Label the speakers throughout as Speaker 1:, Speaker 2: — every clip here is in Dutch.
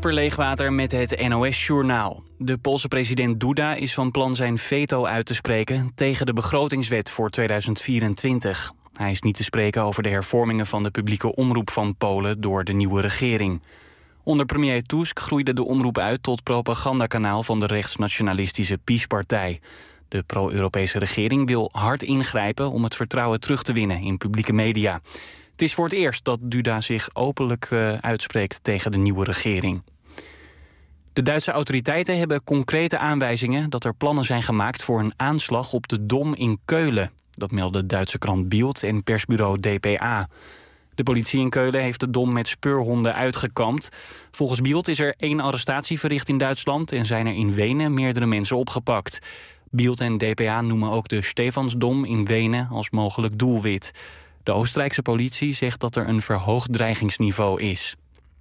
Speaker 1: Kasper Leegwater met het NOS-journaal. De Poolse president Duda is van plan zijn veto uit te spreken tegen de begrotingswet voor 2024. Hij is niet te spreken over de hervormingen van de publieke omroep van Polen door de nieuwe regering. Onder premier Tusk groeide de omroep uit tot propagandakanaal van de rechtsnationalistische PiS-partij. De pro-Europese regering wil hard ingrijpen om het vertrouwen terug te winnen in publieke media. Het is voor het eerst dat Duda zich openlijk uitspreekt tegen de nieuwe regering. De Duitse autoriteiten hebben concrete aanwijzingen dat er plannen zijn gemaakt voor een aanslag op de Dom in Keulen. Dat meldde de Duitse krant Bild en persbureau dpa. De politie in Keulen heeft de Dom met speurhonden uitgekampt. Volgens Bild is er 1 arrestatie verricht in Duitsland en zijn er in Wenen meerdere mensen opgepakt. Bild en dpa noemen ook de Stefansdom in Wenen als mogelijk doelwit. De Oostenrijkse politie zegt dat er een verhoogd dreigingsniveau is.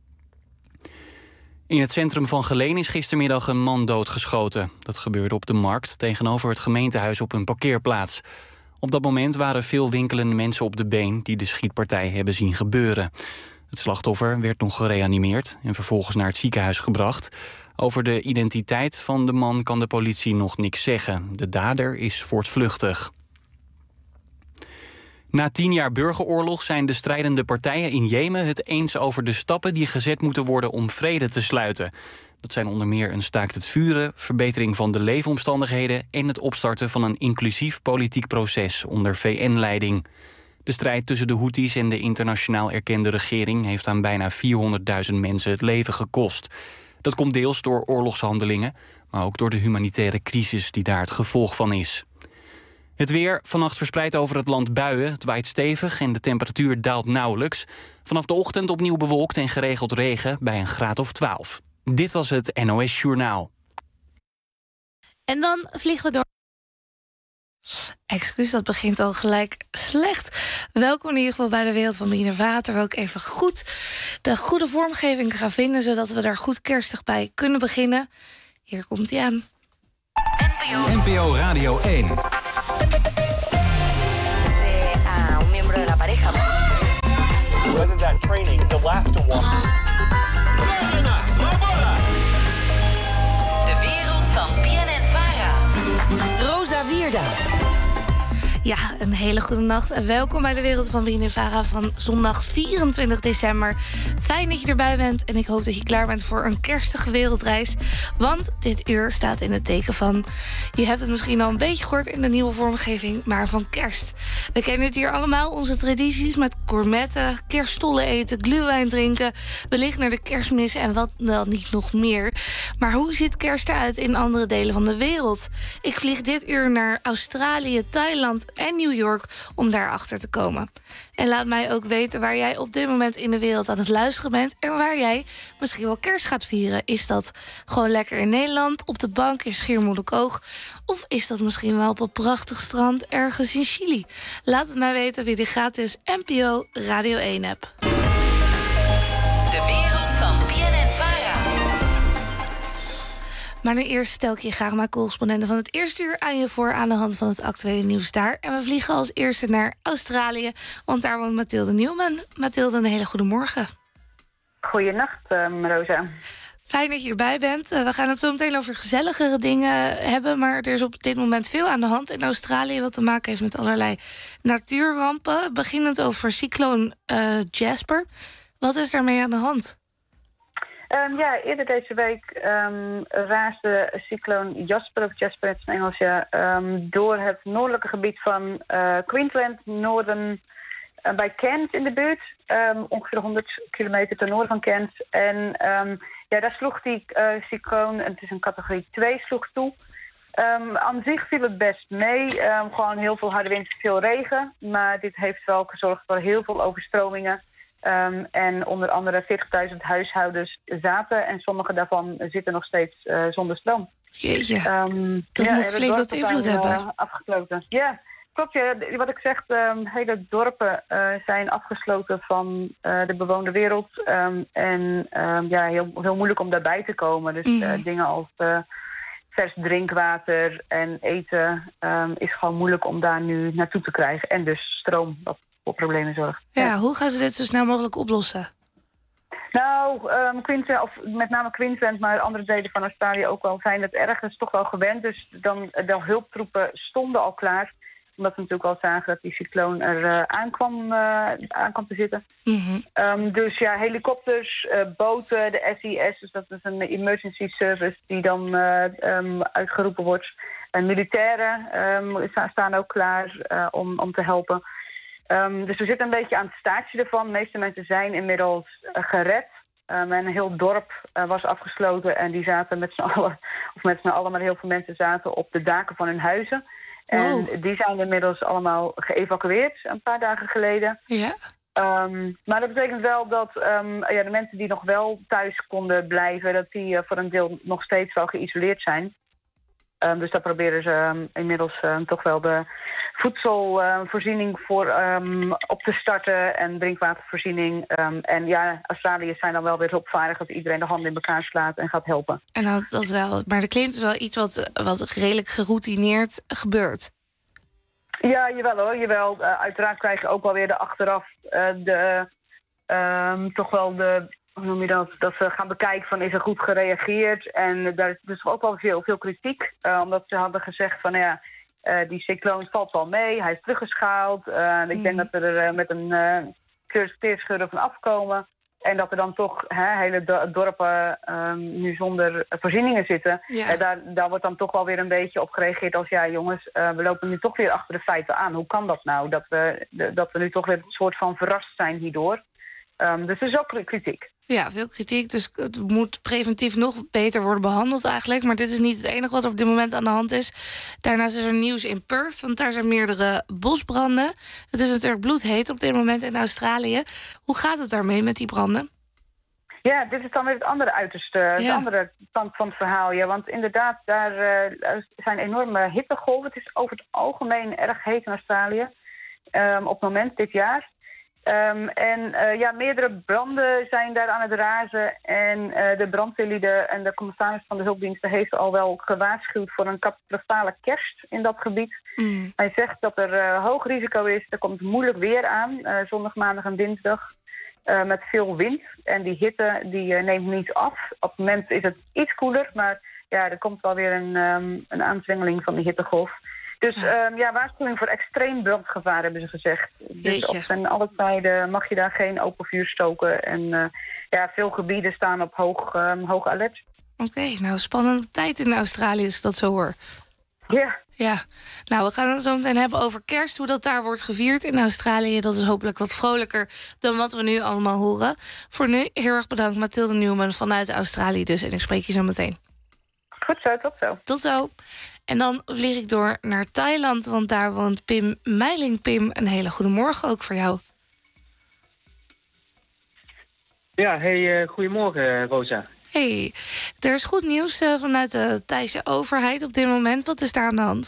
Speaker 1: In het centrum van Geleen is gistermiddag een man doodgeschoten. Dat gebeurde op de markt tegenover het gemeentehuis op een parkeerplaats. Op dat moment waren veel winkelende mensen op de been die de schietpartij hebben zien gebeuren. Het slachtoffer werd nog gereanimeerd en vervolgens naar het ziekenhuis gebracht. Over de identiteit van de man kan de politie nog niks zeggen. De dader is voortvluchtig. Na 10 jaar burgeroorlog zijn de strijdende partijen in Jemen het eens over de stappen die gezet moeten worden om vrede te sluiten. Dat zijn onder meer een staakt het vuren, verbetering van de leefomstandigheden en het opstarten van een inclusief politiek proces onder VN-leiding. De strijd tussen de Houthis en de internationaal erkende regering heeft aan bijna 400.000 mensen het leven gekost. Dat komt deels door oorlogshandelingen, maar ook door de humanitaire crisis die daar het gevolg van is. Het weer, vannacht verspreid over het land buien. Het waait stevig en de temperatuur daalt nauwelijks. Vanaf de ochtend opnieuw bewolkt en geregeld regen bij een graad of 12. Dit was het NOS Journaal.
Speaker 2: En dan vliegen we door. Excuus, dat begint al gelijk slecht. Welkom in ieder geval bij de wereld van Marine Water. Waar ik even goed de goede vormgeving gaan vinden, zodat we daar goed kerstig bij kunnen beginnen. Hier komt hij aan.
Speaker 3: NPO Radio 1.
Speaker 4: Whether that training, the last one.
Speaker 5: De wereld van PNN-VARA.
Speaker 2: Rosa Wierda. Ja, een hele goede nacht en welkom bij de wereld van PNN-VARA van zondag 24 december. Fijn dat je erbij bent en ik hoop dat je klaar bent voor een kerstige wereldreis. Want dit uur staat in het teken van, je hebt het misschien al een beetje gehoord in de nieuwe vormgeving, maar van kerst. We kennen het hier allemaal, onze tradities met gourmetten, kerststollen eten, glühwein drinken, wellicht naar de kerstmis en wat dan niet nog meer. Maar hoe ziet kerst eruit in andere delen van de wereld? Ik vlieg dit uur naar Australië, Thailand en New York om daarachter te komen. En laat mij ook weten waar jij op dit moment in de wereld aan het luisteren bent en waar jij misschien wel kerst gaat vieren. Is dat gewoon lekker in Nederland, op de bank in Schiermonnikoog? Of is dat misschien wel op een prachtig strand ergens in Chili? Laat het mij weten via de gratis NPO Radio 1-app.
Speaker 5: De wereld van PNN-VARA.
Speaker 2: Maar nu eerst stel ik je graag mijn correspondenten van het eerste uur aan je voor aan de hand van het actuele nieuws daar. En we vliegen als eerste naar Australië, want daar woont Mathilde Nieuwman. Mathilde, een hele goede morgen.
Speaker 6: Goeienacht, Rosa.
Speaker 2: Fijn dat je erbij bent. We gaan het zo meteen over gezelligere dingen hebben, maar er is op dit moment veel aan de hand in Australië wat te maken heeft met allerlei natuurrampen. Beginnend over cycloon Jasper. Wat is daarmee aan de hand?
Speaker 6: Eerder deze week raasde cycloon Jasper, of Jasper in het Engels, door het noordelijke gebied van Queensland, bij Cairns in de buurt. Ongeveer 100 kilometer ten noorden van Cairns. En daar sloeg die cycloon, het is een categorie 2, sloeg toe. Aan zich viel het best mee. Gewoon heel veel harde wind, veel regen. Maar dit heeft wel gezorgd voor heel veel overstromingen. En onder andere 40.000 huishoudens zaten. En sommige daarvan zitten nog steeds zonder stroom.
Speaker 2: Jeetje, dat moet flink wat invloed hebben.
Speaker 6: Afgesloten. Ja, klopt. Ja. Wat ik zeg, hele dorpen zijn afgesloten van de bewoonde wereld. Heel moeilijk om daarbij te komen. Dus dingen als vers drinkwater en eten is gewoon moeilijk om daar nu naartoe te krijgen. En dus stroom, wat voor problemen zorgt.
Speaker 2: Ja, hoe gaan ze dit zo snel mogelijk oplossen?
Speaker 6: Nou, Queensland, of met name Queensland, maar andere delen van Australië ook wel, zijn het ergens toch wel gewend. Dus dan de hulptroepen stonden al klaar. Omdat we natuurlijk al zagen dat die cycloon er aankwam te zitten.
Speaker 2: Mm-hmm.
Speaker 6: Dus ja, helikopters, boten, de SES, dus dat is een emergency service die dan uitgeroepen wordt. En militairen staan ook klaar om te helpen. Dus we zitten een beetje aan het staartje ervan. De meeste mensen zijn inmiddels gered. Een heel dorp was afgesloten en die zaten met z'n allen, maar heel veel mensen zaten op de daken van hun huizen. En die zijn inmiddels allemaal geëvacueerd een paar dagen geleden.
Speaker 2: Ja.
Speaker 6: Maar dat betekent wel dat de mensen die nog wel thuis konden blijven, dat die voor een deel nog steeds wel geïsoleerd zijn. Dus daar proberen ze inmiddels toch wel de voedselvoorziening voor op te starten en drinkwatervoorziening. En ja, Australiërs zijn dan wel weer hulpvaardig dat iedereen de handen in elkaar slaat en gaat helpen.
Speaker 2: En dat wel. Maar dat klinkt dus wel iets wat redelijk geroutineerd gebeurt.
Speaker 6: Ja, jawel hoor. Jawel. Uiteraard krijg je ook wel weer achteraf toch wel de... Hoe noem je dat? Dat ze gaan bekijken van is er goed gereageerd. En daar is dus ook wel veel kritiek. Omdat ze hadden gezegd van die cycloon valt wel mee. Hij is teruggeschaald. Ik denk dat we er met een teerscheuren van afkomen. En dat er dan toch hele dorpen nu zonder voorzieningen zitten.
Speaker 2: Ja.
Speaker 6: Daar wordt dan toch wel weer een beetje op gereageerd als ja jongens, we lopen nu toch weer achter de feiten aan. Hoe kan dat nou? Dat we nu toch weer een soort van verrast zijn hierdoor. Dus er is ook kritiek.
Speaker 2: Ja, veel kritiek. Dus het moet preventief nog beter worden behandeld eigenlijk. Maar dit is niet het enige wat er op dit moment aan de hand is. Daarnaast is er nieuws in Perth, want daar zijn meerdere bosbranden. Het is natuurlijk bloedheet op dit moment in Australië. Hoe gaat het daarmee met die branden?
Speaker 6: Ja, dit is dan weer het andere uiterste, de andere kant van het verhaal. Ja, want inderdaad, daar zijn enorme hittegolven. Het is over het algemeen erg heet in Australië op het moment dit jaar. Meerdere branden zijn daar aan het razen. En de brandweerlieden en de commissaris van de hulpdiensten heeft al wel gewaarschuwd voor een catastrofale kerst in dat gebied. Hij zegt dat er hoog risico is. Er komt moeilijk weer aan, zondag, maandag en dinsdag. Met veel wind. En die hitte die neemt niet af. Op het moment is het iets koeler, maar ja, er komt wel weer een aanzwengeling van die hittegolf. Dus waarschuwing voor extreem brandgevaar hebben ze gezegd. Dus op zijn alle tijden mag je daar geen open vuur stoken. En veel gebieden staan op hoog alert.
Speaker 2: Oké, nou spannende tijd in Australië als ik dat zo hoor.
Speaker 6: Ja.
Speaker 2: Ja, nou we gaan het zo meteen hebben over kerst, hoe dat daar wordt gevierd in Australië. Dat is hopelijk wat vrolijker dan wat we nu allemaal horen. Voor nu heel erg bedankt, Mathilde Newman vanuit Australië dus. En ik spreek je zo meteen.
Speaker 6: Goed zo, tot zo.
Speaker 2: Tot zo. En dan vlieg ik door naar Thailand, want daar woont Pim Meiling. Pim, een hele goede morgen ook voor jou.
Speaker 7: Ja, goedemorgen Rosa.
Speaker 2: Hey, er is goed nieuws vanuit de Thaise overheid op dit moment. Wat is daar aan de hand?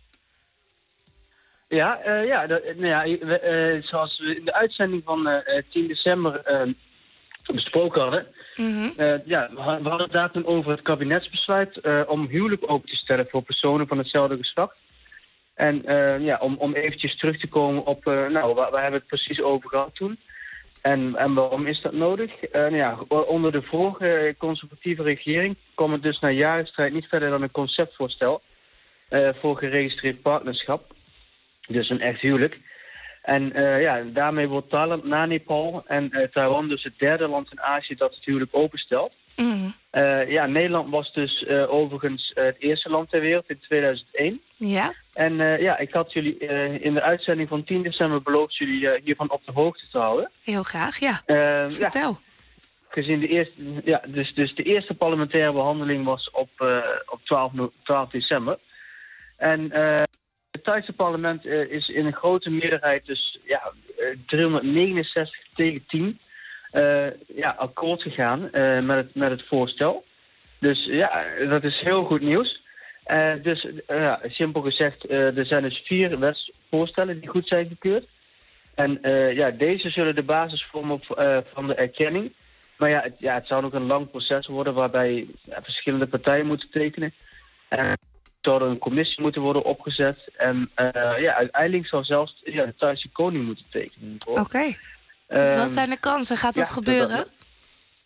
Speaker 7: Zoals we in de uitzending van 10 december besproken hadden. We hadden het daar toen over het kabinetsbesluit om huwelijk open te stellen voor personen van hetzelfde geslacht. En om eventjes terug te komen op waar hebben we het precies over gehad toen. En waarom is dat nodig? Onder de vorige conservatieve regering kwam het dus na jarenstrijd niet verder dan een conceptvoorstel voor geregistreerd partnerschap. Dus een echt huwelijk. En daarmee wordt Thailand na Nepal en Taiwan dus het derde land in Azië dat het huwelijk openstelt. Nederland was dus overigens het eerste land ter wereld in 2001. Ja. En ik had jullie in de uitzending van 10 december beloofd jullie hiervan op de hoogte te houden.
Speaker 2: Heel graag, ja. Vertel.
Speaker 7: Gezien de eerste parlementaire behandeling was op 12 december. En het Thaise parlement is in een grote meerderheid, dus 369 tegen 10, akkoord gegaan met het voorstel. Dus dat is heel goed nieuws. Simpel gezegd, er zijn dus 4 wetsvoorstellen die goed zijn gekeurd. En deze zullen de basis vormen van de erkenning. Maar het zou nog een lang proces worden waarbij verschillende partijen moeten tekenen. Er zou een commissie moeten worden opgezet. En uiteindelijk zal zelfs de Thaise koning moeten tekenen.
Speaker 2: Oké. Wat zijn de kansen? Gaat dat gebeuren?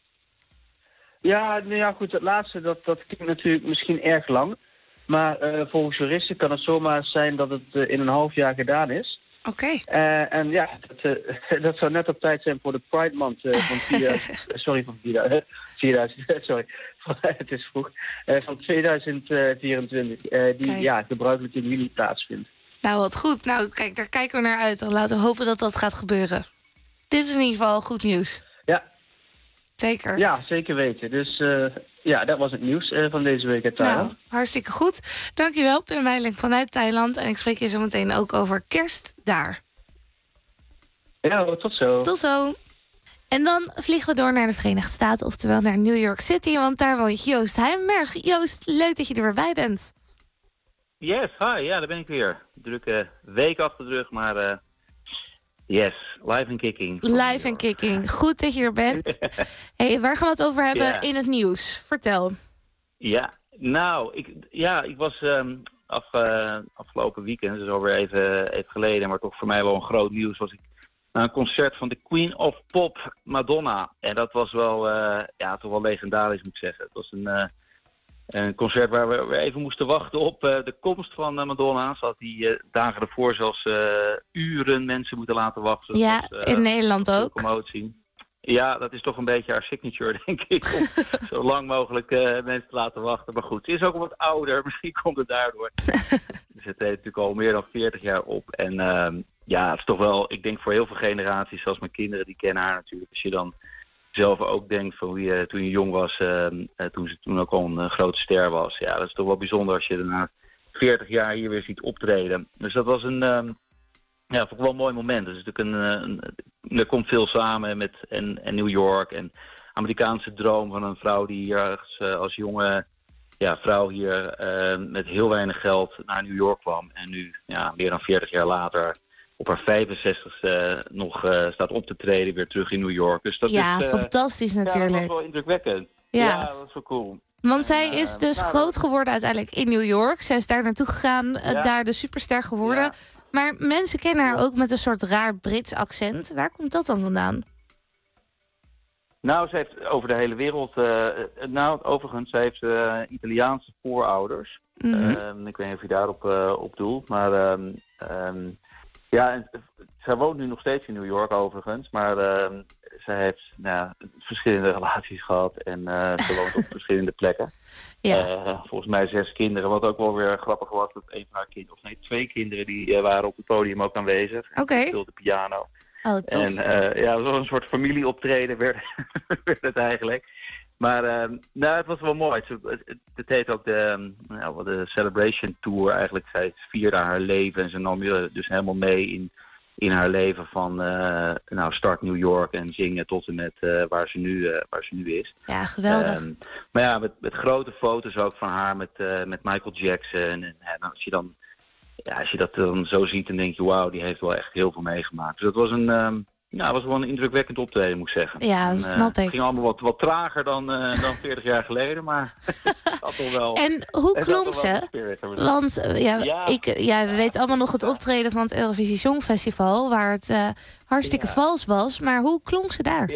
Speaker 7: Ja, nou ja, goed, het laatste, dat klinkt natuurlijk misschien erg lang. Maar volgens juristen kan het zomaar zijn dat het in een half jaar gedaan is.
Speaker 2: Oké.
Speaker 7: En ja, dat zou net op tijd zijn voor de Pride Month van 2000, het is vroeg, van 2024, die gebruikelijk in juli plaatsvindt.
Speaker 2: Nou, wat goed. Nou, kijk, daar kijken we naar uit. Dan laten we hopen dat dat gaat gebeuren. Dit is in ieder geval goed nieuws.
Speaker 7: Ja.
Speaker 2: Zeker.
Speaker 7: Ja, zeker weten. Dus dat was het nieuws van deze week uit Thailand.
Speaker 2: Nou, hartstikke goed. Dankjewel, Pim Meiling vanuit Thailand. En ik spreek je zo meteen ook over kerst daar.
Speaker 7: Ja, tot zo.
Speaker 2: Tot zo. En dan vliegen we door naar de Verenigde Staten, oftewel naar New York City. Want daar woont Joost Heijnberg. Joost, leuk dat je er weer bij bent.
Speaker 8: Yes, hi. Ja, daar ben ik weer. Drukke week achter de rug, maar yes, live and kicking.
Speaker 2: Live and kicking. Goed dat je er bent. Hey, waar gaan we het over hebben in het nieuws? Vertel.
Speaker 8: Ja, nou, ik was afgelopen weekend, dus alweer even geleden, maar toch voor mij wel een groot nieuws, was ik naar een concert van de Queen of Pop, Madonna. En dat was wel, toch wel legendarisch, moet ik zeggen. Het was een concert waar we even moesten wachten op de komst van Madonna. Ze had die dagen ervoor zelfs uren mensen moeten laten wachten.
Speaker 2: Ja, in Nederland ook.
Speaker 8: Promotie. Ja, dat is toch een beetje haar signature, denk ik. Om zo lang mogelijk mensen te laten wachten. Maar goed, ze is ook wat ouder. Misschien komt het daardoor. Dus het heeft natuurlijk al meer dan 40 jaar op. En het is toch wel, ik denk voor heel veel generaties, zoals mijn kinderen, die kennen haar natuurlijk. Als je dan zelf ook denkt van hoe je toen je jong was, toen ze toen ook al een grote ster was. Ja, dat is toch wel bijzonder als je er na 40 jaar hier weer ziet optreden. Dus dat was vond ik wel een mooi moment. Dus natuurlijk er komt veel samen met en New York en Amerikaanse droom van een vrouw die hier als jonge vrouw hier met heel weinig geld naar New York kwam. En nu, meer dan 40 jaar later, op haar 65ste nog staat op te treden weer terug in New York. Dus dat is
Speaker 2: fantastisch natuurlijk.
Speaker 8: Ja, dat was wel indrukwekkend. Ja, dat was wel cool.
Speaker 2: Want zij is dus groot geworden uiteindelijk in New York. Zij is daar naartoe gegaan, daar de superster geworden. Ja. Maar mensen kennen haar ook met een soort raar Brits accent. Waar komt dat dan vandaan?
Speaker 8: Nou, ze heeft over de hele wereld... overigens, ze heeft Italiaanse voorouders. Mm-hmm. Ik weet niet of je daarop op doelt. Maar zij woont nu nog steeds in New York overigens. Maar zij heeft verschillende relaties gehad. En ze woont op verschillende plekken. Ja. Volgens mij 6 kinderen. Wat ook wel weer grappig was, dat een van haar kinderen, 2 kinderen, die waren op het podium ook aanwezig.
Speaker 2: Oké.
Speaker 8: Speelde piano.
Speaker 2: Oh, tof.
Speaker 8: En het was een soort familieoptreden werd het eigenlijk. Maar het was wel mooi. Het heet ook de Celebration Tour eigenlijk. Zij vierde haar leven en ze nam dus helemaal mee in haar leven van start New York en zingen tot en met waar ze nu is.
Speaker 2: Ja, geweldig.
Speaker 8: Maar met grote foto's ook van haar met Michael Jackson. En als je dat dan zo ziet, dan denk je, wauw, die heeft wel echt heel veel meegemaakt. Dus dat was was wel een indrukwekkend optreden, moet ik zeggen.
Speaker 2: Ja, dat snap ik.
Speaker 8: Het ging allemaal wat trager dan 40 jaar geleden, maar het had toch wel...
Speaker 2: En hoe klonk ze? Want we weten allemaal nog het optreden van het Eurovisie Songfestival, waar het hartstikke vals was. Maar hoe klonk ze daar?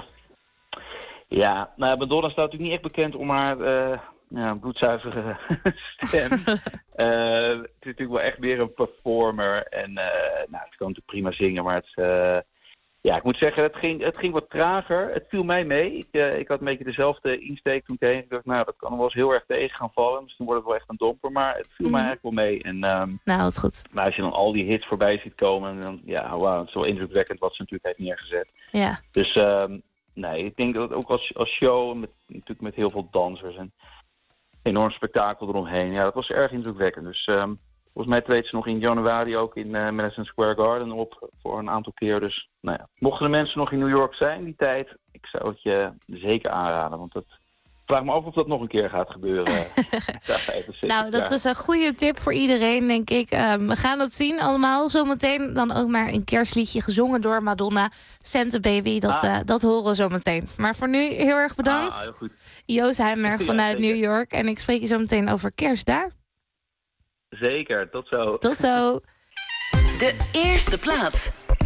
Speaker 8: Madonna staat natuurlijk niet echt bekend om haar bloedzuivere stem. Het is natuurlijk wel echt meer een performer. En het kan natuurlijk prima zingen, maar ik moet zeggen, het ging wat trager. Het viel mij mee. Ik had een beetje dezelfde insteek toen tegen. Ik dacht, dat kan wel eens heel erg tegen gaan vallen. Dus dan wordt het wel echt een domper. Maar het viel mij eigenlijk wel mee. En,
Speaker 2: wat goed.
Speaker 8: Maar als je dan al die hits voorbij ziet komen, dan het is wel indrukwekkend wat ze natuurlijk heeft neergezet. Ja. Dus ik denk dat ook als show, natuurlijk met heel veel dansers en enorm spektakel eromheen. Ja, dat was erg indrukwekkend. Dus volgens mij treedt ze nog in januari ook in Madison Square Garden op voor een aantal keer. Dus mochten de mensen nog in New York zijn die tijd, ik zou het je zeker aanraden. Want vraag me af of dat nog een keer gaat gebeuren.
Speaker 2: Dat is een goede tip voor iedereen, denk ik. We gaan dat zien allemaal. Zometeen dan ook maar een kerstliedje gezongen door Madonna. Santa Baby, dat horen we zo meteen. Maar voor nu heel erg bedankt.
Speaker 8: Heel goed.
Speaker 2: Joost Heijnberg vanuit New York. En ik spreek je zo meteen over kerst daar.
Speaker 8: Zeker, tot zo.
Speaker 2: Tot zo.
Speaker 5: De eerste plaats.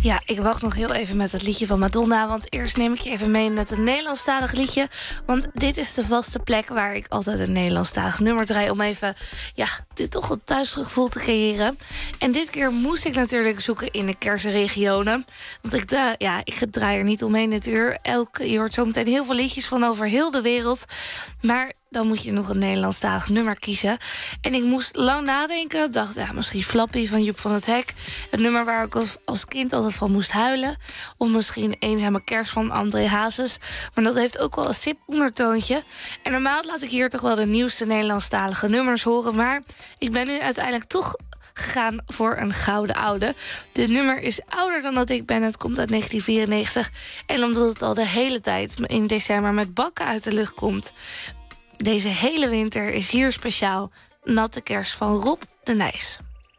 Speaker 2: Ja, ik wacht nog heel even met het liedje van Madonna. Want eerst neem ik je even mee met een Nederlandstalig liedje. Want dit is de vaste plek waar ik altijd een Nederlandstalig nummer draai. Om even, dit toch een thuisgevoel te creëren. En dit keer moest ik natuurlijk zoeken in de kerstregionen. Want ik draai er niet omheen dit uur. Je hoort zo meteen heel veel liedjes van over heel de wereld. Maar dan moet je nog een Nederlandstalig nummer kiezen. En ik moest lang nadenken. Dacht, misschien Flappy van Joep van het Hek. Het nummer waar ik als kind altijd van moest huilen. Of misschien Eenzame Kerst van André Hazes. Maar dat heeft ook wel een sip ondertoontje. En normaal laat ik hier toch wel de nieuwste Nederlandstalige nummers horen. Maar ik ben nu uiteindelijk toch gegaan voor een gouden oude. Dit nummer is ouder dan dat ik ben. Het komt uit 1994. En omdat het al de hele tijd in december met bakken uit de lucht komt. Deze hele winter is hier speciaal Natte Kerst van Rob de Nijs.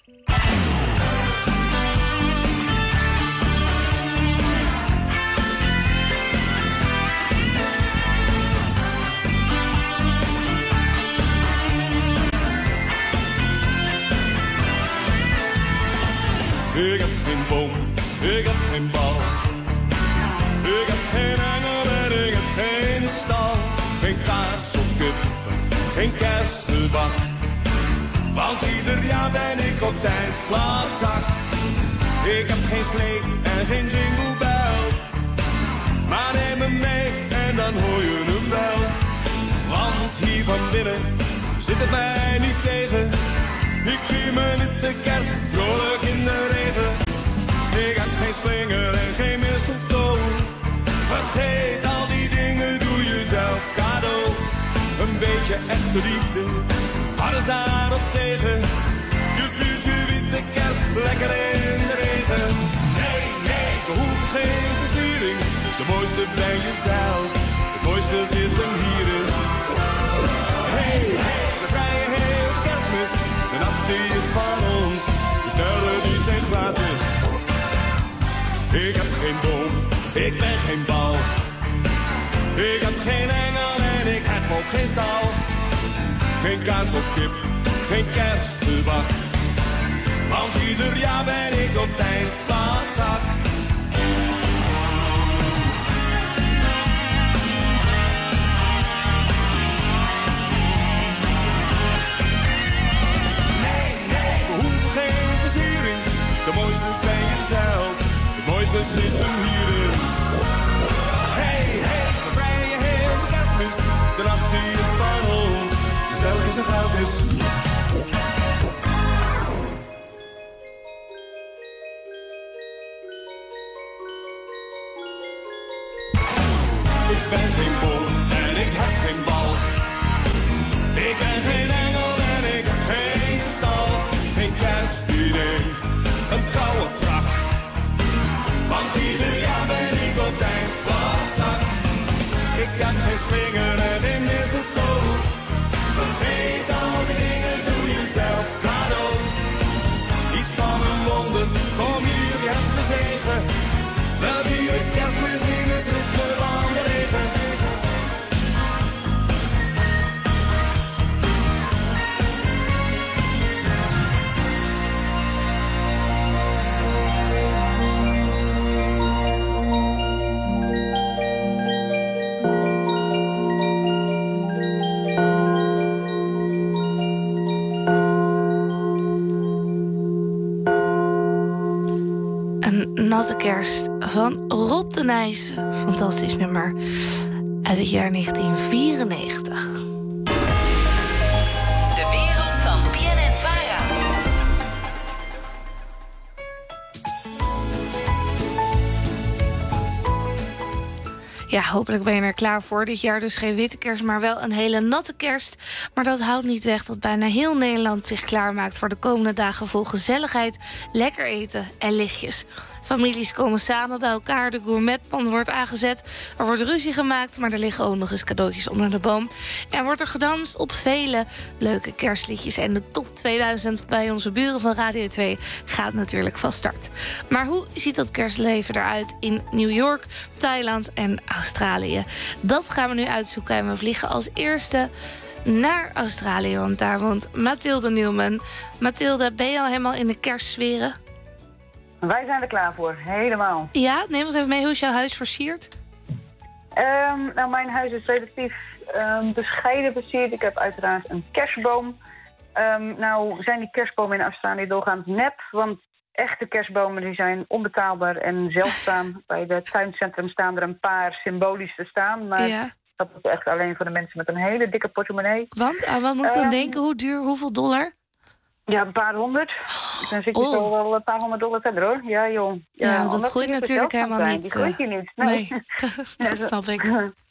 Speaker 9: Ik heb geen boom, ik heb geen bal. Ik heb geen engel en ik heb geen stal. Geen kaars of kip, geen kerstgebak. Want ieder jaar ben ik op tijd klaatzak. Ik heb geen slee en geen jingle bell. Maar neem me mee en dan hoor je hem wel. Want hier van binnen zit het mij niet tegen. Ik vier mijn witte kerst vrolijk in de regen. Ik heb geen slinger en geen mistletoe. Vergeet al die dingen, doe jezelf cadeau. Een beetje echte liefde, alles daarop tegen. Je vuurt je witte kerst lekker in de regen. Nee, we hoeven geen versiering. De mooiste ben jezelf, het mooiste zit hem hierin. Hey, we vrijen heel kerstmis. De nacht die is van ons, de sterren die zijn gratis. Ik heb geen boom, ik ben geen bal. Ik heb geen engel en ik heb ook geen stal. Geen kaas of kip, geen kerstgebak. Want ieder jaar ben ik op tijd klaatzak. De mooiste ben jezelf, het mooiste zit hem hierin. Hey, we vrijen heel de kerstmis. De nacht die is van ons, gezellig is en goud is. Ik ben geen boom en ik heb geen bal. Ik ben geen engel en ik heb geen stal. Geen kerstidee, een koude prak. Want ieder jaar ben ik op tijd klaatzak. Ik heb geen slinger en geen mistletoe. Vergeet al die dingen, doe jezelf cadeau. Iets van een wonder, kom hier, je hebt me zegen. We vieren kerstmis in het ritme van de regen.
Speaker 2: Natte Kerst van Rob de Nijs. Fantastisch nummer uit het jaar 1994.
Speaker 5: De wereld van PNN-VARA.
Speaker 2: Ja, hopelijk ben je er klaar voor. Dit jaar dus geen witte kerst, maar wel een hele natte kerst. Maar dat houdt niet weg dat bijna heel Nederland zich klaarmaakt voor de komende dagen vol gezelligheid, lekker eten en lichtjes. Families komen samen bij elkaar, de gourmetpan wordt aangezet. Er wordt ruzie gemaakt, maar er liggen ook nog eens cadeautjes onder de boom. En wordt er gedanst op vele leuke kerstliedjes. En de top 2000 bij onze buren van Radio 2 gaat natuurlijk van start. Maar hoe ziet dat kerstleven eruit in New York, Thailand en Australië? Dat gaan we nu uitzoeken en we vliegen als eerste naar Australië, want daar woont Mathilde Newman. Mathilde, ben je al helemaal in de kerstsferen?
Speaker 6: Wij zijn er klaar voor, helemaal.
Speaker 2: Ja, neem ons even mee. Hoe is jouw huis versierd?
Speaker 6: Nou, mijn huis is relatief bescheiden versierd. Ik heb uiteraard een kerstboom. Nou zijn die kerstbomen in Australië doorgaans nep, want echte kerstbomen die zijn onbetaalbaar en zeldzaam. Bij het tuincentrum staan er een paar symbolisch te staan, maar dat is echt alleen voor de mensen met een hele dikke portemonnee.
Speaker 2: Want aan wat moet ik dan denken? Hoe duur? Hoeveel dollar?
Speaker 6: Ja, een paar honderd. Dan zit je zo wel een paar $100 verder, hoor. Ja, joh.
Speaker 2: Ja, want dat groeit natuurlijk helemaal niet.
Speaker 6: Die groeit hier niet.
Speaker 2: Nee, dat snap ik.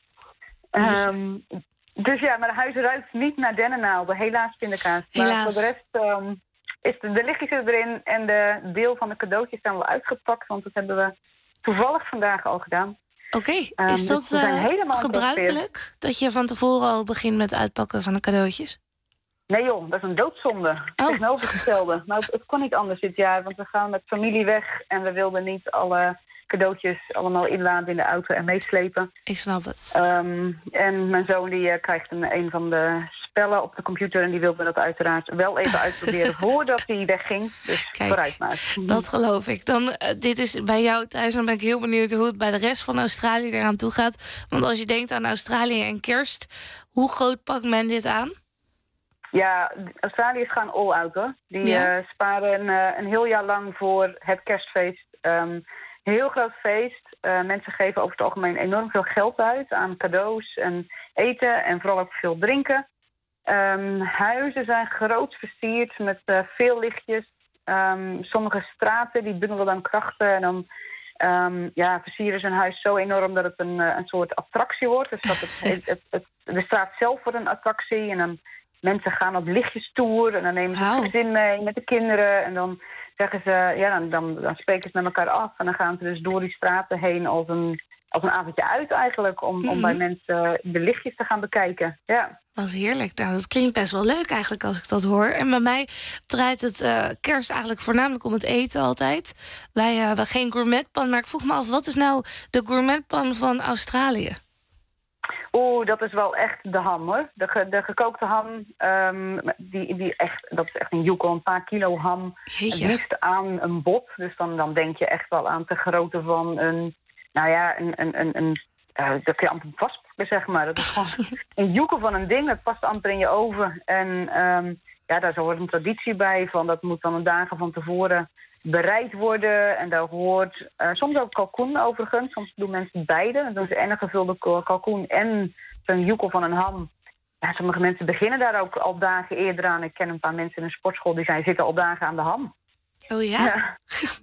Speaker 6: Dus ja, maar het huis ruikt niet naar dennennaalden. Helaas, pindakaas. Maar voor de rest is de lichtjes erin en de deel van de cadeautjes zijn wel uitgepakt. Want dat hebben we toevallig vandaag al gedaan.
Speaker 2: Oké, is dat gebruikelijk? Dat je van tevoren al begint met het uitpakken van de cadeautjes?
Speaker 6: Nee joh, dat is een doodzonde. Tegenovergestelde. Maar het kon niet anders dit jaar, want we gaan met familie weg en we wilden niet alle cadeautjes allemaal inladen in de auto en meeslepen.
Speaker 2: Ik snap het.
Speaker 6: En mijn zoon die krijgt een van de spellen op de computer en die wilde dat uiteraard wel even uitproberen voordat hij wegging. Dus
Speaker 2: kijk,
Speaker 6: vooruit maar.
Speaker 2: Dat geloof ik. Dan, dit is bij jou thuis, dan ben ik heel benieuwd hoe het bij de rest van Australië eraan toe gaat. Want als je denkt aan Australië en kerst, hoe groot pakt men dit aan? Ja,
Speaker 6: Australiërs gaan all-out, hoor. Die sparen een heel jaar lang voor het kerstfeest. Een heel groot feest. Mensen geven over het algemeen enorm veel geld uit aan cadeaus en eten en vooral ook veel drinken. Huizen zijn groot versierd met veel lichtjes. Sommige straten die bundelen dan krachten en dan versieren ze een huis zo enorm dat het een soort attractie wordt. Dus dat de straat zelf wordt een attractie en dan mensen gaan op lichtjestoer en dan nemen ze het gezin mee met de kinderen. En dan zeggen ze, dan spreken ze met elkaar af. En dan gaan ze dus door die straten heen als een avondje uit eigenlijk. Om bij mensen de lichtjes te gaan bekijken. Ja.
Speaker 2: Dat is heerlijk. Nou, dat klinkt best wel leuk eigenlijk als ik dat hoor. En bij mij draait het kerst eigenlijk voornamelijk om het eten altijd. Wij hebben geen gourmetpan, maar ik vroeg me af, wat is nou de gourmetpan van Australië?
Speaker 6: Dat is wel echt de ham, hoor. De gekookte ham, dat is echt een joekel, een paar kilo ham. Het liefst aan een bot. Dus dan denk je echt wel aan de grootte van dat kun je amper vastpakken, zeg maar. Dat is gewoon een joekel van een ding, dat past amper in je oven. En daar hoort een traditie bij van, dat moet dan een dagen van tevoren bereid worden. En daar hoort soms ook kalkoen overigens. Soms doen mensen beide. Dan doen ze en een gevulde kalkoen en zo'n joekel van een ham. Ja, sommige mensen beginnen daar ook al dagen eerder aan. Ik ken een paar mensen in een sportschool die zitten al dagen aan de ham.
Speaker 2: Oh ja?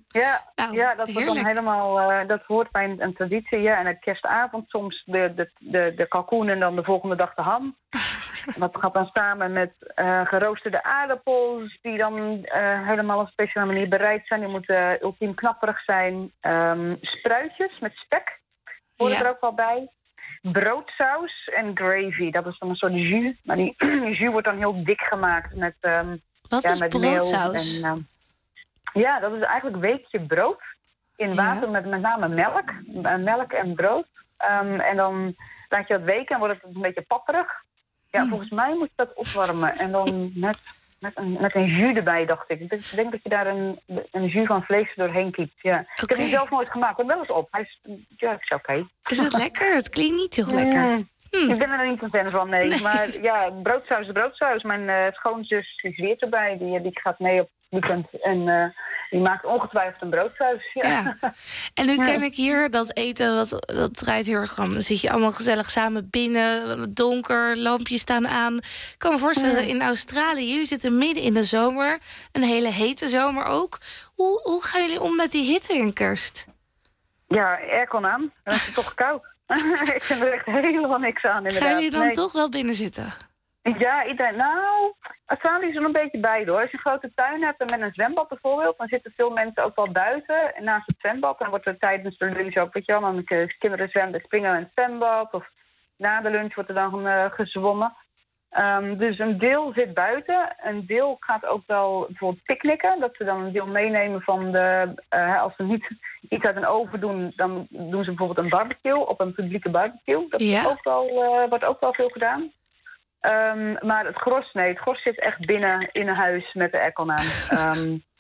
Speaker 6: Dat wordt dan helemaal. Dat hoort bij een traditie. Ja, en kerstavond soms de kalkoen en dan de volgende dag de ham. Dat gaat dan samen met geroosterde aardappels die dan helemaal op een speciale manier bereid zijn. Die moeten ultiem knapperig zijn. Spruitjes met spek horen er ook wel bij. Broodsaus en gravy, dat is dan een soort jus. Maar die jus wordt dan heel dik gemaakt met
Speaker 2: wat is
Speaker 6: met
Speaker 2: broodsaus?
Speaker 6: Meel en, dat is eigenlijk weekje brood in water met name melk en brood. En dan laat je dat weken en wordt het een beetje papperig. Ja, volgens mij moet je dat opwarmen. En dan met een jus erbij, dacht ik. Ik denk dat je daar een jus van vlees doorheen kiept. Ja. Okay. Ik heb hem zelf nooit gemaakt, maar wel eens op. Hij is oké.
Speaker 2: Is het lekker? Het klinkt niet heel lekker.
Speaker 6: Ik ben er niet een fan van, nee. Maar ja, broodsaus is broodsaus. Mijn schoonzus die zweert erbij. Die gaat mee op het weekend. En die maakt ongetwijfeld een broodsaus. Ja.
Speaker 2: En nu ken ik hier dat eten, dat draait heel erg om. Dan zit je allemaal gezellig samen binnen, donker, lampjes staan aan. Ik kan me voorstellen, in Australië, jullie zitten midden in de zomer. Een hele hete zomer ook. Hoe gaan jullie om met die hitte in kerst?
Speaker 6: Ja, aircon aan. Dan is het toch koud. Ik vind er echt helemaal niks aan, inderdaad.
Speaker 2: Gaan jullie dan toch wel binnen zitten?
Speaker 6: Ja, Australië is er een beetje bij, hoor. Als je een grote tuin hebt en met een zwembad bijvoorbeeld, dan zitten veel mensen ook wel buiten naast het zwembad. Dan wordt er tijdens de lunch ook, weet je wel, dan kinderen springen in het zwembad. Of na de lunch wordt er dan gezwommen. Dus een deel zit buiten. Een deel gaat ook wel bijvoorbeeld picknicken. Dat ze dan een deel meenemen van als ze niet iets uit een oven doen, dan doen ze bijvoorbeeld een barbecue op een publieke barbecue. Dat wordt ook wel veel gedaan. Maar het gros zit echt binnen in een huis met de aircon aan.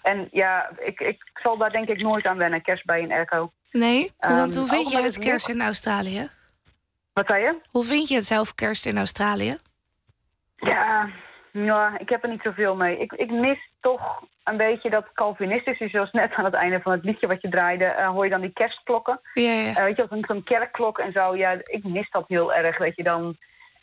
Speaker 6: En ja, ik zal daar denk ik nooit aan wennen, kerst bij een airco.
Speaker 2: Nee? Want hoe vind je
Speaker 6: omdat
Speaker 2: het
Speaker 6: het
Speaker 2: kerst in Australië?
Speaker 6: Wat zei je?
Speaker 2: Hoe vind je het zelf kerst in Australië?
Speaker 6: Ja, ik heb er niet zoveel mee. Ik mis toch een beetje dat Calvinistische, zoals net aan het einde van het liedje wat je draaide, hoor je dan die kerstklokken.
Speaker 2: Ja.
Speaker 6: Weet je, zo'n kerkklok en zo. Ja, ik mis dat heel erg, dat je dan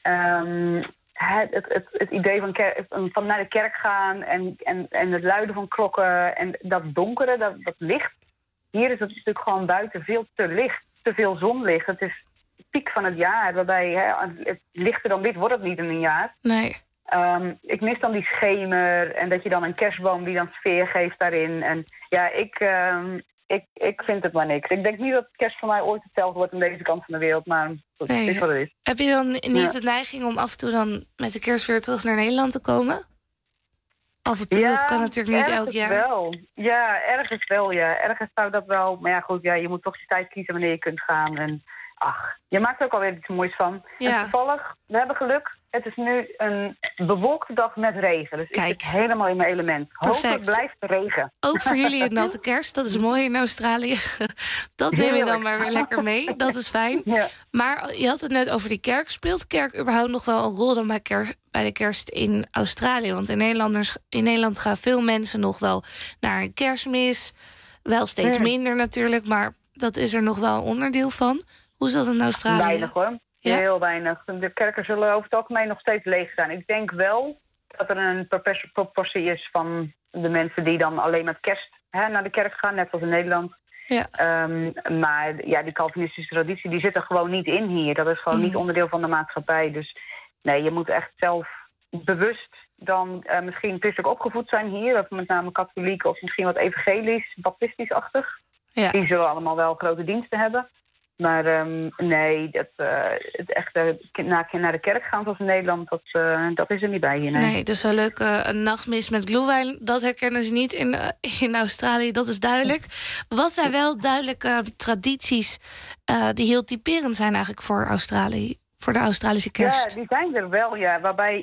Speaker 6: het idee van naar de kerk gaan en het luiden van klokken en dat donkere, dat licht. Hier is het natuurlijk gewoon buiten veel te licht, te veel zonlicht. Het is piek van het jaar, waarbij het lichter dan dit wordt het niet in een jaar.
Speaker 2: Nee.
Speaker 6: Ik mis dan die schemer en dat je dan een kerstboom die dan sfeer geeft daarin. En ja, ik vind het maar niks. Ik denk niet dat kerst voor mij ooit hetzelfde wordt aan deze kant van de wereld, maar het is wat het is.
Speaker 2: Heb je dan niet de neiging om af en toe dan met de kerst weer terug naar Nederland te komen? Af en toe, dat kan natuurlijk niet elk jaar.
Speaker 6: Wel. Ja, ergens wel, ja. Ergens zou dat wel. Maar ja, goed, je moet toch je tijd kiezen wanneer je kunt gaan. En je maakt er ook alweer iets moois van. Ja. En toevallig, we hebben geluk. Het is nu een bewolkte dag met regen. Dus ik zit helemaal in mijn element. Hopelijk blijft de regen.
Speaker 2: Ook voor jullie een natte kerst. Dat is mooi in Australië. Dat neem je dan maar weer lekker mee. Dat is fijn. Ja. Maar je had het net over die kerk. Speelt de kerk überhaupt nog wel een rol dan bij de kerst in Australië? Want in Nederland gaan veel mensen nog wel naar een kerstmis. Wel steeds minder natuurlijk. Maar dat is er nog wel een onderdeel van. Hoe is dat in Australië?
Speaker 6: Weinig hoor. Ja? Heel weinig. De kerken zullen over het algemeen nog steeds leeg zijn. Ik denk wel dat er een proportie is van de mensen die dan alleen met kerst naar de kerk gaan, net als in Nederland. Ja. Maar ja, die Calvinistische traditie die zit er gewoon niet in hier. Dat is gewoon niet onderdeel van de maatschappij. Dus nee, je moet echt zelf bewust dan misschien christelijk opgevoed zijn hier. Of met name katholiek of misschien wat evangelisch, baptistisch-achtig. Ja. Die zullen allemaal wel grote diensten hebben. Maar nee, het echte naar de kerk gaan zoals in Nederland, dat is er niet bij hier.
Speaker 2: Nee, dus wel leuk. Een nachtmis met glühwein, dat herkennen ze niet in Australië, dat is duidelijk. Wat zijn wel duidelijke tradities die heel typerend zijn eigenlijk voor Australië? Voor de Australische kerst?
Speaker 6: Ja, die zijn er wel, ja.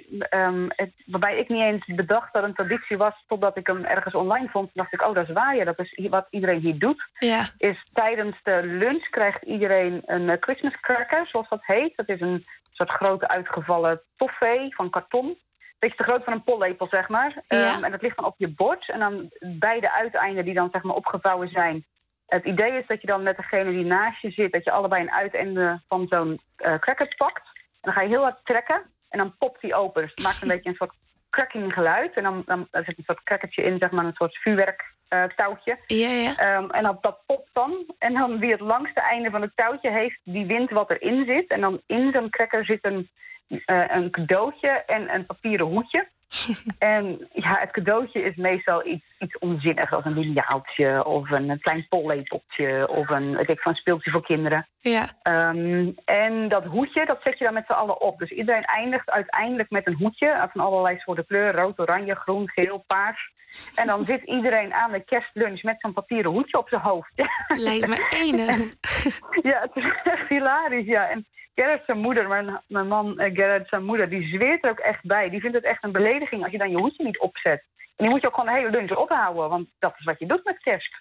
Speaker 6: Waarbij ik niet eens bedacht dat een traditie was totdat ik hem ergens online vond. Dacht ik, dat is waar, ja. Dat is wat iedereen hier doet. Ja. Is tijdens de lunch krijgt iedereen een Christmas cracker, zoals dat heet. Dat is een soort grote uitgevallen toffee van karton. Beetje te groot van een pollepel, zeg maar. Ja. En dat ligt dan op je bord. En dan beide uiteinden die dan zeg maar opgevouwen zijn. Het idee is dat je dan met degene die naast je zit, dat je allebei een uiteinde van zo'n cracker pakt. En dan ga je heel hard trekken en dan popt die open. Dus het maakt een beetje een soort cracking geluid. En dan zit een soort crackertje in, zeg maar een soort vuurwerktouwtje. En dat popt dan. En dan wie het langste einde van het touwtje heeft, die wint wat erin zit. En dan in zo'n cracker zit een cadeautje en een papieren hoedje. En ja, het cadeautje is meestal iets onzinnigs, als een lineaaltje of een klein pollepeltje of een speeltje voor kinderen. Ja. En dat hoedje, dat zet je dan met z'n allen op. Dus iedereen eindigt uiteindelijk met een hoedje van allerlei soorten kleuren: rood, oranje, groen, geel, paars. En dan zit iedereen aan de kerstlunch met zo'n papieren hoedje op zijn hoofd.
Speaker 2: Lijkt me enig.
Speaker 6: Ja, het is echt hilarisch, ja. En Gerard zijn moeder, mijn man Gerard zijn moeder, die zweert er ook echt bij. Die vindt het echt een belediging als je dan je hoedje niet opzet. En die moet je ook gewoon de hele lunch ophouden, want dat is wat je doet met kerst.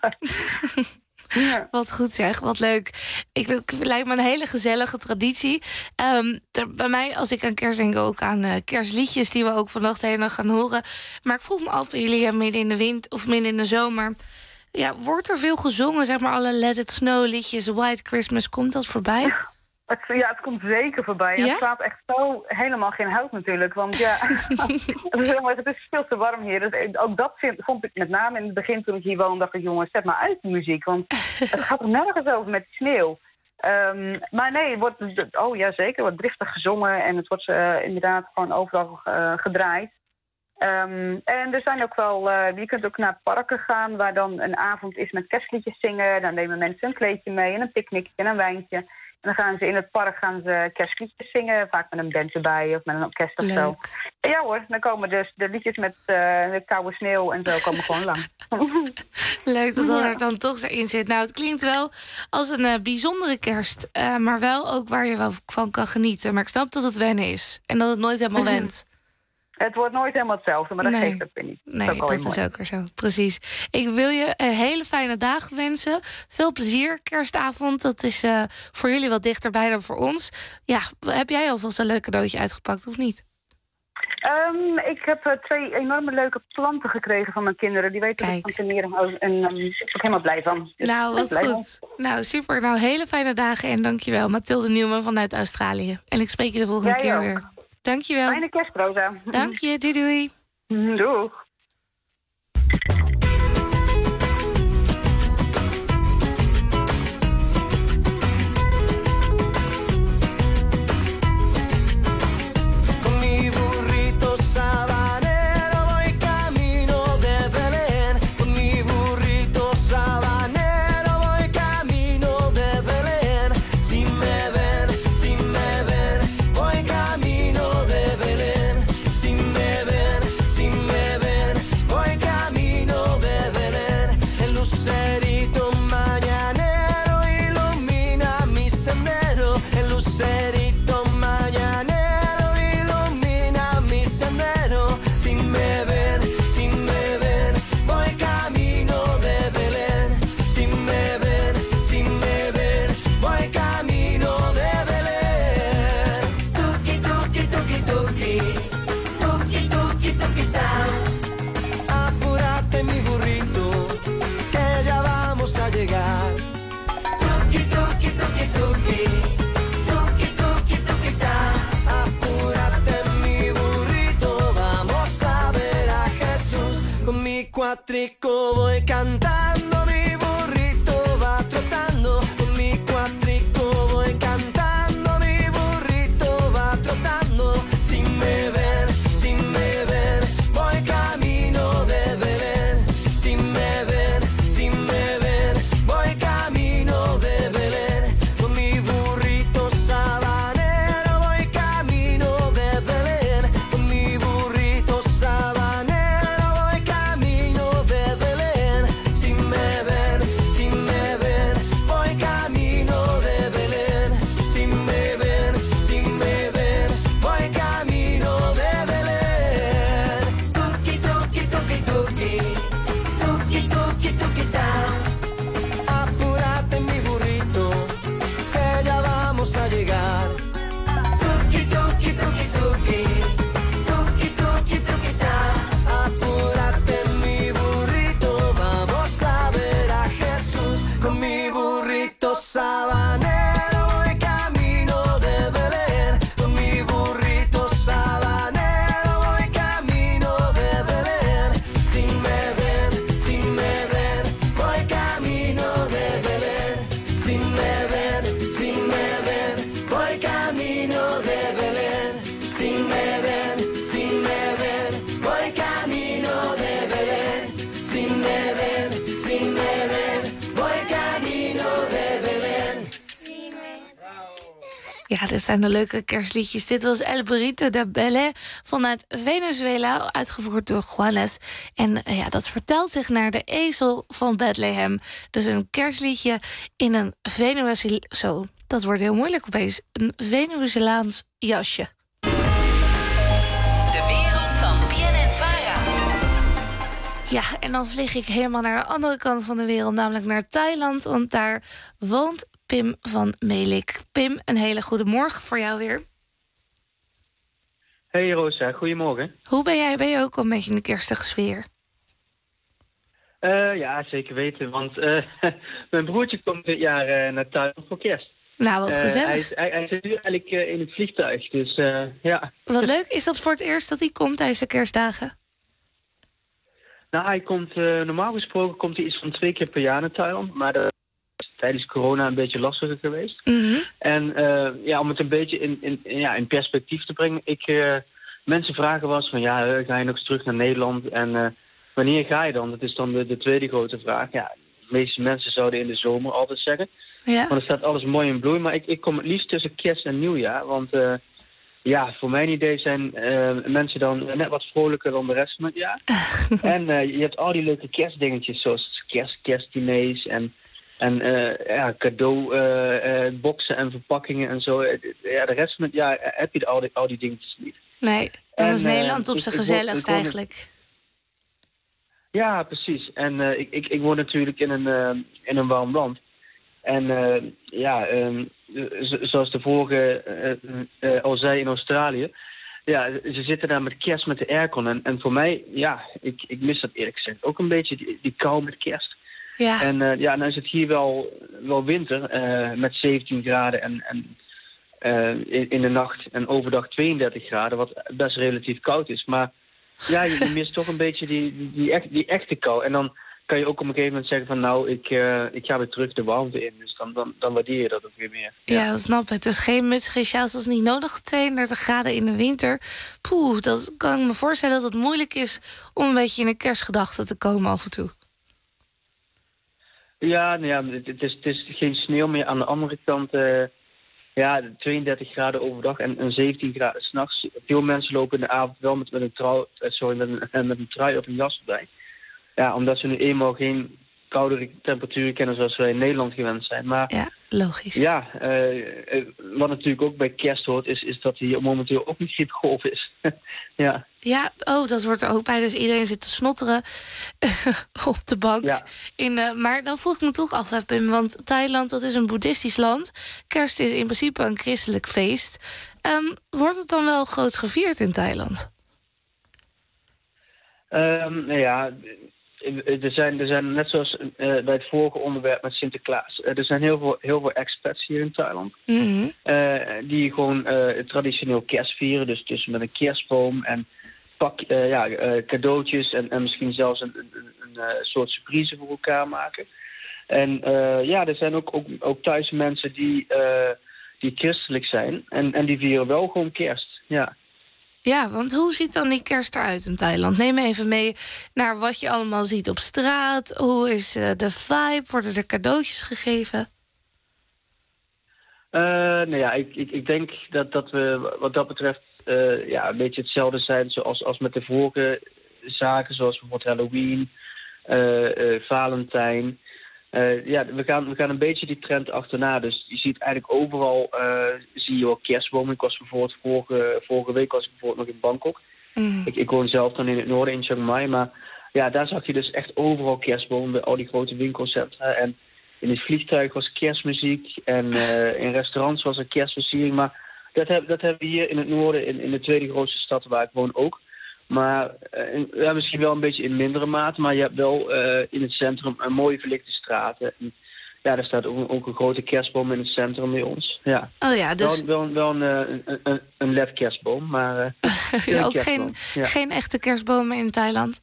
Speaker 2: Ja. Wat goed zeg, wat leuk. Het lijkt me een hele gezellige traditie. Bij mij, als ik aan kerst denk, ook aan kerstliedjes die we ook vannacht helemaal gaan horen. Maar ik vroeg me af, jullie midden in de wind of midden in de zomer, ja, wordt er veel gezongen, zeg maar alle Let It Snow liedjes, White Christmas, komt dat voorbij?
Speaker 6: Het komt zeker voorbij. Ja? Het slaat echt zo helemaal geen hout natuurlijk. Want ja, het is veel te warm hier. Dus ook dat vond ik met name in het begin toen ik hier woonde. Dacht ik, jongens, zet maar uit de muziek. Want het gaat er nergens over met sneeuw. Maar nee, er wordt driftig gezongen. En het wordt inderdaad gewoon overal gedraaid. En er zijn ook wel, je kunt ook naar parken gaan waar dan een avond is met kerstliedjes zingen. Dan nemen mensen een kleedje mee en een picknickje en een wijntje. En dan gaan ze in het park kerstliedjes zingen, vaak met een band erbij of met een orkest of zo. En ja hoor, dan komen dus de liedjes met de koude sneeuw en zo komen gewoon lang.
Speaker 2: Leuk dat dat er dan toch zo in zit. Nou, het klinkt wel als een bijzondere kerst, maar wel ook waar je wel van kan genieten. Maar ik snap dat het wennen is en dat het nooit helemaal went.
Speaker 6: Het wordt nooit helemaal hetzelfde, maar dat geeft ook weer niet.
Speaker 2: Nee, dat is ook weer zo. Precies. Ik wil je een hele fijne dagen wensen. Veel plezier, kerstavond. Dat is voor jullie wat dichterbij dan voor ons. Ja, heb jij alvast een leuk cadeautje uitgepakt of niet?
Speaker 6: Ik heb 2 enorme leuke planten gekregen van mijn kinderen. Die weten dat ik van teneren hou. En ik ben er helemaal blij van. Dus
Speaker 2: nou, wat goed. Nou, super. Nou, hele fijne dagen en dankjewel. Mathilde Nieuwman vanuit Australië. En ik spreek je de volgende keer weer. Dankjewel.
Speaker 6: Fijne kerst, Rosa.
Speaker 2: Dank je. Doei doei.
Speaker 6: Doeg.
Speaker 10: Cuatrico voy cantando, mi burrito va trotando. Con mi cuatrico voy cantando, mi burrito va trotando. Sin me ver, voy camino de Belén. Sin me ver, voy camino de Belén. Con mi burrito sabanero voy camino de Belén. Con mi burrito sabanero.
Speaker 2: Ja, dit zijn de leuke kerstliedjes. Dit was El Burrito de Belén vanuit Venezuela, uitgevoerd door Juanes. En ja, dat vertelt zich naar de ezel van Bethlehem. Dus een kerstliedje in een Zo, dat wordt heel moeilijk opeens. Een Venezolaans jasje.
Speaker 5: De wereld van BNN-Vara.
Speaker 2: Ja, en dan vlieg ik helemaal naar de andere kant van de wereld, namelijk naar Thailand. Want daar woont Pim van Melik. Pim, een hele goede morgen voor jou weer.
Speaker 7: Hey Rosa, goedemorgen.
Speaker 2: Hoe ben jij? Ben je ook al een beetje in de kerstige sfeer?
Speaker 7: Ja, zeker weten, want mijn broertje komt dit jaar naar Thailand voor kerst.
Speaker 2: Nou, wat gezellig.
Speaker 7: Hij zit nu eigenlijk in het vliegtuig, dus ja.
Speaker 2: Wat leuk. Is dat voor het eerst dat hij komt tijdens de kerstdagen?
Speaker 7: Nou, hij komt, normaal gesproken komt hij iets van 2 keer per jaar naar Thailand, maar dat is tijdens corona een beetje lastiger geweest.
Speaker 2: Mm-hmm.
Speaker 7: En ja, om het een beetje in perspectief te brengen, mensen vragen wel eens van, ja, ga je nog eens terug naar Nederland en wanneer ga je dan? Dat is dan de tweede grote vraag. Ja, de meeste mensen zouden in de zomer altijd zeggen.
Speaker 2: Ja.
Speaker 7: Want er staat alles mooi in bloei, maar ik kom het liefst tussen kerst en nieuwjaar, want ja, voor mijn idee zijn mensen dan net wat vrolijker dan de rest van het jaar. En je hebt al die leuke kerstdingetjes, zoals kerstdiners en ja, cadeauboxen en verpakkingen en zo. Ja, de rest van het jaar heb je al die dingetjes niet.
Speaker 2: Nee, dan is
Speaker 7: En,
Speaker 2: Nederland op
Speaker 7: ik-
Speaker 2: zijn
Speaker 7: ik woon-
Speaker 2: gezelligst
Speaker 7: ik woon-
Speaker 2: eigenlijk.
Speaker 7: Ja, precies. En ik woon natuurlijk in een warm land. En zoals de vorige al zei in Australië... Ja, ze zitten daar met kerst met de aircon. En voor mij, ja, ik mis dat eerlijk gezegd ook een beetje, die kou met kerst.
Speaker 2: Ja.
Speaker 7: En nou is het hier wel winter met 17 graden en in de nacht en overdag 32 graden, wat best relatief koud is. Maar ja, je mist toch een beetje die echte kou. En dan kan je ook op een gegeven moment zeggen van nou, ik ga weer terug de warmte in. Dus dan waardeer je dat ook weer meer.
Speaker 2: Ja, dat snap ik. Dus geen muts, geen sjaals, dat is niet nodig. 32 graden in de winter. Poeh, dat kan ik me voorstellen dat het moeilijk is om een beetje in een kerstgedachte te komen af en toe.
Speaker 7: Ja, nou ja, het is geen sneeuw meer. Aan de andere kant, 32 graden overdag en 17 graden 's nachts. Veel mensen lopen in de avond wel met een trui of een jas erbij. Ja, omdat ze nu eenmaal geen koudere temperaturen kennen zoals wij in Nederland gewend zijn. Maar
Speaker 2: ja, logisch.
Speaker 7: Ja, wat natuurlijk ook bij kerst hoort, is dat hier momenteel ook een griepgolf is. Ja.
Speaker 2: Ja, dat wordt er ook bij. Dus iedereen zit te snotteren op de bank.
Speaker 7: Ja.
Speaker 2: Maar dan vroeg ik me toch af, Pim, want Thailand, dat is een boeddhistisch land. Kerst is in principe een christelijk feest. Wordt het dan wel groot gevierd in Thailand?
Speaker 7: Nou ja, er zijn net zoals bij het vorige onderwerp met Sinterklaas. Er zijn heel veel expats hier in Thailand.
Speaker 2: Mm-hmm.
Speaker 7: Die gewoon traditioneel kerst vieren. Dus met een kerstboom en cadeautjes en misschien zelfs een soort surprise voor elkaar maken. En er zijn ook thuis mensen die christelijk zijn. En die vieren wel gewoon kerst, ja.
Speaker 2: Ja, want hoe ziet dan die kerst eruit in Thailand? Neem me even mee naar wat je allemaal ziet op straat. Hoe is de vibe? Worden er cadeautjes gegeven?
Speaker 7: Nou ja, ik denk dat we wat dat betreft een beetje hetzelfde zijn als met de vorige zaken. Zoals bijvoorbeeld Halloween, Valentijn. We gaan een beetje die trend achterna. Dus je ziet eigenlijk overal zie je ook kerstbomen. Ik was bijvoorbeeld vorige week was ik bijvoorbeeld nog in Bangkok. Mm. Ik woon zelf dan in het noorden in Chiang Mai. Maar ja, daar zag je dus echt overal kerstbomen bij al die grote winkelcentra. En in het vliegtuig was kerstmuziek. En in restaurants was er kerstversiering. Maar dat hebben we hier in het noorden, in de tweede grootste stad waar ik woon ook. Maar misschien wel een beetje in mindere mate. Maar je hebt wel in het centrum een mooie verlichte straten. En, ja, er staat ook een grote kerstboom in het centrum bij ons. Ja.
Speaker 2: Oh ja, dus...
Speaker 7: Wel een lef kerstboom, maar...
Speaker 2: ook geen echte kerstbomen in Thailand?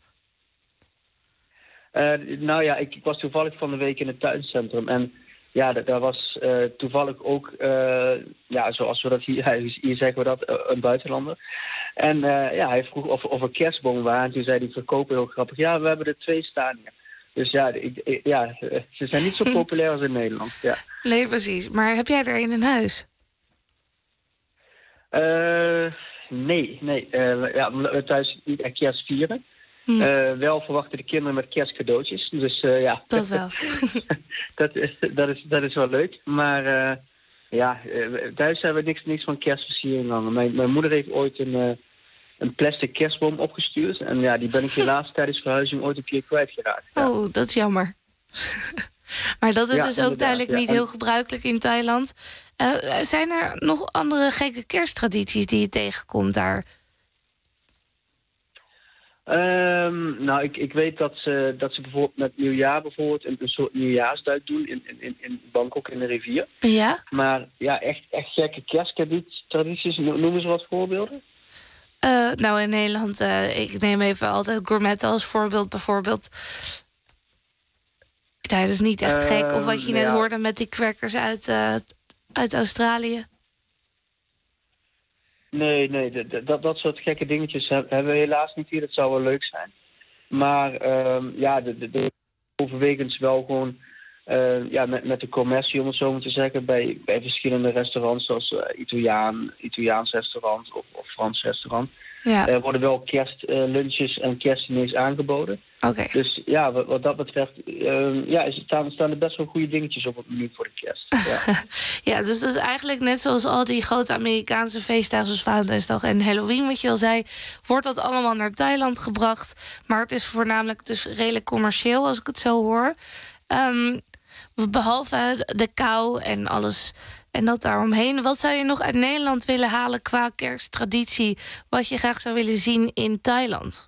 Speaker 7: Nou ja, ik was toevallig van de week in het tuincentrum. En ja, daar was toevallig ook, zoals we dat hier zeggen we dat, een buitenlander. En hij vroeg of er kerstbomen waren. En toen zei die verkoper heel grappig, ja, we hebben er 2 staan hier. Dus ze zijn niet zo populair als in Nederland. Ja.
Speaker 2: Nee, precies. Maar heb jij er een in huis?
Speaker 7: Nee. We thuis niet echt kerst vieren. Wel verwachten de kinderen met kerstcadeautjes. Dus ja.
Speaker 2: Dat wel.
Speaker 7: dat is wel leuk. Maar thuis hebben we niks van kerstversiering hangen. Mijn moeder heeft ooit een plastic kerstboom opgestuurd. En ja, die ben ik helaas tijdens verhuizing ooit een keer kwijtgeraakt. Ja.
Speaker 2: Oh, dat is jammer. Maar dat is dus ook duidelijk niet heel gebruikelijk in Thailand. Zijn er nog andere gekke kersttradities die je tegenkomt daar?
Speaker 7: Nou, ik weet dat ze bijvoorbeeld met nieuwjaar een soort nieuwjaarsduik doen in Bangkok in de rivier.
Speaker 2: Ja?
Speaker 7: Maar ja, echt gekke kersttradities. Noemen ze wat voorbeelden?
Speaker 2: Nou, in Nederland, ik neem even altijd gourmet als voorbeeld. Bijvoorbeeld, nee, dat is niet echt gek. Of wat je net hoorde met die crackers uit Australië.
Speaker 7: Nee, dat soort gekke dingetjes hebben we helaas niet hier. Dat zou wel leuk zijn. Maar de overwegens wel gewoon met de commercie, om het zo maar te zeggen, bij verschillende restaurants, zoals Italiaans restaurant of Frans restaurant. Ja. Worden wel kerstlunches en kerstdiners aangeboden.
Speaker 2: Okay.
Speaker 7: Dus ja, wat dat betreft staan er best wel goede dingetjes op het menu voor de kerst. Ja.
Speaker 2: Ja, dus dat is eigenlijk net zoals al die grote Amerikaanse feestdagen zoals Valentijnsdag en Halloween, wat je al zei, wordt dat allemaal naar Thailand gebracht. Maar het is voornamelijk dus redelijk commercieel, als ik het zo hoor. Behalve de kou en alles en dat daaromheen. Wat zou je nog uit Nederland willen halen qua kersttraditie, wat je graag zou willen zien in Thailand?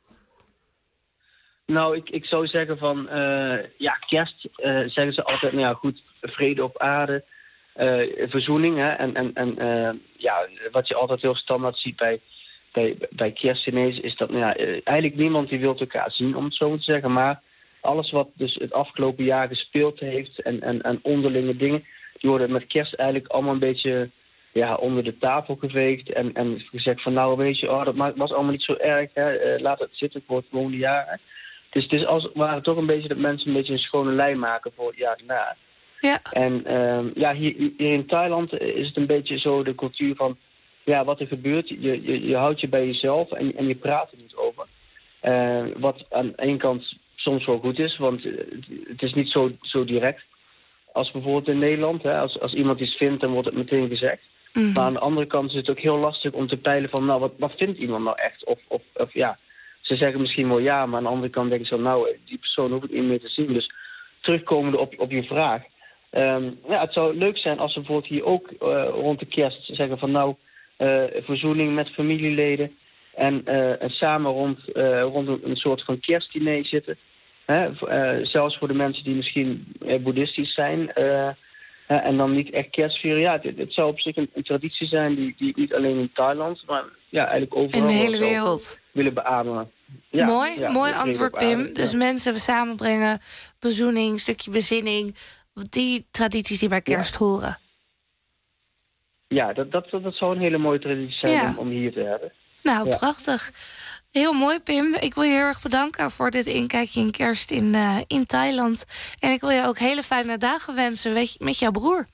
Speaker 7: Nou, ik zou zeggen van, kerst zeggen ze altijd, nou ja, goed, vrede op aarde, verzoening. Hè, en wat je altijd heel standaard ziet bij kerstdiners is dat, eigenlijk niemand die wil elkaar zien, om het zo maar te zeggen. Maar alles wat dus het afgelopen jaar gespeeld heeft en onderlinge dingen, die worden met kerst eigenlijk allemaal een beetje onder de tafel geveegd. En gezegd van, nou weet je, dat was allemaal niet zo erg. Hè, laat het zitten voor het volgende jaar. Hè. Dus het is als het ware toch een beetje dat mensen een beetje een schone lei maken voor het jaar daarna. Ja. En hier in Thailand is het een beetje zo de cultuur van, wat er gebeurt. Je houdt je bij jezelf en je praat er niet over. Wat aan de ene kant soms wel goed is, want het is niet zo direct als bijvoorbeeld in Nederland. Hè, als iemand iets vindt, dan wordt het meteen gezegd. Mm-hmm. Maar aan de andere kant is het ook heel lastig om te peilen van, nou, wat vindt iemand nou echt? Of ze zeggen misschien wel ja, maar aan de andere kant denken ze, nou, die persoon hoef ik niet meer te zien. Dus terugkomende op je vraag. Het zou leuk zijn als we bijvoorbeeld hier ook rond de kerst zeggen van, nou, verzoening met familieleden. En samen rond een soort van kerstdiner zitten. Zelfs voor de mensen die misschien boeddhistisch zijn. En dan niet echt kerst vieren. Ja, het zou op zich een traditie zijn die niet alleen in Thailand, maar eigenlijk overal
Speaker 2: in de hele wereld
Speaker 7: willen beamen.
Speaker 2: Ja, mooi antwoord, Pim. Dus mensen samenbrengen, bezoening, een stukje bezinning. Die tradities die bij kerst horen.
Speaker 7: Ja, dat zou een hele mooie traditie zijn om hier te hebben.
Speaker 2: Nou, prachtig. Heel mooi, Pim. Ik wil je heel erg bedanken voor dit inkijkje in kerst in Thailand. En ik wil je ook hele fijne dagen wensen met jouw broer.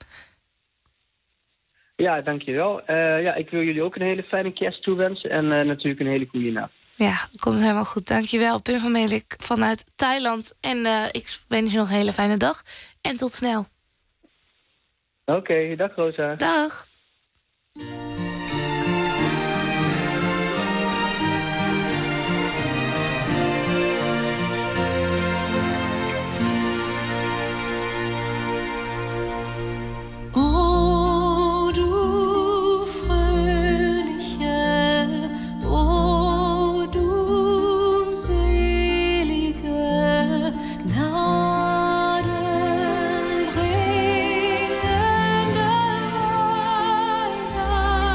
Speaker 7: Ja, dankjewel. Ik wil jullie ook een hele fijne kerst toewensen. En natuurlijk een hele goede nacht.
Speaker 2: Ja, dat komt helemaal goed. Dankjewel, Pim van Melik vanuit Thailand. En ik wens je nog een hele fijne dag. En tot snel.
Speaker 7: Oké, dag Rosa.
Speaker 2: Dag.
Speaker 11: Gnadenbringende Weihnacht.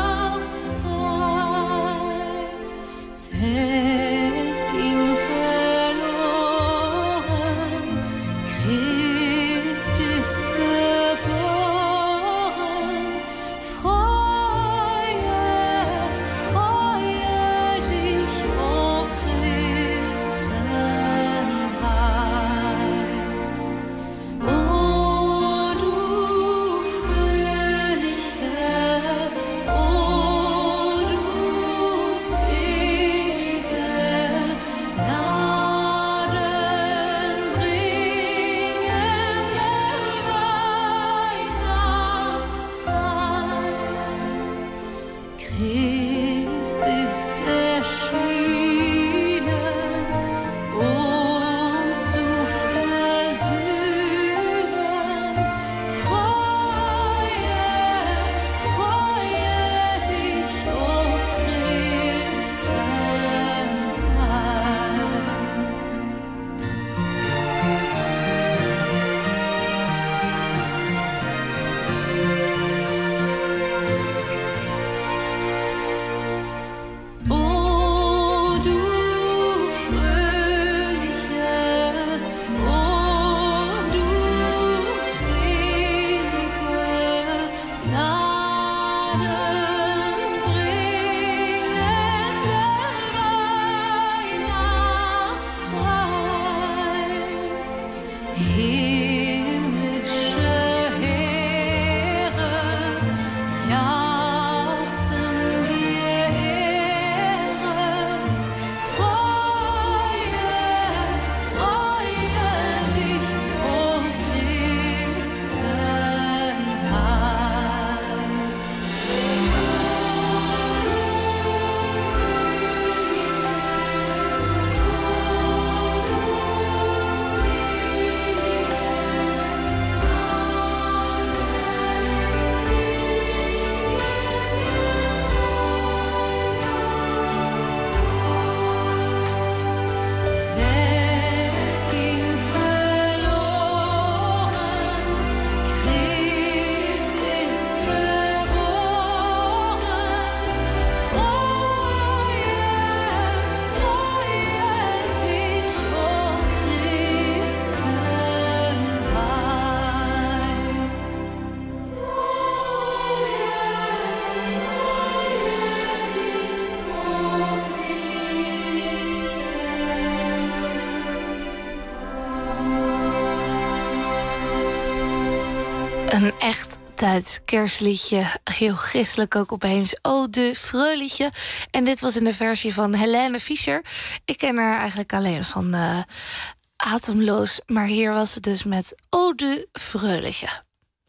Speaker 2: Een echt Duits kerstliedje. Heel christelijk ook opeens. Oh, de Fröhliche. En dit was in de versie van Helene Fischer. Ik ken haar eigenlijk alleen van Atemloos. Maar hier was het dus met Oh, de Fröhliche.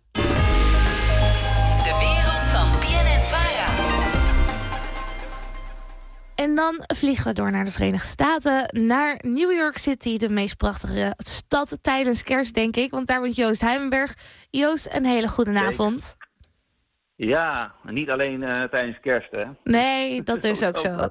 Speaker 5: De wereld van PNN-VARA.
Speaker 2: En dan vliegen we door naar de Verenigde Staten. Naar New York City, de meest prachtige stad tijdens kerst, denk ik. Want daar woont Joost Heimenberg. Joost, een hele goede avond.
Speaker 8: Ja, niet alleen tijdens kerst, hè?
Speaker 2: Nee, dat is ook zo.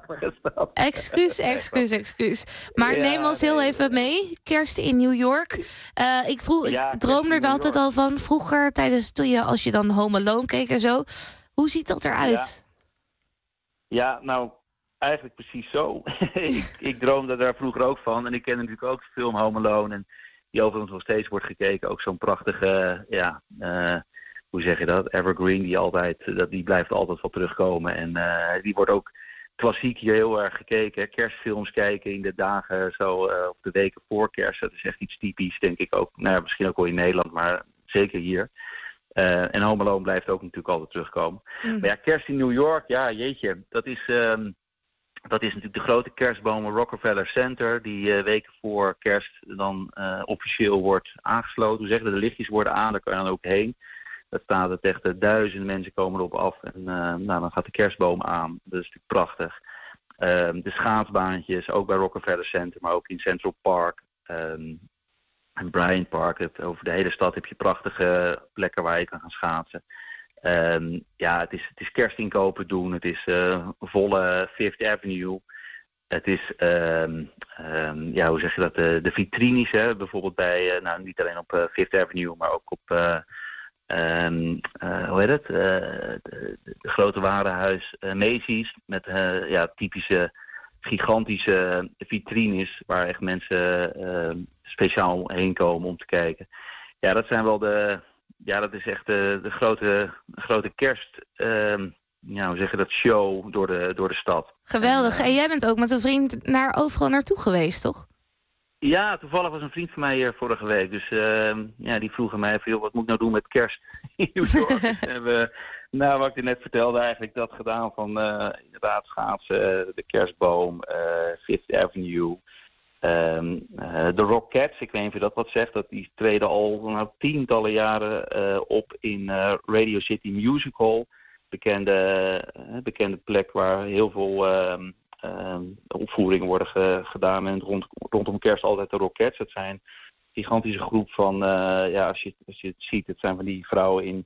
Speaker 2: Excuus. Maar neem ons heel even mee. Kerst in New York. Ik droomde er altijd al van. Vroeger, als je dan Home Alone keek en zo. Hoe ziet dat eruit?
Speaker 8: Ja, nou, eigenlijk precies zo. ik droomde daar vroeger ook van. En ik ken natuurlijk ook de film Home Alone. En die overigens nog steeds wordt gekeken. Ook zo'n prachtige, hoe zeg je dat? Evergreen, die blijft altijd wel terugkomen. En die wordt ook klassiek hier heel erg gekeken. Kerstfilms kijken in de dagen, of de weken voor kerst. Dat is echt iets typisch, denk ik ook. Nou, misschien ook wel in Nederland, maar zeker hier. En Home Alone blijft ook natuurlijk altijd terugkomen. Maar ja, kerst in New York, ja, jeetje. Dat is natuurlijk de grote kerstboom Rockefeller Center. Die weken voor kerst dan officieel wordt aangesloten. We zeggen de lichtjes worden aan, daar kan je dan ook heen. Dat staat het echt, duizenden mensen komen erop af. En dan gaat de kerstboom aan. Dat is natuurlijk prachtig. De schaatsbaantjes, ook bij Rockefeller Center, maar ook in Central Park. En Bryant Park. Over de hele stad heb je prachtige plekken waar je kan gaan schaatsen. Het is kerstinkopen doen. Het is volle Fifth Avenue. Het is, hoe zeg je dat, de vitrines, hè? Bijvoorbeeld bij, niet alleen op Fifth Avenue, maar ook op, hoe heet het? De grote warenhuis Macy's met typische gigantische vitrines waar echt mensen speciaal heen komen om te kijken. Ja, dat zijn wel dat is echt de grote kerst, hoe zeg je dat, show door de stad.
Speaker 2: Geweldig. En jij bent ook met een vriend overal naartoe geweest, toch?
Speaker 8: Ja, toevallig was een vriend van mij hier vorige week. Dus die vroegen mij even, wat moet ik nou doen met kerst in New York? En wat ik je net vertelde, eigenlijk dat gedaan van inderdaad schaatsen, de kerstboom, Fifth Avenue. De Rockettes, ik weet niet of je dat wat zegt, die treden al tientallen jaren op in Radio City Music Hall. Bekende plek waar heel veel opvoeringen worden gedaan. En rondom kerst altijd de Rockettes. Het zijn een gigantische groep van, als je het ziet, het zijn van die vrouwen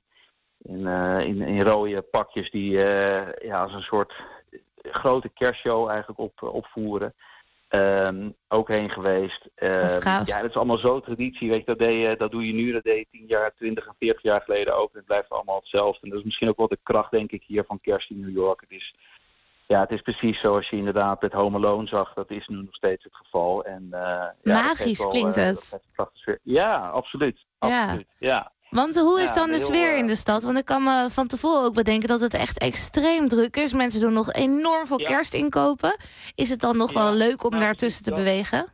Speaker 8: in rode pakjes die als een soort grote kerstshow eigenlijk opvoeren. Ook heen geweest. Dat is allemaal zo traditie. Weet je, dat doe je nu, dat deed je 10 jaar, 20 en 40 jaar geleden ook. Het blijft allemaal hetzelfde. En dat is misschien ook wel de kracht, denk ik, hier van kerst in New York. Het is precies zoals je inderdaad met Home Alone zag. Dat is nu nog steeds het geval. En,
Speaker 2: magisch klinkt het.
Speaker 8: Ja, absoluut. Ja.
Speaker 2: Want hoe is dan de sfeer in de stad? Want ik kan me van tevoren ook bedenken dat het echt extreem druk is. Mensen doen nog enorm veel kerstinkopen. Is het dan nog wel leuk om daartussen te bewegen?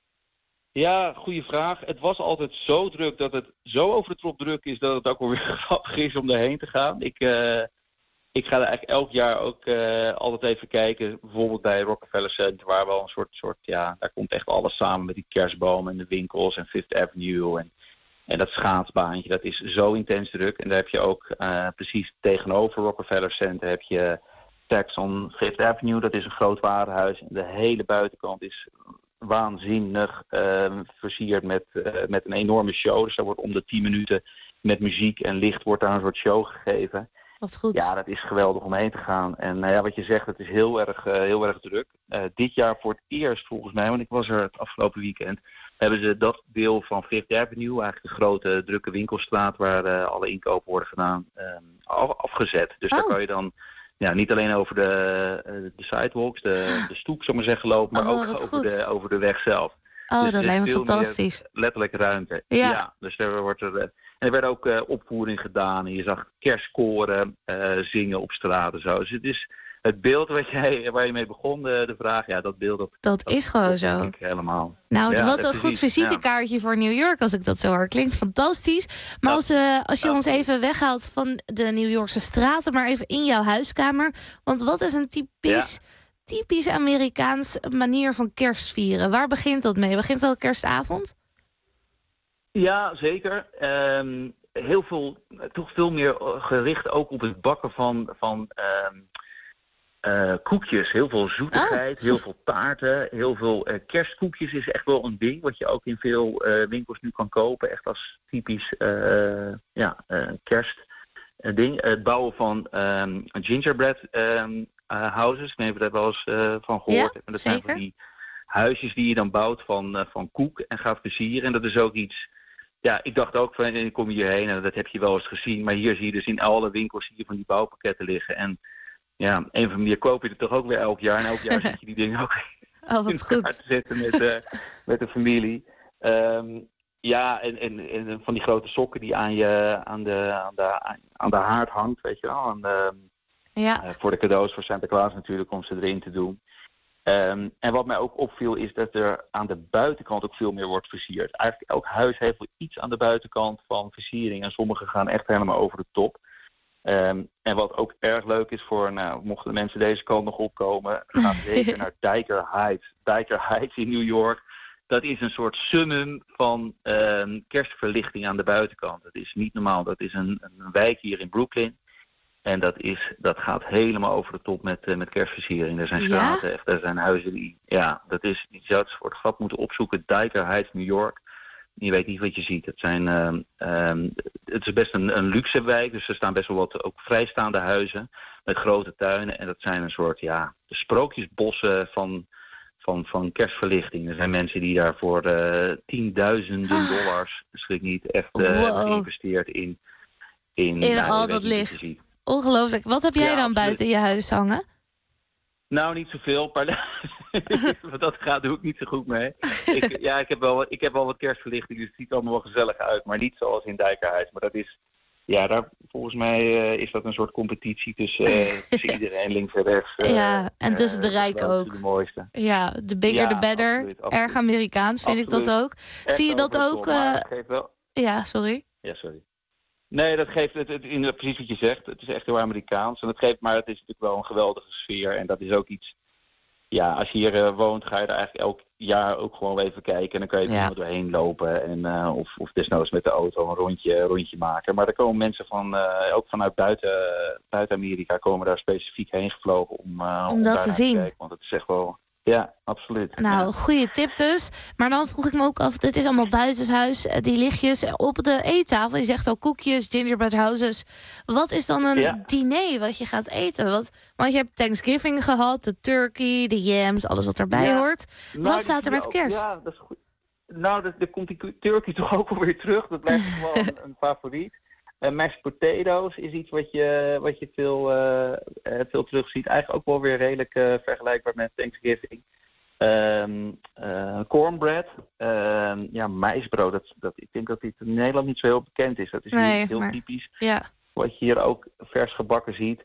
Speaker 8: Ja, goede vraag. Het was altijd zo druk dat het zo over de top druk is dat het ook wel weer grappig is om erheen te gaan. Ik ga er eigenlijk elk jaar ook altijd even kijken. Bijvoorbeeld bij Rockefeller Center, waar wel een soort daar komt echt alles samen met die kerstboom en de winkels en Fifth Avenue en dat schaatsbaantje. Dat is zo intens druk. En daar heb je ook precies tegenover Rockefeller Center heb je Saks on Fifth Avenue. Dat is een groot warenhuis. En de hele buitenkant is waanzinnig versierd met een enorme show. Dus daar wordt om de 10 minuten met muziek en licht wordt daar een soort show gegeven.
Speaker 2: Wat goed.
Speaker 8: Ja, dat is geweldig om heen te gaan. En wat je zegt, het is heel erg druk. Dit jaar voor het eerst volgens mij, want ik was er het afgelopen weekend, hebben ze dat deel van Fifth Avenue, eigenlijk de grote drukke winkelstraat waar alle inkopen worden gedaan, afgezet. Dus daar kan je dan niet alleen over de sidewalks, de stoep, zou ik maar zeggen, lopen, maar ook over de weg zelf.
Speaker 2: Dus dat lijkt me fantastisch.
Speaker 8: Letterlijk ruimte. Ja, dus er wordt er werd ook opvoering gedaan en je zag kerstkoren zingen op straat en zo. Dus het is het beeld waar je mee begon, de vraag, ja, dat beeld...
Speaker 2: Dat is gewoon zo.
Speaker 8: Denk ik helemaal.
Speaker 2: Nou,
Speaker 8: Ja,
Speaker 2: wat een goed visitekaartje voor New York, als ik dat zo hoor. Klinkt fantastisch. Maar als je ons even weghaalt van de New Yorkse straten, maar even in jouw huiskamer. Want wat is een typisch Amerikaans manier van kerst vieren? Waar begint dat mee? Begint dat kerstavond?
Speaker 8: Ja, zeker. Heel veel, toch veel meer gericht ook op het bakken van koekjes. Heel veel zoetigheid, heel veel taarten, heel veel kerstkoekjes is echt wel een ding wat je ook in veel winkels nu kan kopen. Echt als typisch kerstding. Het bouwen van gingerbread houses, we hebben daar wel eens van gehoord.
Speaker 2: Ja,
Speaker 8: en dat
Speaker 2: zeker.
Speaker 8: zijn van die huisjes die je dan bouwt van koek en gaat versieren. En dat is ook iets... Ja, ik dacht ook van, ik kom hierheen en dat heb je wel eens gezien. Maar hier zie je dus in alle winkels van die bouwpakketten liggen. En ja, een of andere manier koop je het toch ook weer elk jaar. En elk jaar zit je die dingen ook in elkaar te zetten met de familie. En van die grote sokken die aan de haard hangt, weet je wel. Voor de cadeaus voor Sinterklaas natuurlijk, om ze erin te doen. En wat mij ook opviel is dat er aan de buitenkant ook veel meer wordt versierd. Eigenlijk elk huis heeft wel iets aan de buitenkant van versiering. En sommige gaan echt helemaal over de top. En wat ook erg leuk is mochten de mensen deze kant nog opkomen, ga zeker naar Dyker Heights. Dyker Heights in New York. Dat is een soort summum van kerstverlichting aan de buitenkant. Dat is niet normaal. Dat is een wijk hier in Brooklyn. En dat gaat helemaal over de top met kerstversiering. Er zijn straten, echt, er zijn huizen die... Ja, dat is iets dat voor het grap moeten opzoeken. Dyker Heights, New York. Je weet niet wat je ziet. Het is best een luxe wijk. Dus er staan best wel wat ook vrijstaande huizen met grote tuinen. En dat zijn een soort, de sprookjesbossen van kerstverlichting. Er zijn mensen die daar voor tienduizenden dollars, schrik niet, echt geïnvesteerd in
Speaker 2: al dat licht. Ongelooflijk. Wat heb jij dan buiten je huis hangen?
Speaker 8: Nou, niet zoveel. Wat dat gaat, doe ik niet zo goed mee. Ik heb wel wat kerstverlichting, dus het ziet allemaal wel gezellig uit. Maar niet zoals in Dijkerhuis. Maar dat is... Ja, volgens mij is dat een soort competitie tussen iedereen, links en rechts.
Speaker 2: En tussen de rijken ook.
Speaker 8: De mooiste.
Speaker 2: Ja, the bigger the better. Absoluut. Erg Amerikaans vind ik dat ook. Echt zie je dat ook? Ja, sorry.
Speaker 8: Ja, sorry. Nee, dat geeft precies wat je zegt. Het is echt heel Amerikaans. En maar het is natuurlijk wel een geweldige sfeer. En dat is ook iets... Ja, als je hier woont, ga je er eigenlijk elk jaar ook gewoon even kijken. En dan kan je er doorheen lopen. En, of desnoods met de auto een rondje maken. Maar er komen mensen ook vanuit buiten Amerika komen daar specifiek heen gevlogen om
Speaker 2: dat te zien.
Speaker 8: Kijken. Want het is echt wel... Ja, absoluut.
Speaker 2: Nou, goede tip dus. Maar dan vroeg ik me ook af, dit is allemaal buitenshuis, die lichtjes op de eettafel. Je zegt al koekjes, gingerbread houses. Wat is dan een diner wat je gaat eten? Want je hebt Thanksgiving gehad, de turkey, de yams, alles wat erbij hoort. Wat staat er met kerst?
Speaker 8: Ja, dat is goed. Nou, er komt die turkey toch ook alweer terug. Dat blijft gewoon een favoriet. Mashed potatoes is iets wat je veel terugziet. Eigenlijk ook wel weer redelijk vergelijkbaar met Thanksgiving. Cornbread. Maïsbrood. Ik denk dat dit in Nederland niet zo heel bekend is. Dat is heel typisch. Ja. Wat je hier ook vers gebakken ziet.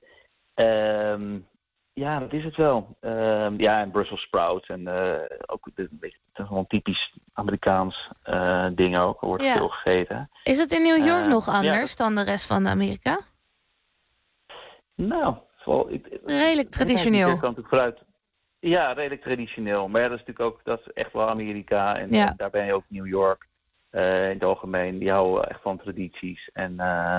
Speaker 8: Ja, dat is het wel. En Brussels sprouts. En ook gewoon typisch Amerikaans ding ook. Er wordt veel gegeten.
Speaker 2: Is het in New York nog anders dan de rest van Amerika?
Speaker 8: Nou,
Speaker 2: redelijk traditioneel.
Speaker 8: Ja, redelijk traditioneel. Maar dat is natuurlijk ook echt wel Amerika. En daar ben je ook New York. In het algemeen. Die houden echt van tradities. En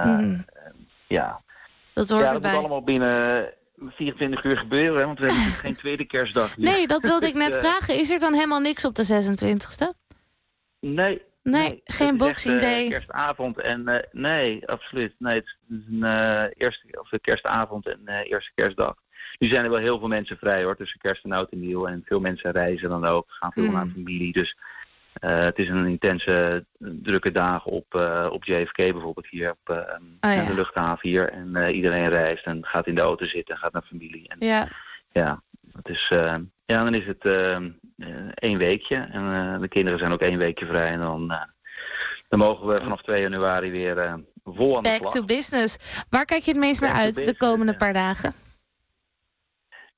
Speaker 2: dat hoort erbij.
Speaker 8: Dat moet allemaal binnen 24 uur gebeuren, hè? Want we hebben geen tweede kerstdag hier.
Speaker 2: Nee, dat wilde ik net vragen. Is er dan helemaal niks op de 26e?
Speaker 8: Nee,
Speaker 2: geen Boxing Day.
Speaker 8: Kerstavond en nee, absoluut. Nee, het is een kerstavond en eerste kerstdag. Nu zijn er wel heel veel mensen vrij hoor, tussen kerst en oud en nieuw. En veel mensen reizen dan ook, gaan veel naar familie. Dus het is een intense, drukke dag op JFK bijvoorbeeld hier op de luchthaven hier. En iedereen reist en gaat in de auto zitten en gaat naar familie. En, het is, dan is het 1 weekje. En de kinderen zijn ook 1 weekje vrij. En dan mogen we vanaf 2 januari weer vol aan de slag.
Speaker 2: Back to business. Waar kijk je het meest naar uit de komende paar dagen?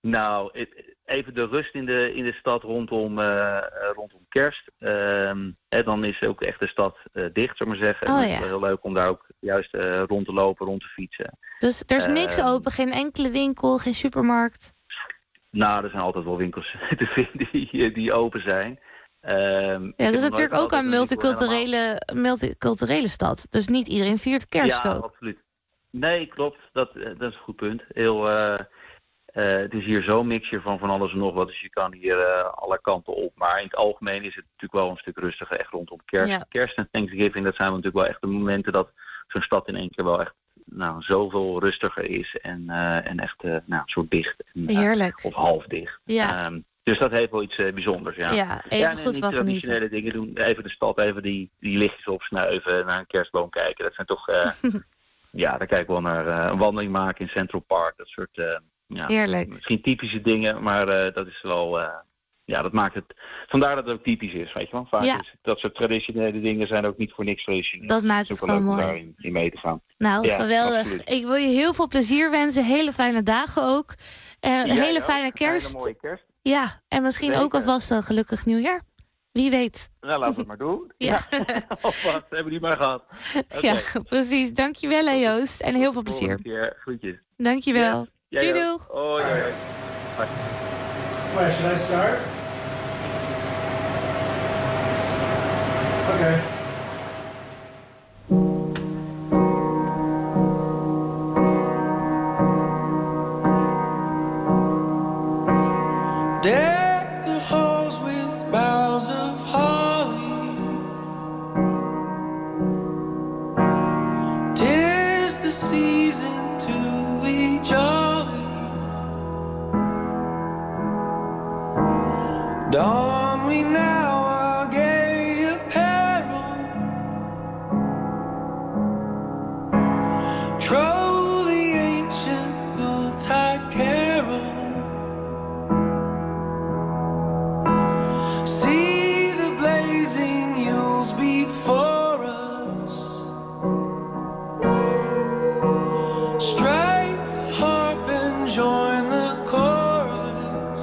Speaker 8: Nou, even de rust in de stad rondom kerst. Dan is ook echt de stad dicht, zou ik maar zeggen.
Speaker 2: Oh,
Speaker 8: Het is wel heel leuk om daar ook juist rond te lopen, rond te fietsen.
Speaker 2: Dus er is niks open, geen enkele winkel, geen supermarkt?
Speaker 8: Nou, er zijn altijd wel winkels te vinden die open zijn.
Speaker 2: Dat is natuurlijk ook een multiculturele stad. Dus niet iedereen viert kerst
Speaker 8: ja,
Speaker 2: ook.
Speaker 8: Absoluut. Nee, klopt. Dat is een goed punt. Het is hier zo'n mixje van alles en nog wat. Dus je kan hier alle kanten op. Maar in het algemeen is het natuurlijk wel een stuk rustiger. Echt rondom kerst.
Speaker 2: Ja.
Speaker 8: Kerst en Thanksgiving, dat zijn natuurlijk wel echt de momenten dat zo'n stad in één keer wel echt zoveel rustiger is. En echt een soort dicht.
Speaker 2: Heerlijk.
Speaker 8: Of half dicht.
Speaker 2: Ja.
Speaker 8: Dus dat heeft wel iets bijzonders. Ja,
Speaker 2: even goed van
Speaker 8: traditionele dingen doen. Even de stad, even die lichtjes opsnuiven. Naar een kerstboom kijken. Dat zijn toch... daar kijk ik wel naar. Een wandeling maken in Central Park. Dat soort...
Speaker 2: Heerlijk.
Speaker 8: Misschien typische dingen, maar dat is wel... dat maakt het... Vandaar dat het ook typisch is, weet je wel. Vaak is dat soort traditionele dingen zijn ook niet voor niks traditioneel.
Speaker 2: Dat maakt het gewoon mooi.
Speaker 8: Om daarin mee te gaan.
Speaker 2: Nou, geweldig.
Speaker 8: Absoluut.
Speaker 2: Ik wil je heel veel plezier wensen. Hele fijne dagen ook. Een hele fijne kerst.
Speaker 8: Een hele mooie kerst.
Speaker 2: Ja, en misschien ook alvast een gelukkig nieuwjaar. Wie weet.
Speaker 8: Nou, laten we het maar doen.
Speaker 2: Ja.
Speaker 8: Alvast, hebben we die maar gehad. Okay.
Speaker 2: Ja, precies. Dankjewel, Joost. En heel veel plezier.
Speaker 8: Groetjes.
Speaker 2: Dankjewel.
Speaker 8: Yes.
Speaker 2: Doei, doeg.
Speaker 8: Oh, ja.
Speaker 9: Where should I start? Okay.
Speaker 10: Deck the halls with boughs of holly. 'Tis the season to be jolly. Don we now our gay apparel. Troll the ancient Yuletide carol. See the blazing yules before us. Strike the harp and join the chorus.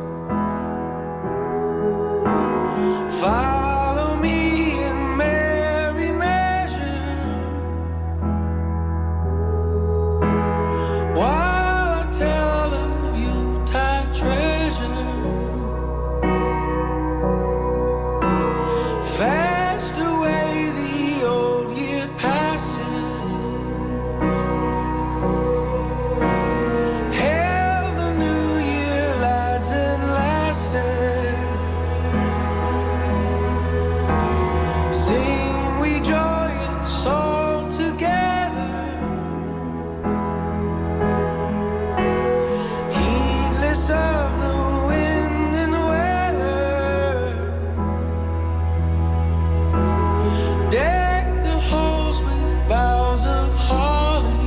Speaker 10: Follow me in merry measure while I tell of Yuletide treasure. Fast away the old year passes. Hail the new year, lads and lasses. Sing we joyous all together, heedless of the wind and weather. Deck the halls with boughs of holly.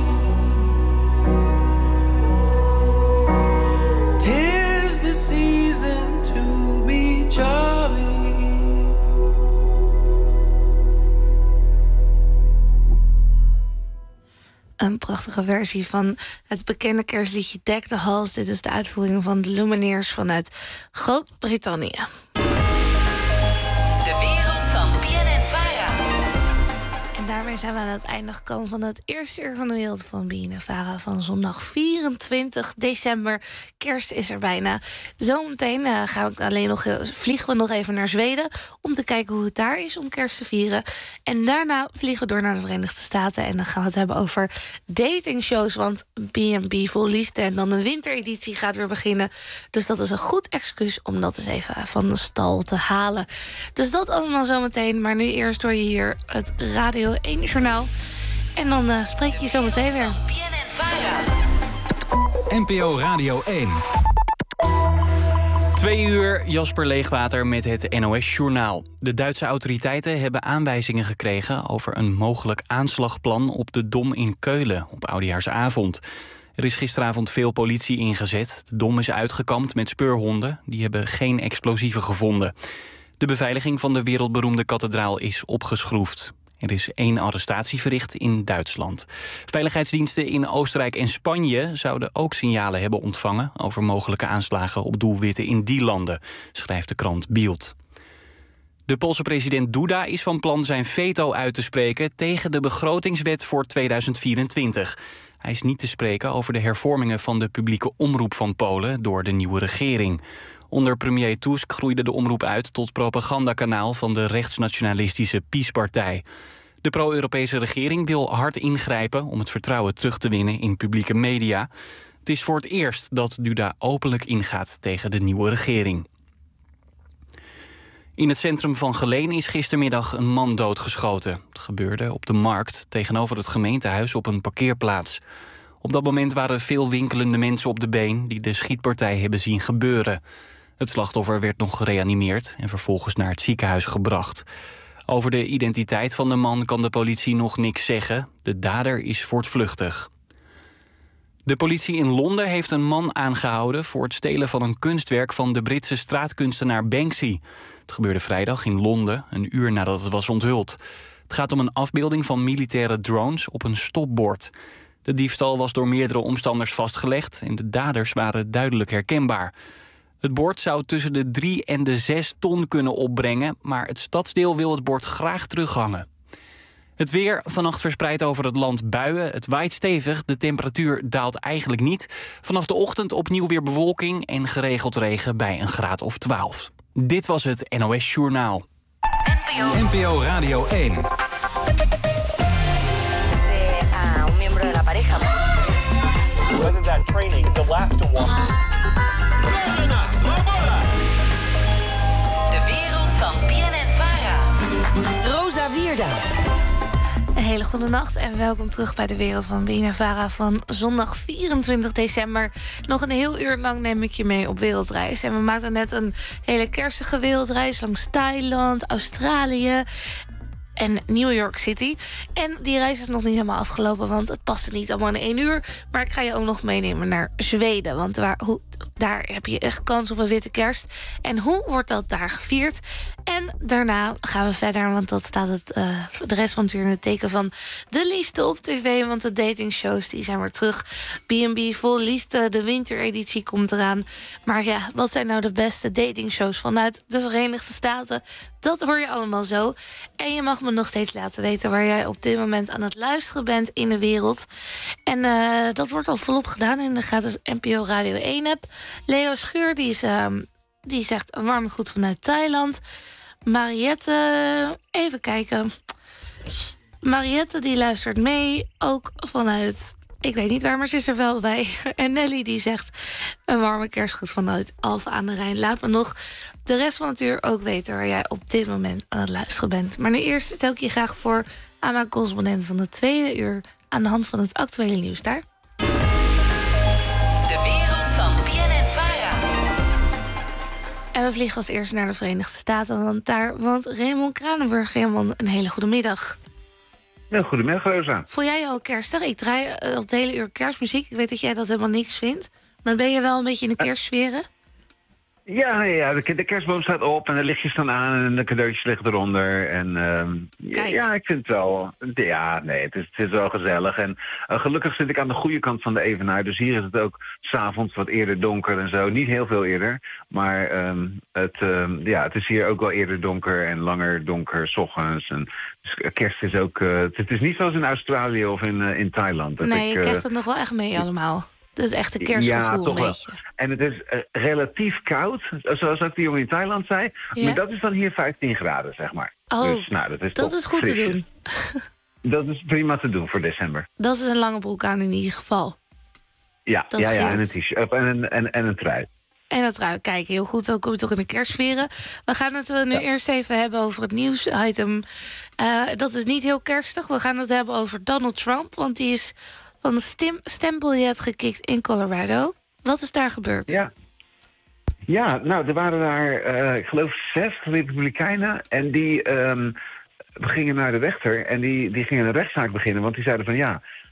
Speaker 10: 'Tis the season to be jolly.
Speaker 2: Een prachtige versie van het bekende kerstliedje Deck the Halls. Dit is de uitvoering van de Lumineers vanuit Groot-Brittannië.
Speaker 5: De wereld van BNN-Vara.
Speaker 2: En daarmee zijn we aan het einde gekomen van het eerste uur van de wereld van BNN-Vara van zondag 24 december. Kerst is er bijna. Zometeen vliegen we nog even naar Zweden om te kijken hoe het daar is om kerst te vieren. En daarna vliegen we door naar de Verenigde Staten en dan gaan we het hebben over datingshows, want B&B Vol Liefde en dan de wintereditie gaat weer beginnen. Dus dat is een goed excuus om dat eens even van de stal te halen. Dus dat allemaal zometeen, maar nu eerst hoor je hier het Radio 1 Journaal. En dan spreek ik je zometeen weer.
Speaker 5: BNN-Vara.
Speaker 3: NPO Radio 1.
Speaker 1: 2 uur, Jasper Leegwater met het NOS-journaal. De Duitse autoriteiten hebben aanwijzingen gekregen over een mogelijk aanslagplan op de Dom in Keulen op Oudejaarsavond. Er is gisteravond veel politie ingezet. De Dom is uitgekampt met speurhonden. Die hebben geen explosieven gevonden. De beveiliging van de wereldberoemde kathedraal is opgeschroefd. Er is 1 arrestatie verricht in Duitsland. Veiligheidsdiensten in Oostenrijk en Spanje zouden ook signalen hebben ontvangen over mogelijke aanslagen op doelwitten in die landen, schrijft de krant Bild. De Poolse president Duda is van plan zijn veto uit te spreken tegen de begrotingswet voor 2024. Hij is niet te spreken over de hervormingen van de publieke omroep van Polen door de nieuwe regering. Onder premier Tusk groeide de omroep uit tot propagandakanaal van de rechtsnationalistische PiS-partij. De pro-Europese regering wil hard ingrijpen om het vertrouwen terug te winnen in publieke media. Het is voor het eerst dat Duda openlijk ingaat tegen de nieuwe regering. In het centrum van Geleen is gistermiddag een man doodgeschoten. Het gebeurde op de markt tegenover het gemeentehuis op een parkeerplaats. Op dat moment waren veel winkelende mensen op de been die de schietpartij hebben zien gebeuren. Het slachtoffer werd nog gereanimeerd en vervolgens naar het ziekenhuis gebracht. Over de identiteit van de man kan de politie nog niks zeggen. De dader is voortvluchtig. De politie in Londen heeft een man aangehouden voor het stelen van een kunstwerk van de Britse straatkunstenaar Banksy. Het gebeurde vrijdag in Londen, een uur nadat het was onthuld. Het gaat om een afbeelding van militaire drones op een stopbord. De diefstal was door meerdere omstanders vastgelegd en de daders waren duidelijk herkenbaar. Het bord zou tussen de 3 en de 6 ton kunnen opbrengen, maar het stadsdeel wil het bord graag terughangen. Het weer, vannacht verspreid over het land buien. Het waait stevig, de temperatuur daalt eigenlijk niet. Vanaf de ochtend opnieuw weer bewolking en geregeld regen bij een graad of 12. Dit was het NOS Journaal.
Speaker 3: NPO Radio 1.
Speaker 4: Whether that training, the last one.
Speaker 5: De wereld van PNN-VARA.
Speaker 2: Rosa Wierda. Een hele goede nacht en welkom terug bij de wereld van PNN-VARA van zondag 24 december. Nog een heel uur lang neem ik je mee op wereldreis. En we maakten net een hele kerstige wereldreis langs Thailand, Australië en New York City. En die reis is nog niet helemaal afgelopen, want het paste niet allemaal in 1 uur. Maar ik ga je ook nog meenemen naar Zweden, want daar heb je echt kans op een witte kerst. En hoe wordt dat daar gevierd? En daarna gaan we verder, want dat staat de rest van het uur in het teken van de liefde op tv. Want de datingshows die zijn weer terug. B&B Vol Liefde, de wintereditie komt eraan. Maar ja, wat zijn nou de beste datingshows vanuit de Verenigde Staten? Dat hoor je allemaal zo. En je mag me nog steeds laten weten waar jij op dit moment aan het luisteren bent in de wereld. En dat wordt al volop gedaan in de gratis NPO Radio 1-app. Leo Schuur, die zegt een warme groet vanuit Thailand. Mariette, even kijken. Mariette die luistert mee, ook vanuit, ik weet niet waar, maar ze is er wel bij. En Nelly die zegt een warme kerstgroet vanuit Alphen aan de Rijn. Laat me nog de rest van het uur ook weten waar jij op dit moment aan het luisteren bent. Maar nu eerst stel ik je graag voor aan mijn correspondent van de tweede uur aan de hand van het actuele nieuws daar.
Speaker 5: De wereld van PNN-VARA.
Speaker 2: En we vliegen als eerste naar de Verenigde Staten, want daar woont Raymond Kranenburg. Raymond, een hele goede middag.
Speaker 11: Ja, goedemiddag, Rosa.
Speaker 2: Voel jij je al kerstig? Ik draai al het hele uur kerstmuziek. Ik weet dat jij dat helemaal niks vindt. Maar ben je wel een beetje in de kerstsferen?
Speaker 11: Ja, de kerstboom staat op en de lichtjes staan aan en de cadeautjes liggen eronder. En ja, ik vind het wel. Ja, nee, het is wel gezellig. En gelukkig zit ik aan de goede kant van de evenaar. Dus hier is het ook 's avonds wat eerder donker en zo. Niet heel veel eerder. Maar het is hier ook wel eerder donker en langer donker 's ochtends. En dus kerst is ook. Het is niet zoals in Australië of in Thailand.
Speaker 2: Nee, je krijgt het nog wel echt mee allemaal. Het echte kerstgevoel,
Speaker 11: ja, toch
Speaker 2: een beetje.
Speaker 11: En het is relatief koud, zoals ook die jongen in Thailand zei.
Speaker 2: Ja?
Speaker 11: Maar dat is dan hier 15 graden, zeg maar.
Speaker 2: Oh,
Speaker 11: dus, dat is
Speaker 2: goed
Speaker 11: fris.
Speaker 2: te doen.
Speaker 11: Dat is prima te doen voor december.
Speaker 2: Dat is een lange broek aan in ieder geval.
Speaker 11: Ja, en een t-shirt en een trui.
Speaker 2: En dat trui, kijk, heel goed. Dan kom je toch in de kerstsferen. We gaan het nu eerst even hebben over het nieuwsitem. Dat is niet heel kerstig. We gaan het hebben over Donald Trump, want die is van het stembiljet gekikt in Colorado. Wat is daar gebeurd?
Speaker 11: Ja, nou, er waren daar, ik geloof 6 Republikeinen. En die gingen naar de rechter en die gingen een rechtszaak beginnen. Want die zeiden van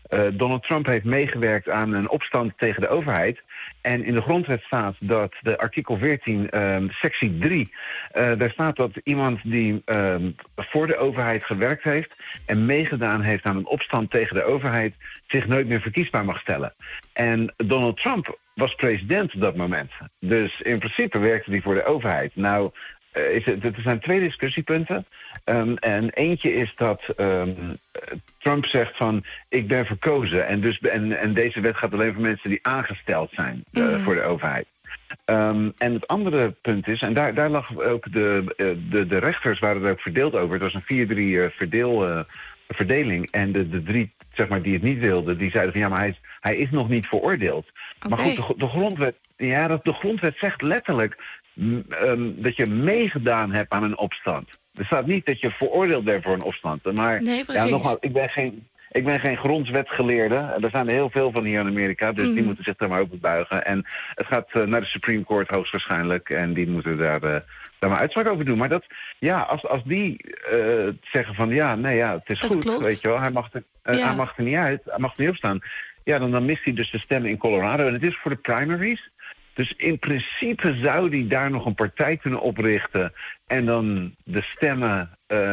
Speaker 11: Donald Trump heeft meegewerkt aan een opstand tegen de overheid. En in de grondwet staat dat de artikel 14, sectie 3... daar staat dat iemand die voor de overheid gewerkt heeft en meegedaan heeft aan een opstand tegen de overheid zich nooit meer verkiesbaar mag stellen. En Donald Trump was president op dat moment. Dus in principe werkte hij voor de overheid. Nou, er zijn 2 discussiepunten. En eentje is dat Trump zegt van, ik ben verkozen. En deze wet gaat alleen voor mensen die aangesteld zijn voor de overheid. En het andere punt is, en daar lag ook de rechters waren er ook verdeeld over. Het was een 4-3 verdeling. En de 3, zeg maar, die het niet wilden, die zeiden van ja, maar hij is nog niet veroordeeld. Okay. Maar goed, de grondwet zegt letterlijk dat je meegedaan hebt aan een opstand. Er staat niet dat je veroordeeld bent voor een opstand. Maar
Speaker 2: nee, precies.
Speaker 11: Ja, nogmaals, ik ben geen grondwetgeleerde. Er zijn er heel veel van hier in Amerika, dus die moeten zich daar maar op buigen. En het gaat naar de Supreme Court hoogstwaarschijnlijk. En die moeten daar maar uitspraak over doen. Maar dat, ja, als die zeggen van het is dat goed, klopt. Weet je wel, hij mag er niet uit, hij mag er niet opstaan. Ja, dan mist hij dus de stemmen in Colorado. En het is voor de primaries. Dus in principe zou die daar nog een partij kunnen oprichten. En dan de stemmen,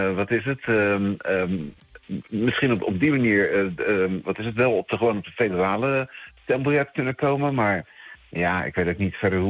Speaker 11: misschien op die manier, wel gewoon op de federale stembiljet kunnen komen. Maar ja, ik weet ook niet verder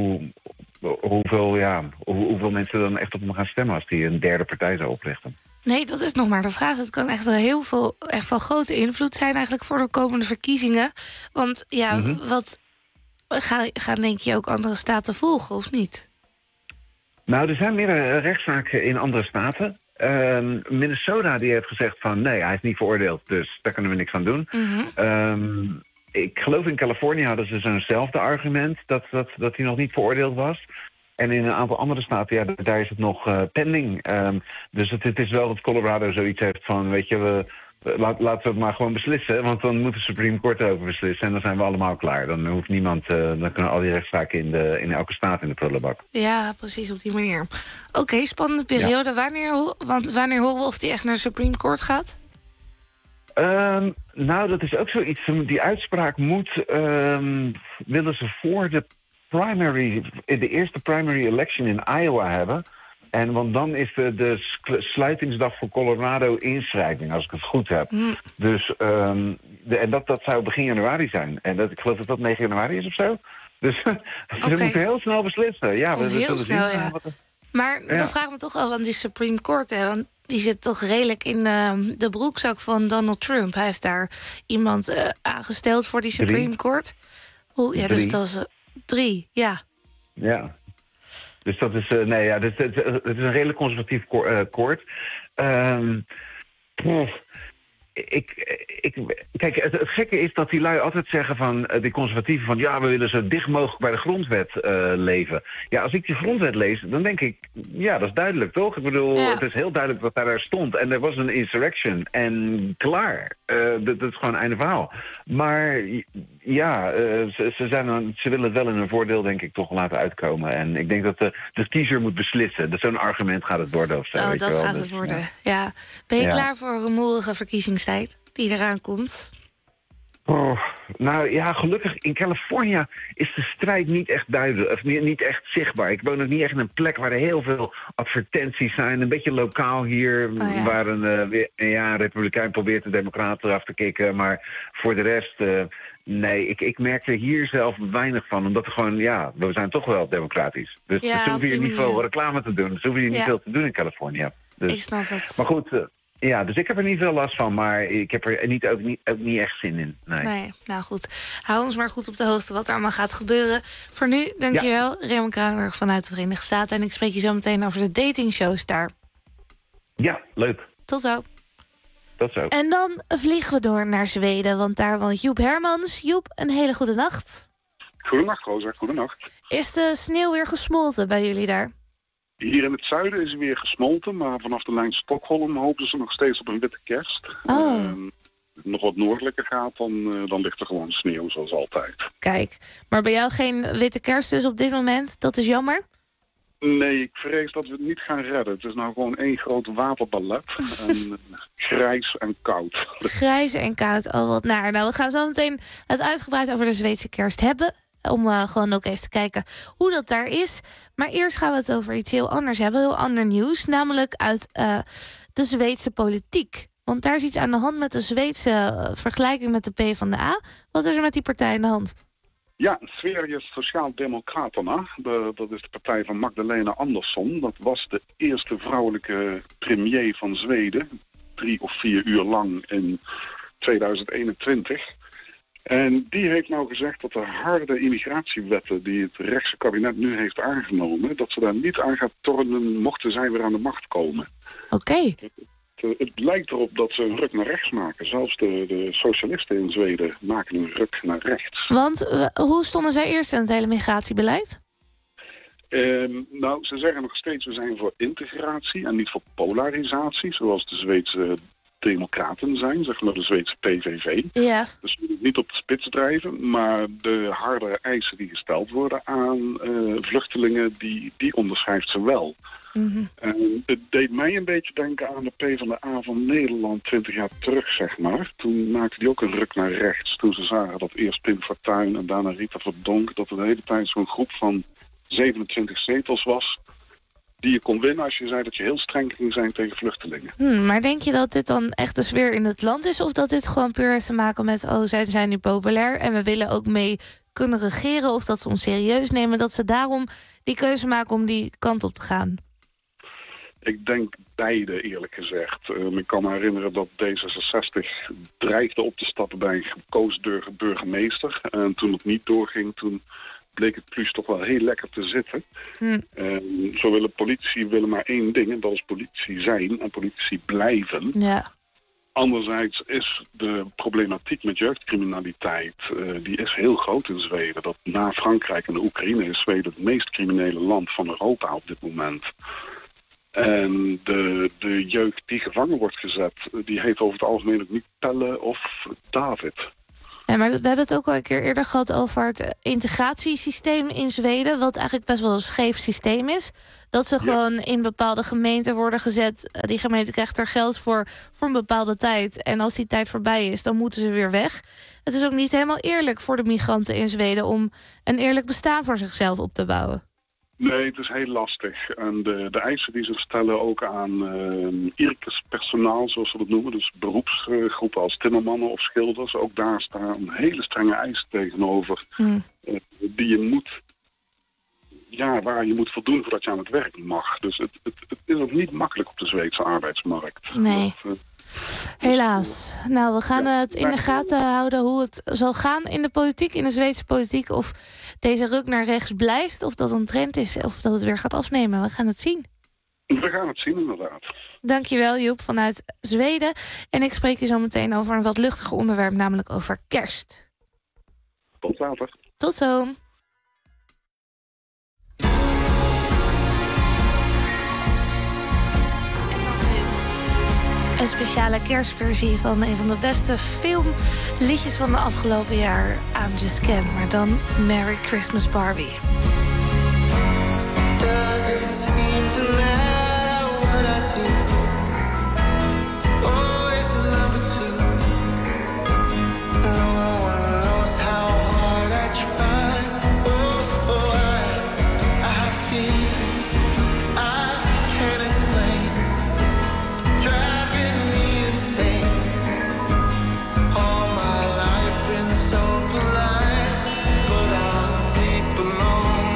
Speaker 11: hoeveel mensen dan echt op hem gaan stemmen als die een derde partij zou oprichten.
Speaker 2: Nee, dat is nog maar de vraag. Het kan echt van grote invloed zijn eigenlijk voor de komende verkiezingen. Want wat gaan denk je ook andere staten volgen, of niet?
Speaker 11: Nou, er zijn meerdere rechtszaken in andere staten. Minnesota die heeft gezegd van nee, hij is niet veroordeeld, dus daar kunnen we niks aan doen. Ik geloof in Californië hadden ze zo'nzelfde argument dat hij nog niet veroordeeld was. En in een aantal andere staten, daar is het nog pending. Dus het is wel dat Colorado zoiets heeft van, weet je, laten we het maar gewoon beslissen. Want dan moet de Supreme Court erover beslissen. En dan zijn we allemaal klaar. Dan hoeft niemand, dan kunnen al die rechtszaken in elke staat in de prullenbak.
Speaker 2: Ja, precies, op die manier. Oké, spannende periode. Ja. Wanneer horen we of die echt naar de Supreme Court gaat?
Speaker 11: Nou, dat is ook zoiets. Die uitspraak willen ze voor de eerste primary election in Iowa hebben. Want dan is de sluitingsdag voor Colorado inschrijving, als ik het goed heb. Dus en dat zou begin januari zijn. En ik geloof dat 9 januari is of zo. Dus we moeten heel snel beslissen. Ja, we
Speaker 2: heel snel, zien. Ja. Maar dan vraag ik me toch al, want die Supreme Court, want die zit toch redelijk in de broekzak van Donald Trump. Hij heeft daar iemand aangesteld voor die Supreme Court. Dus dat is 3, ja. Ja.
Speaker 11: Dus dat is, het is een redelijk conservatief koord. Kijk, het gekke is dat die lui altijd zeggen van die conservatieven van we willen zo dicht mogelijk bij de grondwet leven. Ja, als ik die grondwet lees, dan denk ik, dat is duidelijk, toch? Ik bedoel, het is heel duidelijk wat daar stond. En er was een insurrection. En klaar. Dat is gewoon een einde verhaal. Maar ze willen het wel in hun voordeel, denk ik, toch laten uitkomen. En ik denk dat de kiezer moet beslissen. Dus zo'n argument gaat het worden of zo.
Speaker 2: Oh, dat gaat het worden. Ja. Ben je klaar voor een rumoerige verkiezingstijd die eraan komt?
Speaker 11: Nou ja, gelukkig in Californië is de strijd niet echt duidelijk, of niet echt zichtbaar. Ik woon ook niet echt in een plek waar er heel veel advertenties zijn. Een beetje lokaal hier, waar een republikein probeert de democraten eraf te kicken. Maar voor de rest, nee, ik merk er hier zelf weinig van. Omdat er gewoon, we zijn toch wel democratisch. Dus ze hoeven hier niet veel reclame te doen. Ze hoeven hier niet veel te doen in Californië. Dus,
Speaker 2: ik snap het.
Speaker 11: Maar goed, dus ik heb er niet veel last van, maar ik heb er ook niet echt zin in.
Speaker 2: Nee, nou goed. Hou ons maar goed op de hoogte wat er allemaal gaat gebeuren. Voor nu, dankjewel, Raymond Kranenburg vanuit de Verenigde Staten. En ik spreek je zo meteen over de datingshows daar.
Speaker 11: Ja, leuk.
Speaker 2: Tot zo.
Speaker 11: Tot zo.
Speaker 2: En dan vliegen we door naar Zweden, want daar woont Joep Hermans. Joep, een hele goede nacht.
Speaker 12: Goedenacht, Rosa. Goedenacht.
Speaker 2: Is de sneeuw weer gesmolten bij jullie daar?
Speaker 12: Hier in het zuiden is het weer gesmolten, maar vanaf de lijn Stockholm hopen ze nog steeds op een witte kerst. Nog wat noordelijker gaat, dan ligt er gewoon sneeuw, zoals altijd.
Speaker 2: Kijk, maar bij jou geen witte kerst dus op dit moment? Dat is jammer?
Speaker 12: Nee, ik vrees dat we het niet gaan redden. Het is nou gewoon één groot waterballet. En grijs en koud.
Speaker 2: Grijs en koud, oh wat naar. Nou, we gaan zo meteen het uitgebreid over de Zweedse kerst hebben. Om gewoon ook even te kijken hoe dat daar is. Maar eerst gaan we het over iets heel anders hebben. Heel ander nieuws, namelijk uit de Zweedse politiek. Want daar is iets aan de hand met de Zweedse vergelijking met de PvdA. Wat is er met die partij aan de hand?
Speaker 12: Ja, Sveriges Socialdemokraterna, dat is de partij van Magdalena Andersson. Dat was de eerste vrouwelijke premier van Zweden, 3 of 4 uur lang in 2021. En die heeft nou gezegd dat de harde immigratiewetten die het rechtse kabinet nu heeft aangenomen, dat ze daar niet aan gaat tornen mochten zij weer aan de macht komen.
Speaker 2: Oké.
Speaker 12: Het lijkt erop dat ze een ruk naar rechts maken. Zelfs de socialisten in Zweden maken een ruk naar rechts.
Speaker 2: Want hoe stonden zij eerst in het hele migratiebeleid?
Speaker 12: Nou, ze zeggen nog steeds we zijn voor integratie en niet voor polarisatie, zoals de Zweedse democraten zijn, zeg maar de Zweedse PVV.
Speaker 2: Ja.
Speaker 12: Dus we willen niet op de spits drijven, maar de harde eisen die gesteld worden aan vluchtelingen, die onderschrijft ze wel. Mm-hmm. En het deed mij een beetje denken aan de PvdA van Nederland 20 jaar terug, zeg maar. Toen maakte die ook een ruk naar rechts. Toen ze zagen dat eerst Pim Fortuyn en daarna Rita Verdonk, dat er de hele tijd zo'n groep van 27 zetels was die je kon winnen als je zei dat je heel streng ging zijn tegen vluchtelingen.
Speaker 2: Maar denk je dat dit dan echt de sfeer in het land is? Of dat dit gewoon puur heeft te maken met, zij zijn nu populair en we willen ook mee kunnen regeren? Of dat ze ons serieus nemen, dat ze daarom die keuze maken om die kant op te gaan?
Speaker 12: Ik denk beide, eerlijk gezegd. Ik kan me herinneren dat D66 dreigde op te stappen bij een gekozen burgemeester. En toen het niet doorging, toen bleek het plus toch wel heel lekker te zitten. Zo willen politici maar één ding, en dat is politici zijn en politici blijven.
Speaker 2: Ja.
Speaker 12: Anderzijds is de problematiek met jeugdcriminaliteit, die is heel groot in Zweden. Dat na Frankrijk en de Oekraïne is Zweden het meest criminele land van Europa op dit moment. En de jeugd die gevangen wordt gezet, die heet over het algemeen ook niet Pelle of David.
Speaker 2: Ja, maar we hebben het ook al een keer eerder gehad over het integratiesysteem in Zweden, wat eigenlijk best wel een scheef systeem is. Dat ze gewoon in bepaalde gemeenten worden gezet. Die gemeente krijgt er geld voor een bepaalde tijd. En als die tijd voorbij is, dan moeten ze weer weg. Het is ook niet helemaal eerlijk voor de migranten in Zweden om een eerlijk bestaan voor zichzelf op te bouwen.
Speaker 12: Nee, het is heel lastig. En de eisen die ze stellen ook aan yrkespersoneel, zoals ze dat noemen, dus beroepsgroepen als timmermannen of schilders, ook daar staan hele strenge eisen tegenover die je moet, waar je moet voldoen voordat je aan het werk mag. Dus het is ook niet makkelijk op de Zweedse arbeidsmarkt.
Speaker 2: Nee. Helaas. Nou, we gaan het in de gaten houden hoe het zal gaan in de politiek, in de Zweedse politiek. Of deze ruk naar rechts blijft, of dat een trend is, of dat het weer gaat afnemen. We gaan het zien.
Speaker 12: We gaan het zien, inderdaad.
Speaker 2: Dankjewel, Joep, vanuit Zweden. En ik spreek je zo meteen over een wat luchtiger onderwerp, namelijk over kerst.
Speaker 12: Tot later.
Speaker 2: Tot zo. Een speciale kerstversie van een van de beste filmliedjes van de afgelopen jaar, I'm Just Ken, maar dan Merry Christmas Barbie.
Speaker 10: Doesn't seem to matter what I do. Always number two. No one knows how hard I try. Oh, I feel I can't explain. Driving me insane. All my life been so blind, but I'll sleep alone.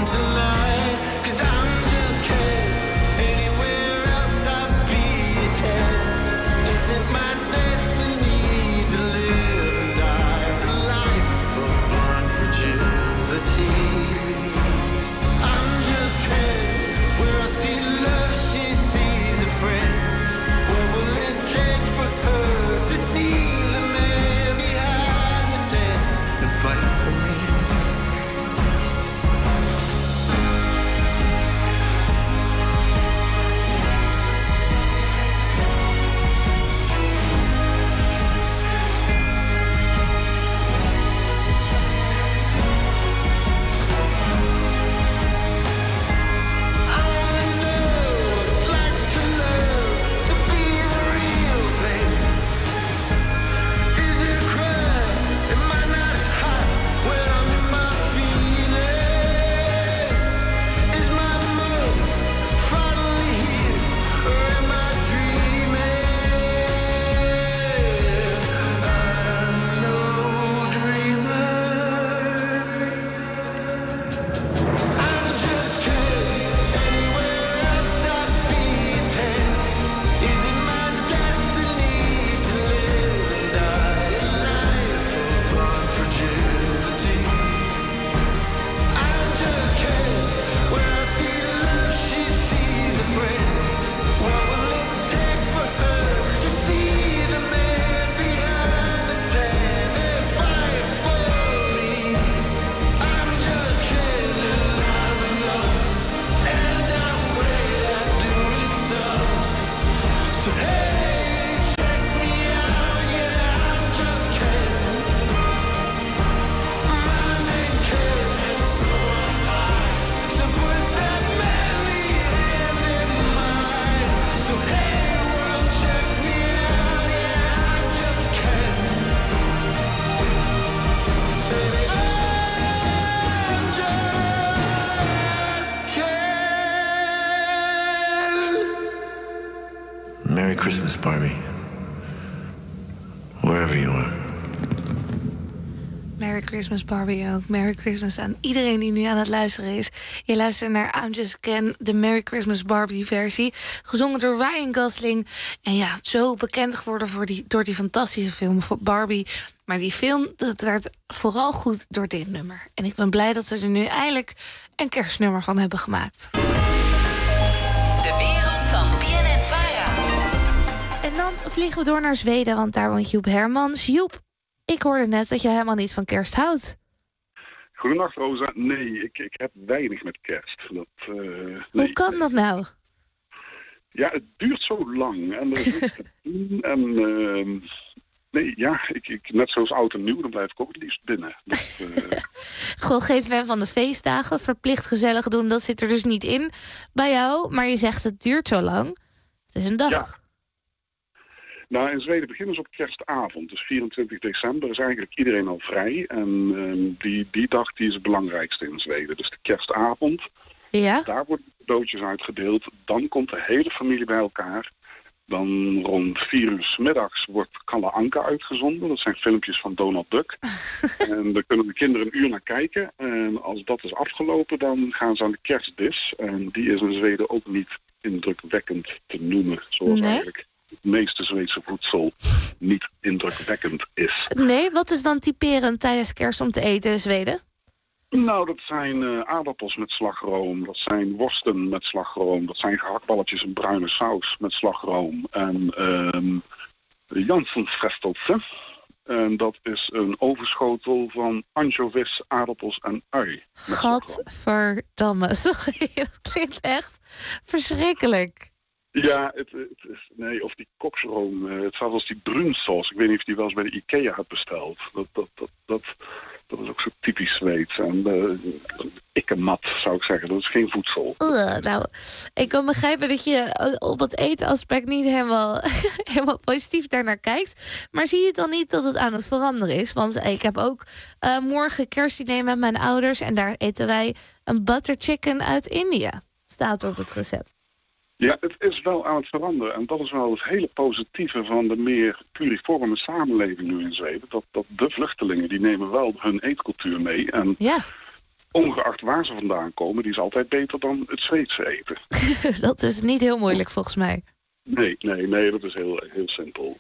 Speaker 13: Merry Christmas, Barbie. Wherever you are.
Speaker 2: Merry Christmas, Barbie ook. Merry Christmas aan iedereen die nu aan het luisteren is. Je luistert naar I'm Just Ken, de Merry Christmas Barbie-versie. Gezongen door Ryan Gosling. En ja, zo bekend geworden door die fantastische film Barbie. Maar die film, dat werd vooral goed door dit nummer. En ik ben blij dat ze er nu eindelijk een kerstnummer van hebben gemaakt.
Speaker 5: De wereld van BNN-Vara.
Speaker 2: En dan vliegen we door naar Zweden, want daar woont Joep Hermans. Joep, ik hoorde net dat je helemaal niet van kerst houdt.
Speaker 12: Goedendag, Rosa. Nee, ik heb weinig met kerst. Nee.
Speaker 2: Hoe kan dat nou?
Speaker 12: Ja, het duurt zo lang. En er is niks te doen. En nee, ja, ik net zoals oud en nieuw, dan blijf ik ook het liefst binnen.
Speaker 2: Goh, geen fan van de feestdagen. Verplicht gezellig doen, dat zit er dus niet in bij jou. Maar je zegt het duurt zo lang. Het is een dag.
Speaker 12: Ja. Nou, in Zweden beginnen ze op kerstavond. Dus 24 december is eigenlijk iedereen al vrij. En die dag die is het belangrijkste in Zweden. Dus de kerstavond.
Speaker 2: Ja?
Speaker 12: Daar worden cadeautjes uitgedeeld. Dan komt de hele familie bij elkaar. Dan rond 4 uur 's middags wordt Kalle Anka uitgezonden. Dat zijn filmpjes van Donald Duck. En daar kunnen de kinderen een uur naar kijken. En als dat is afgelopen, dan gaan ze aan de kerstdis. En die is in Zweden ook niet indrukwekkend te noemen. Zoals eigenlijk het meeste Zweedse voedsel niet indrukwekkend is.
Speaker 2: Nee, wat is dan typerend tijdens kerst om te eten in Zweden?
Speaker 12: Nou, dat zijn aardappels met slagroom. Dat zijn worsten met slagroom. Dat zijn gehaktballetjes in bruine saus met slagroom. En Janssensfrestelse. En dat is een ovenschotel van anchovies, aardappels en ui.
Speaker 2: Gadverdamme. Sorry, dat klinkt echt verschrikkelijk.
Speaker 12: Ja, het is, nee, of die koksroom, hetzelfde als die brunsauce. Ik weet niet of je die wel eens bij de IKEA hebt besteld. Dat is ook zo typisch Zweeds. En ikkemat, zou ik zeggen. Dat is geen voedsel.
Speaker 2: Nou, ik kan begrijpen dat je op het etenaspect niet helemaal positief daarnaar kijkt. Maar zie je dan niet dat het aan het veranderen is? Want ik heb ook morgen kerstdiner met mijn ouders. En daar eten wij een butter chicken uit India. Staat er op het recept.
Speaker 12: Ja, het is wel aan het veranderen. En dat is wel het hele positieve van de meer puriforme samenleving nu in Zweden. Dat de vluchtelingen, die nemen wel hun eetcultuur mee. En
Speaker 2: ja.
Speaker 12: Ongeacht waar ze vandaan komen, die is altijd beter dan het Zweedse eten.
Speaker 2: Dat is niet heel moeilijk volgens mij.
Speaker 12: Nee, dat is heel simpel.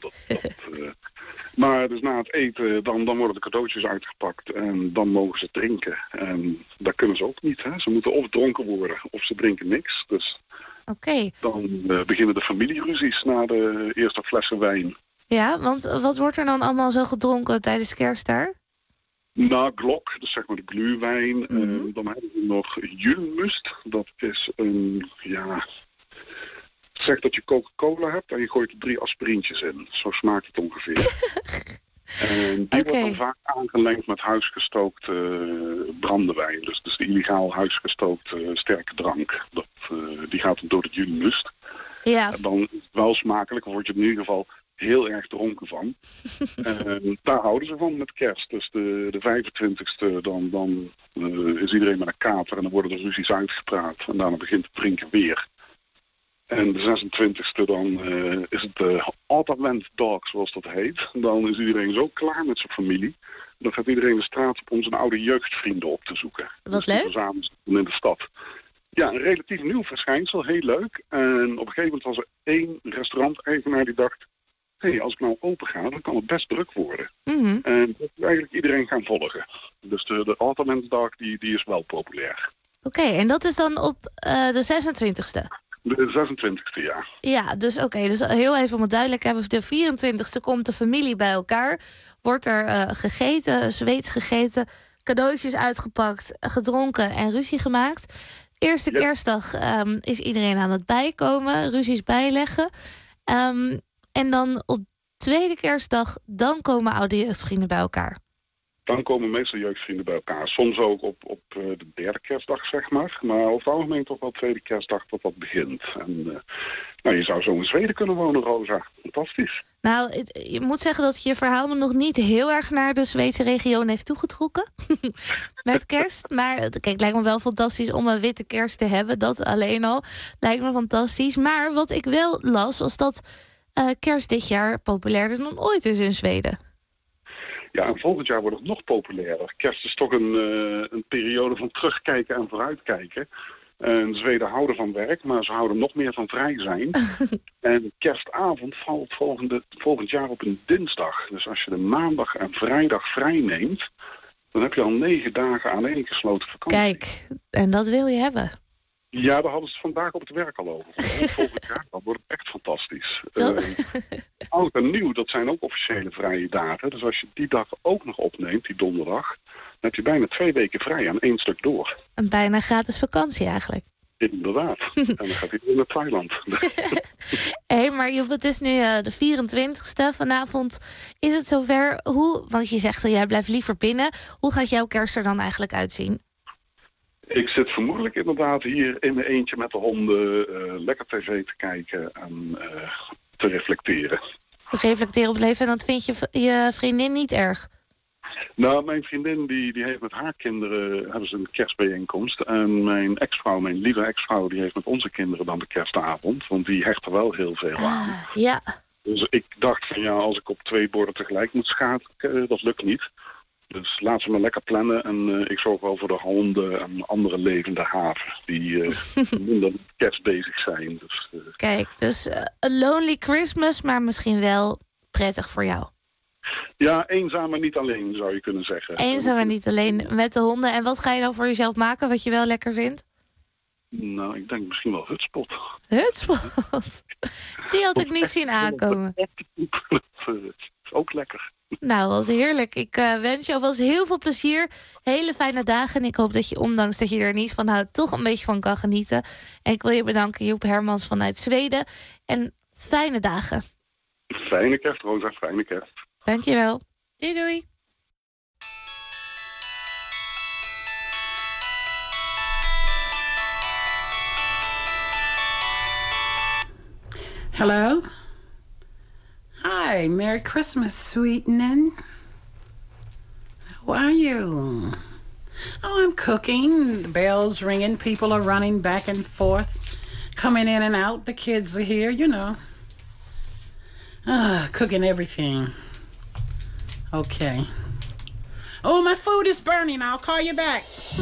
Speaker 12: Maar dus na het eten, dan worden de cadeautjes uitgepakt en dan mogen ze drinken. En dat kunnen ze ook niet. Hè? Ze moeten of dronken worden of ze drinken niks. Dus dan beginnen de familieruzies na de eerste flessen wijn.
Speaker 2: Ja, want wat wordt er dan allemaal zo gedronken tijdens kerst daar?
Speaker 12: Nou, glok, dus zeg maar de gluwijn. Dan hebben we nog julmust. Dat is een, zeg dat je Coca-Cola hebt en je gooit er 3 aspirintjes in. Zo smaakt het ongeveer. En die wordt dan vaak aangelengd met huisgestookte brandewijn. Dus de illegaal huisgestookte sterke drank. Die gaat dan door de julmust. Ja. En dan is het wel smakelijk, dan word je er in ieder geval heel erg dronken van. En daar houden ze van met kerst. Dus de 25e, dan is iedereen met een kater en dan worden de ruzies uitgepraat. En daarna begint het drinken weer. En de 26e dan is het de Adventdag, zoals dat heet. Dan is iedereen zo klaar met zijn familie. Dan gaat iedereen de straat op om zijn oude jeugdvrienden op te zoeken.
Speaker 2: Wat leuk.
Speaker 12: Dus samen in de stad. Ja, een relatief nieuw verschijnsel, heel leuk. En op een gegeven moment was er 1 restaurant-eigenaar die dacht, als ik nou open ga, dan kan het best druk worden. En dat is eigenlijk iedereen gaan volgen. Dus de Adventdag, die is wel populair.
Speaker 2: Oké, en dat is dan op de 26e?
Speaker 12: De 26e, ja.
Speaker 2: Ja, dus dus heel even om het duidelijk te hebben. De 24e komt de familie bij elkaar. Wordt er gegeten, Zweeds gegeten, cadeautjes uitgepakt, gedronken en ruzie gemaakt. Eerste kerstdag is iedereen aan het bijkomen, ruzies bijleggen. En dan op tweede kerstdag, dan komen oude jeugdvrienden bij elkaar.
Speaker 12: Dan komen meestal jeugdvrienden bij elkaar. Soms ook op de derde kerstdag, zeg maar. Maar over het algemeen toch wel tweede kerstdag tot dat begint. En Nou, je zou zo in Zweden kunnen wonen, Rosa. Fantastisch.
Speaker 2: Nou, je moet zeggen dat je verhaal me nog niet heel erg naar de Zweedse regio heeft toegetrokken. Met kerst. Maar kijk, het lijkt me wel fantastisch om een witte kerst te hebben. Dat alleen al lijkt me fantastisch. Maar wat ik wel las, was dat kerst dit jaar populairder dan ooit is in Zweden.
Speaker 12: Ja, en volgend jaar wordt het nog populairder. Kerst is toch een periode van terugkijken en vooruitkijken. En Zweden houden van werk, maar ze houden nog meer van vrij zijn. En kerstavond valt volgend jaar op een dinsdag. Dus als je de maandag en vrijdag vrij neemt, dan heb je al 9 dagen aaneengesloten vakantie.
Speaker 2: Kijk, en dat wil je hebben.
Speaker 12: Ja, daar hadden ze het vandaag op het werk al over. Volgend jaar dan wordt het echt fantastisch. Oud en nieuw, dat zijn ook officiële vrije dagen. Dus als je die dag ook nog opneemt, die donderdag, dan heb je bijna 2 weken vrij aan 1 stuk door.
Speaker 2: Een bijna gratis vakantie eigenlijk.
Speaker 12: Inderdaad. En dan gaat hij weer naar Thailand.
Speaker 2: Hé, maar Joep, het is nu de 24e. Vanavond is het zover. Want je zegt dat jij blijft liever binnen. Hoe gaat jouw kerst er dan eigenlijk uitzien?
Speaker 12: Ik zit vermoedelijk inderdaad hier in mijn eentje met de honden lekker tv te kijken en te reflecteren.
Speaker 2: Reflecteren op het leven, en dat vind je vriendin niet erg?
Speaker 12: Nou, mijn vriendin die heeft met haar kinderen hebben ze een kerstbijeenkomst. En mijn ex-vrouw, mijn lieve ex-vrouw, die heeft met onze kinderen dan de kerstavond. Want die hecht er wel heel veel aan.
Speaker 2: Ja.
Speaker 12: Dus ik dacht van ja, als ik op 2 borden tegelijk moet schaken, dat lukt niet. Dus laat ze maar lekker plannen en ik zorg wel voor de honden en andere levende haven die minder met kerst bezig zijn. Dus,
Speaker 2: Kijk, dus een lonely Christmas, maar misschien wel prettig voor jou.
Speaker 12: Ja, eenzaam maar niet alleen, zou je kunnen zeggen.
Speaker 2: Eenzaam maar niet alleen met de honden. En wat ga je dan voor jezelf maken, wat je wel lekker vindt?
Speaker 12: Nou, ik denk misschien wel hutspot.
Speaker 2: Hutspot? Die had ik niet zien aankomen.
Speaker 12: Dat is ook lekker.
Speaker 2: Nou, wat heerlijk. Ik wens je alvast heel veel plezier. Hele fijne dagen. En ik hoop dat je, ondanks dat je er niet van houdt, toch een beetje van kan genieten. En ik wil je bedanken, Joep Hermans vanuit Zweden. En fijne dagen.
Speaker 12: Fijne kerst, Rosa. Fijne kerst.
Speaker 2: Dankjewel. Doei doei.
Speaker 13: Hello? Hi, Merry Christmas, sweetening. How are you? Oh, I'm cooking. The bell's ringing. People are running back and forth, coming in and out. The kids are here, you know. Cooking everything. Okay. Oh, my food is burning. I'll call you back.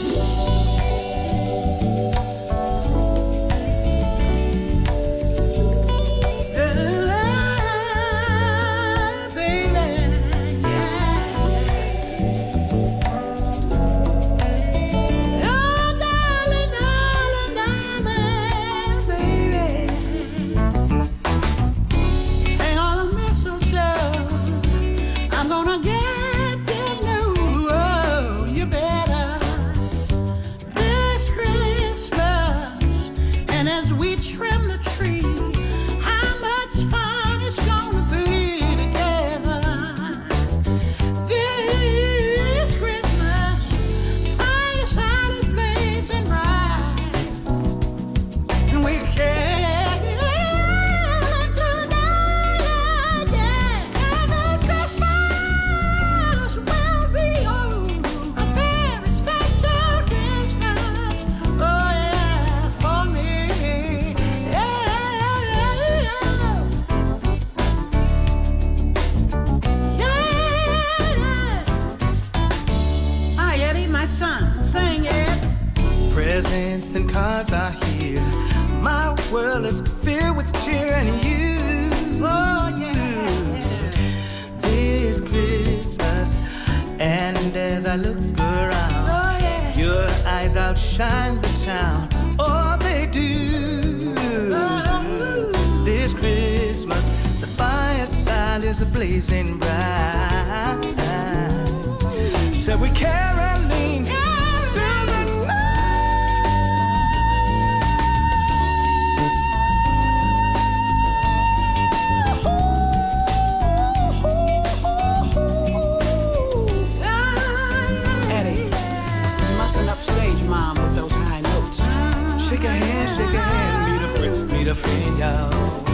Speaker 10: Presents and cards are here. My world is filled with cheer and you. Oh yeah. This Christmas, and as I look around, oh, yeah. Your eyes outshine the town. Oh, they do. Oh. This Christmas, the fireside is blazing bright. So we caroling. Shake a hand, meet a friend, y'all.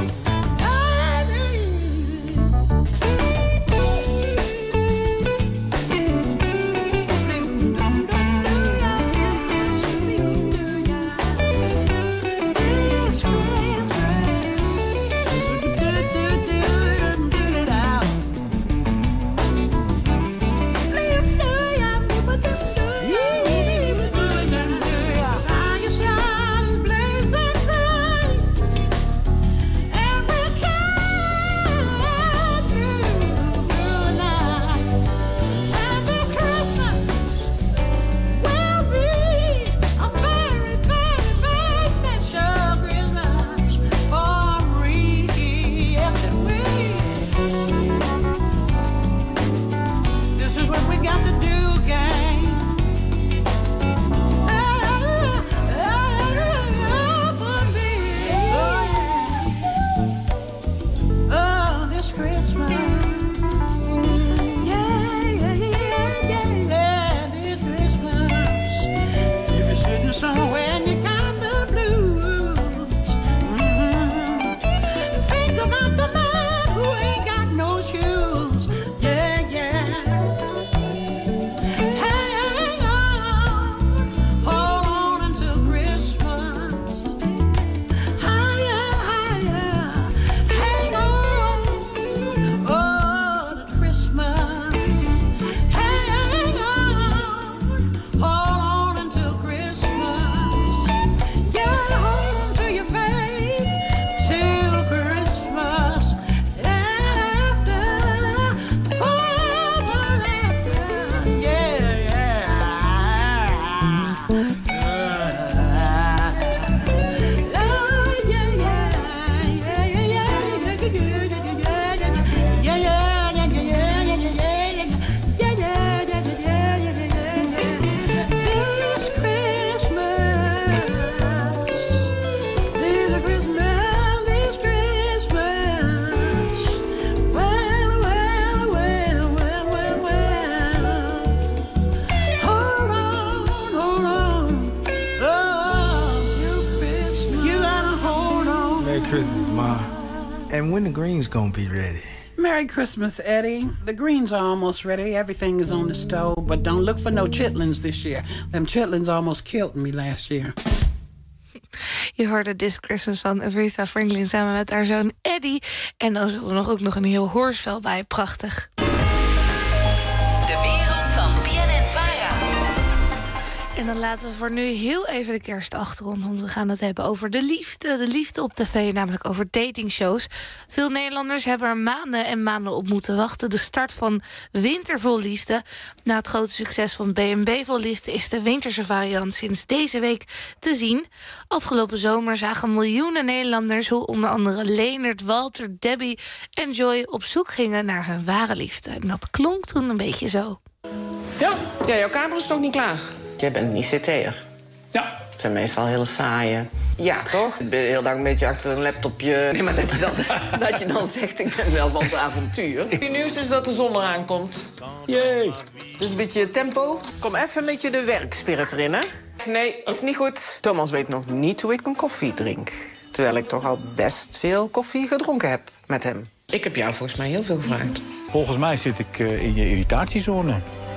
Speaker 14: Christmas, Ma. And when the greens gonna be ready?
Speaker 13: Merry Christmas, Eddie. The greens are almost ready. Everything is on the stove, but don't look for no chitlins this year. Them chitlins almost killed me last year.
Speaker 2: Je hoorde This Christmas van Aretha Franklin samen met haar zoon Eddie. En dan is er ook nog een heel hoorspel bij. Prachtig.
Speaker 5: De wereld van PNN-Vara.
Speaker 2: En dan laten we voor nu heel even de kerst achter ons. Want we gaan het hebben over de liefde. De liefde op tv, namelijk over datingshows. Veel Nederlanders hebben er maanden en maanden op moeten wachten. De start van Winter Vol Liefde. Na het grote succes van B&B Vol Liefde is de winterse variant sinds deze week te zien. Afgelopen zomer zagen miljoenen Nederlanders hoe onder andere Leonard, Walter, Debbie en Joy op zoek gingen naar hun ware liefde. En dat klonk toen een beetje zo.
Speaker 15: Ja, jouw kamer is toch niet klaar? Jij bent een ICT'er. Ja. Het zijn meestal hele saaie. Ja, toch? Ik ben de hele dag een beetje achter een laptopje. Nee, maar dat je dan zegt, ik ben wel van het avontuur. Het nieuws is dat de zon eraan komt. Jee. Dus een beetje tempo. Kom even met je de werkspirit erin, hè? Nee, dat is niet goed. Thomas weet nog niet hoe ik mijn koffie drink. Terwijl ik toch al best veel koffie gedronken heb met hem. Ik heb jou volgens mij heel veel gevraagd.
Speaker 16: Volgens mij zit ik in je irritatiezone.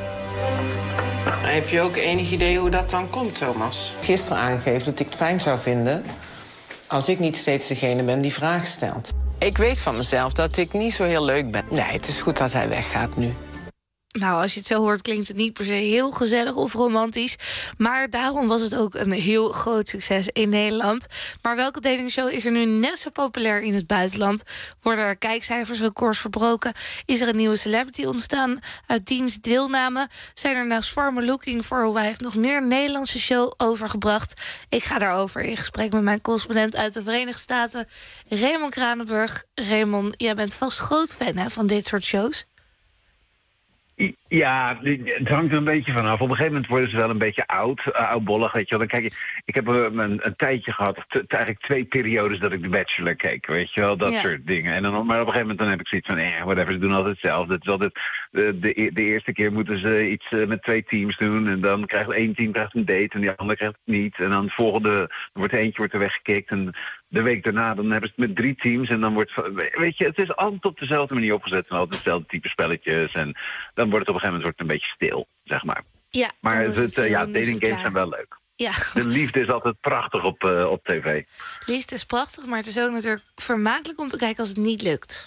Speaker 15: Heb je ook enig idee hoe dat dan komt, Thomas? Gisteren aangegeven dat ik het fijn zou vinden als ik niet steeds degene ben die vragen stelt. Ik weet van mezelf dat ik niet zo heel leuk ben. Nee, het is goed dat hij weggaat nu.
Speaker 2: Nou, als je het zo hoort, klinkt het niet per se heel gezellig of romantisch. Maar daarom was het ook een heel groot succes in Nederland. Maar welke datingshow is er nu net zo populair in het buitenland? Worden er kijkcijfersrecords verbroken? Is er een nieuwe celebrity ontstaan uit diens deelname? Zijn er naast Farmer Looking for a Wife nog meer Nederlandse show overgebracht? Ik ga daarover in gesprek met mijn correspondent uit de Verenigde Staten, Raymond Kranenburg. Raymond, jij bent vast groot fan, hè, van dit soort shows?
Speaker 11: Ja, het hangt er een beetje vanaf. Op een gegeven moment worden ze wel een beetje oudbollig, weet je wel. Dan kijk je, ik heb een tijdje gehad, eigenlijk 2 periodes dat ik The Bachelor keek, weet je wel, dat soort dingen. En dan, maar op een gegeven moment dan heb ik zoiets van, whatever, ze doen altijd hetzelfde. Het is altijd, de eerste keer moeten ze iets met 2 teams doen en dan krijgt 1 team een date en die andere krijgt het niet. En dan volgende, eentje wordt er weggekikt en de week daarna dan hebben ze het met 3 teams en dan wordt, weet je, het is altijd op dezelfde manier opgezet en altijd hetzelfde type spelletjes en dan wordt het op een gegeven moment een beetje stil, zeg maar.
Speaker 2: Ja,
Speaker 11: maar dating games zijn wel leuk.
Speaker 2: Ja.
Speaker 11: De liefde is altijd prachtig op tv.
Speaker 2: Liefde is prachtig, maar het is ook natuurlijk vermakelijk om te kijken als het niet lukt.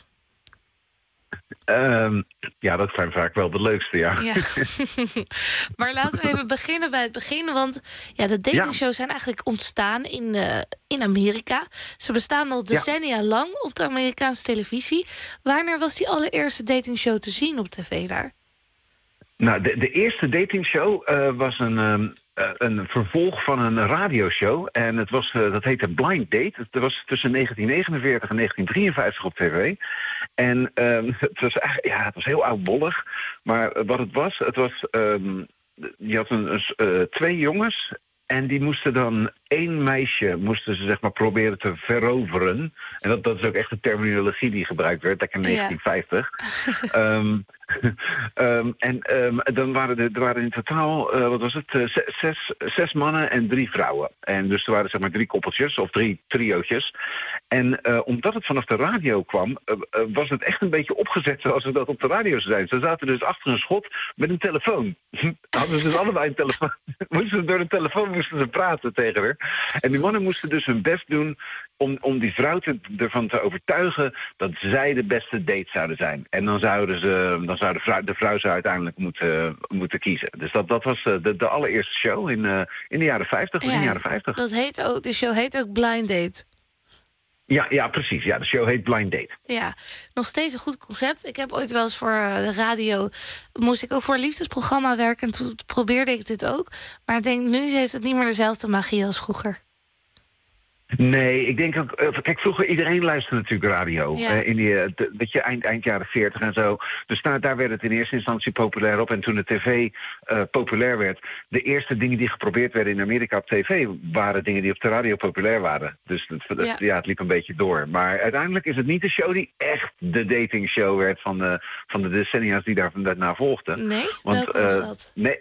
Speaker 11: Ja, dat zijn vaak wel de leukste, ja.
Speaker 2: Maar laten we even beginnen bij het begin. Want ja, de datingshows zijn eigenlijk ontstaan in Amerika. Ze bestaan al decennia lang op de Amerikaanse televisie. Wanneer was die allereerste datingshow te zien op tv daar?
Speaker 11: Nou, de eerste datingshow was een vervolg van een radioshow. En dat heette Blind Date. Het was tussen 1949 en 1953 op tv. En het was eigenlijk, het was heel oudbollig. Maar wat het was je had 2 jongens. En die moesten dan 1 meisje zeg maar proberen te veroveren. En dat is ook echt de terminologie die gebruikt werd, in 1950. Dan waren in totaal, 6 mannen en 3 vrouwen. En dus er waren zeg maar 3 koppeltjes of 3 triootjes. En omdat het vanaf de radio kwam, was het echt een beetje opgezet zoals we dat op de radio zijn. Ze zaten dus achter een schot met een telefoon. Hadden ze dus allebei een telefoon. Door de telefoon moesten ze praten tegen haar. En die mannen moesten dus hun best doen om die vrouw ervan te overtuigen dat zij de beste date zouden zijn. En dan zou de vrouw zou uiteindelijk moeten kiezen. Dus dat was de allereerste show in de jaren 50, begin jaren 50.
Speaker 2: De show heet ook Blind Date.
Speaker 11: Ja, precies. Ja, de show heet Blind Date.
Speaker 2: Ja, nog steeds een goed concept. Ik heb ooit wel eens voor de radio, moest ik ook voor een liefdesprogramma werken. En toen probeerde ik dit ook. Maar ik denk, nu heeft het niet meer dezelfde magie als vroeger.
Speaker 11: Nee, ik denk ook, kijk, vroeger iedereen luisterde natuurlijk radio. Dat je eind jaren 40 en zo. Dus daar werd het in eerste instantie populair op. En toen de tv populair werd, de eerste dingen die geprobeerd werden in Amerika op tv waren dingen die op de radio populair waren. Dus het liep een beetje door. Maar uiteindelijk is het niet de show die echt de datingshow werd van de decennia's die daarna volgden.
Speaker 2: Nee? Welke was dat?
Speaker 11: Nee.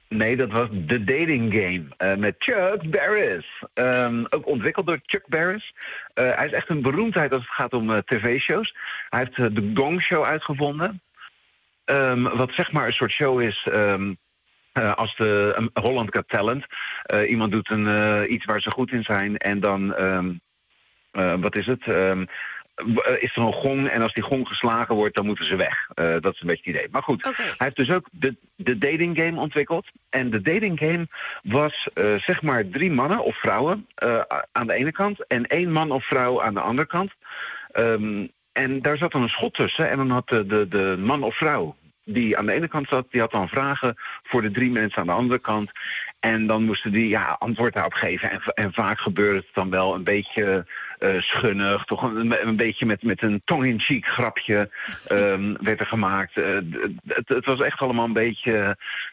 Speaker 11: Nee, dat was The Dating Game met Chuck Barris. Ook ontwikkeld door Chuck Barris. Hij is echt een beroemdheid als het gaat om tv-shows. Hij heeft de Gong Show uitgevonden. Wat zeg maar een soort show is als de Holland Got Talent. Iemand doet iets waar ze goed in zijn en dan... wat is het? Is er een gong en als die gong geslagen wordt, dan moeten ze weg. Dat is een beetje het idee. Maar goed, Hij heeft dus ook de dating game ontwikkeld. En de dating game was zeg maar 3 mannen of vrouwen aan de ene kant en 1 man of vrouw aan de andere kant. En daar zat dan een schot tussen en dan had de man of vrouw die aan de ene kant zat, die had dan vragen voor de 3 mensen aan de andere kant. En dan moesten die antwoord daarop geven. En vaak gebeurde het dan wel een beetje schunnig. Toch een beetje met een tong-in-cheek grapje werd er gemaakt. Het was echt allemaal een beetje...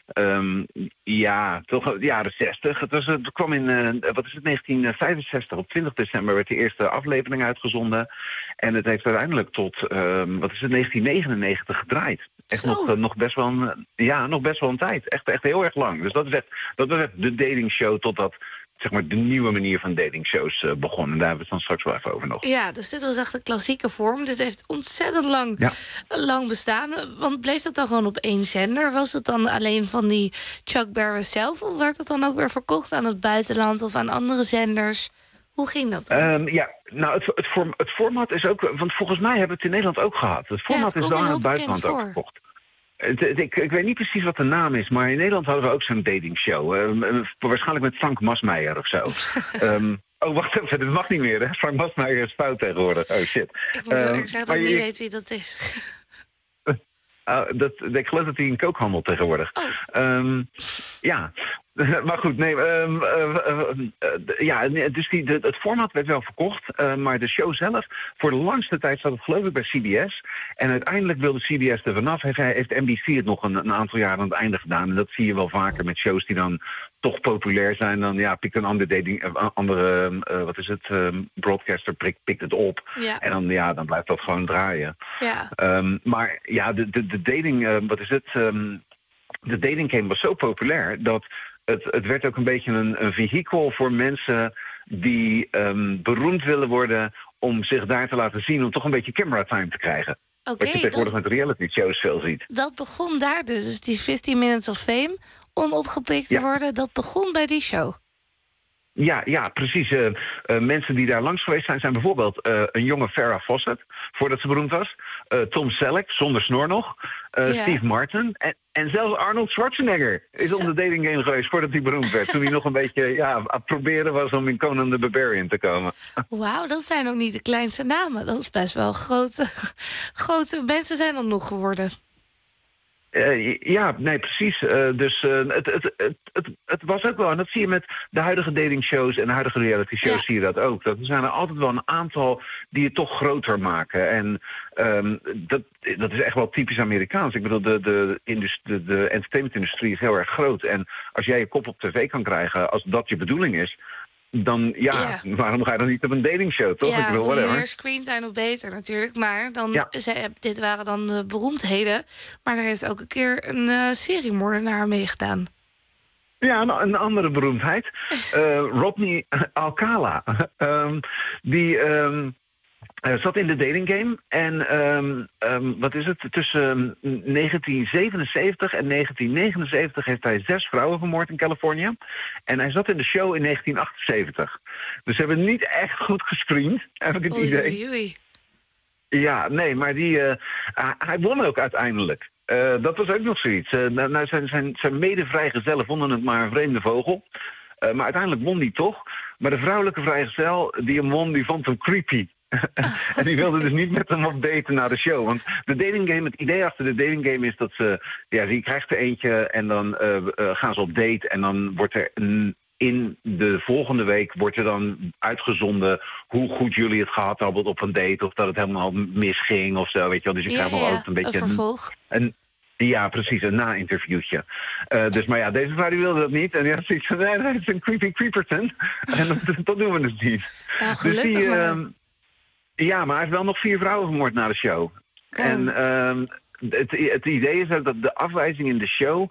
Speaker 11: toch jaren 60. Het kwam in 1965. Op 20 december werd de eerste aflevering uitgezonden. En het heeft uiteindelijk tot 1999 gedraaid. Echt nog best wel een tijd. Echt heel erg lang. Dus dat was echt de datingshow totdat zeg maar de nieuwe manier van datingshows begon. En daar hebben we het dan straks wel even over nog.
Speaker 2: Ja, dus dit was echt een klassieke vorm. Dit heeft ontzettend lang bestaan. Want bleef dat dan gewoon op 1 zender? Was het dan alleen van die Chuck Barris zelf? Of werd het dan ook weer verkocht aan het buitenland of aan andere zenders? Hoe ging dat dan?
Speaker 11: Het format is ook... Want volgens mij hebben we het in Nederland ook gehad. Het format is dan aan het buitenland ook verkocht. Ik weet niet precies wat de naam is, maar in Nederland hadden we ook zo'n datingshow. Waarschijnlijk met Frank Masmeijer of zo. Wacht even, dit mag niet meer, hè? Frank Masmeijer is fout tegenwoordig. Oh, shit.
Speaker 2: Ik moet zeggen dat ik niet weet wie dat is.
Speaker 11: Ik geloof dat hij een kookhandel tegenwoordig. Ja, maar goed, nee. Dus het format werd wel verkocht, maar de show zelf, voor de langste tijd zat het geloof ik bij CBS. En uiteindelijk wilde CBS er vanaf. Heeft NBC het nog een aantal jaar aan het einde gedaan. En dat zie je wel vaker met shows die dan toch populair zijn. Dan pikt een andere broadcaster pikt het op. Ja. En dan blijft dat gewoon draaien. Ja. Maar ja, de dating, de dating game was zo populair dat het werd ook een beetje een vehikel voor mensen die beroemd willen worden om zich daar te laten zien, om toch een beetje camera time te krijgen. Wat je tegenwoordig met reality shows veel ziet.
Speaker 2: Dat begon daar dus die 15 Minutes of Fame, om opgepikt te worden, dat begon bij die show.
Speaker 11: Ja, precies. Mensen die daar langs geweest zijn bijvoorbeeld een jonge Farrah Fawcett, voordat ze beroemd was. Tom Selleck, zonder snor nog. Steve Martin. En zelfs Arnold Schwarzenegger is op de dating game geweest voordat hij beroemd werd. Toen hij nog een beetje aan het proberen was om in Conan the Barbarian te komen. Wauw,
Speaker 2: dat zijn ook niet de kleinste namen. Dat is best wel grote mensen zijn dan nog geworden.
Speaker 11: Precies. Dus het was ook wel, en dat zie je met de huidige datingshows en de huidige reality shows, zie je dat ook. Dat er zijn er altijd wel een aantal die het toch groter maken. En dat is echt wel typisch Amerikaans. Ik bedoel, de entertainmentindustrie is heel erg groot. En als jij je kop op tv kan krijgen, als dat je bedoeling is, dan waarom ga je dan niet op een datingshow, toch?
Speaker 2: Ja, hoe meer screentime, hoe beter natuurlijk. Maar dit waren dan de beroemdheden. Maar er heeft elke keer een seriemoordenaar meegedaan.
Speaker 11: Ja, een andere beroemdheid. Rodney Alcala. Die zat in de dating game. En tussen 1977 en 1979 heeft hij 6 vrouwen vermoord in Californië. En hij zat in de show in 1978. Dus ze hebben niet echt goed gescreend, heb ik het idee.
Speaker 2: Oei.
Speaker 11: Ja, nee, maar hij won ook uiteindelijk. Dat was ook nog zoiets. Zijn mede-vrijgezellen vonden het maar een vreemde vogel. Maar uiteindelijk won hij toch. Maar de vrouwelijke vrijgezel die hem won, die vond hem creepy. En die wilde dus niet met hem op daten naar de show. Want de dating game, het idee achter de dating game is dat je krijgt er eentje en dan gaan ze op date. En dan wordt er in de volgende week wordt er dan uitgezonden hoe goed jullie het gehad hebben op een date. Of dat het helemaal misging of zo, weet je wel. Dus je krijgt nog altijd een beetje
Speaker 2: een vervolg.
Speaker 11: Ja, precies, een na-interviewtje. Maar ja, deze vrouw die wilde dat niet. En ja, ze zei, nee, dat is een creepy creeperton. En dat doen we dus niet.
Speaker 2: Ja, gelukkig
Speaker 11: dus maar hij heeft wel nog 4 vrouwen vermoord na de show. Oh. En het idee is ook dat de afwijzing in de show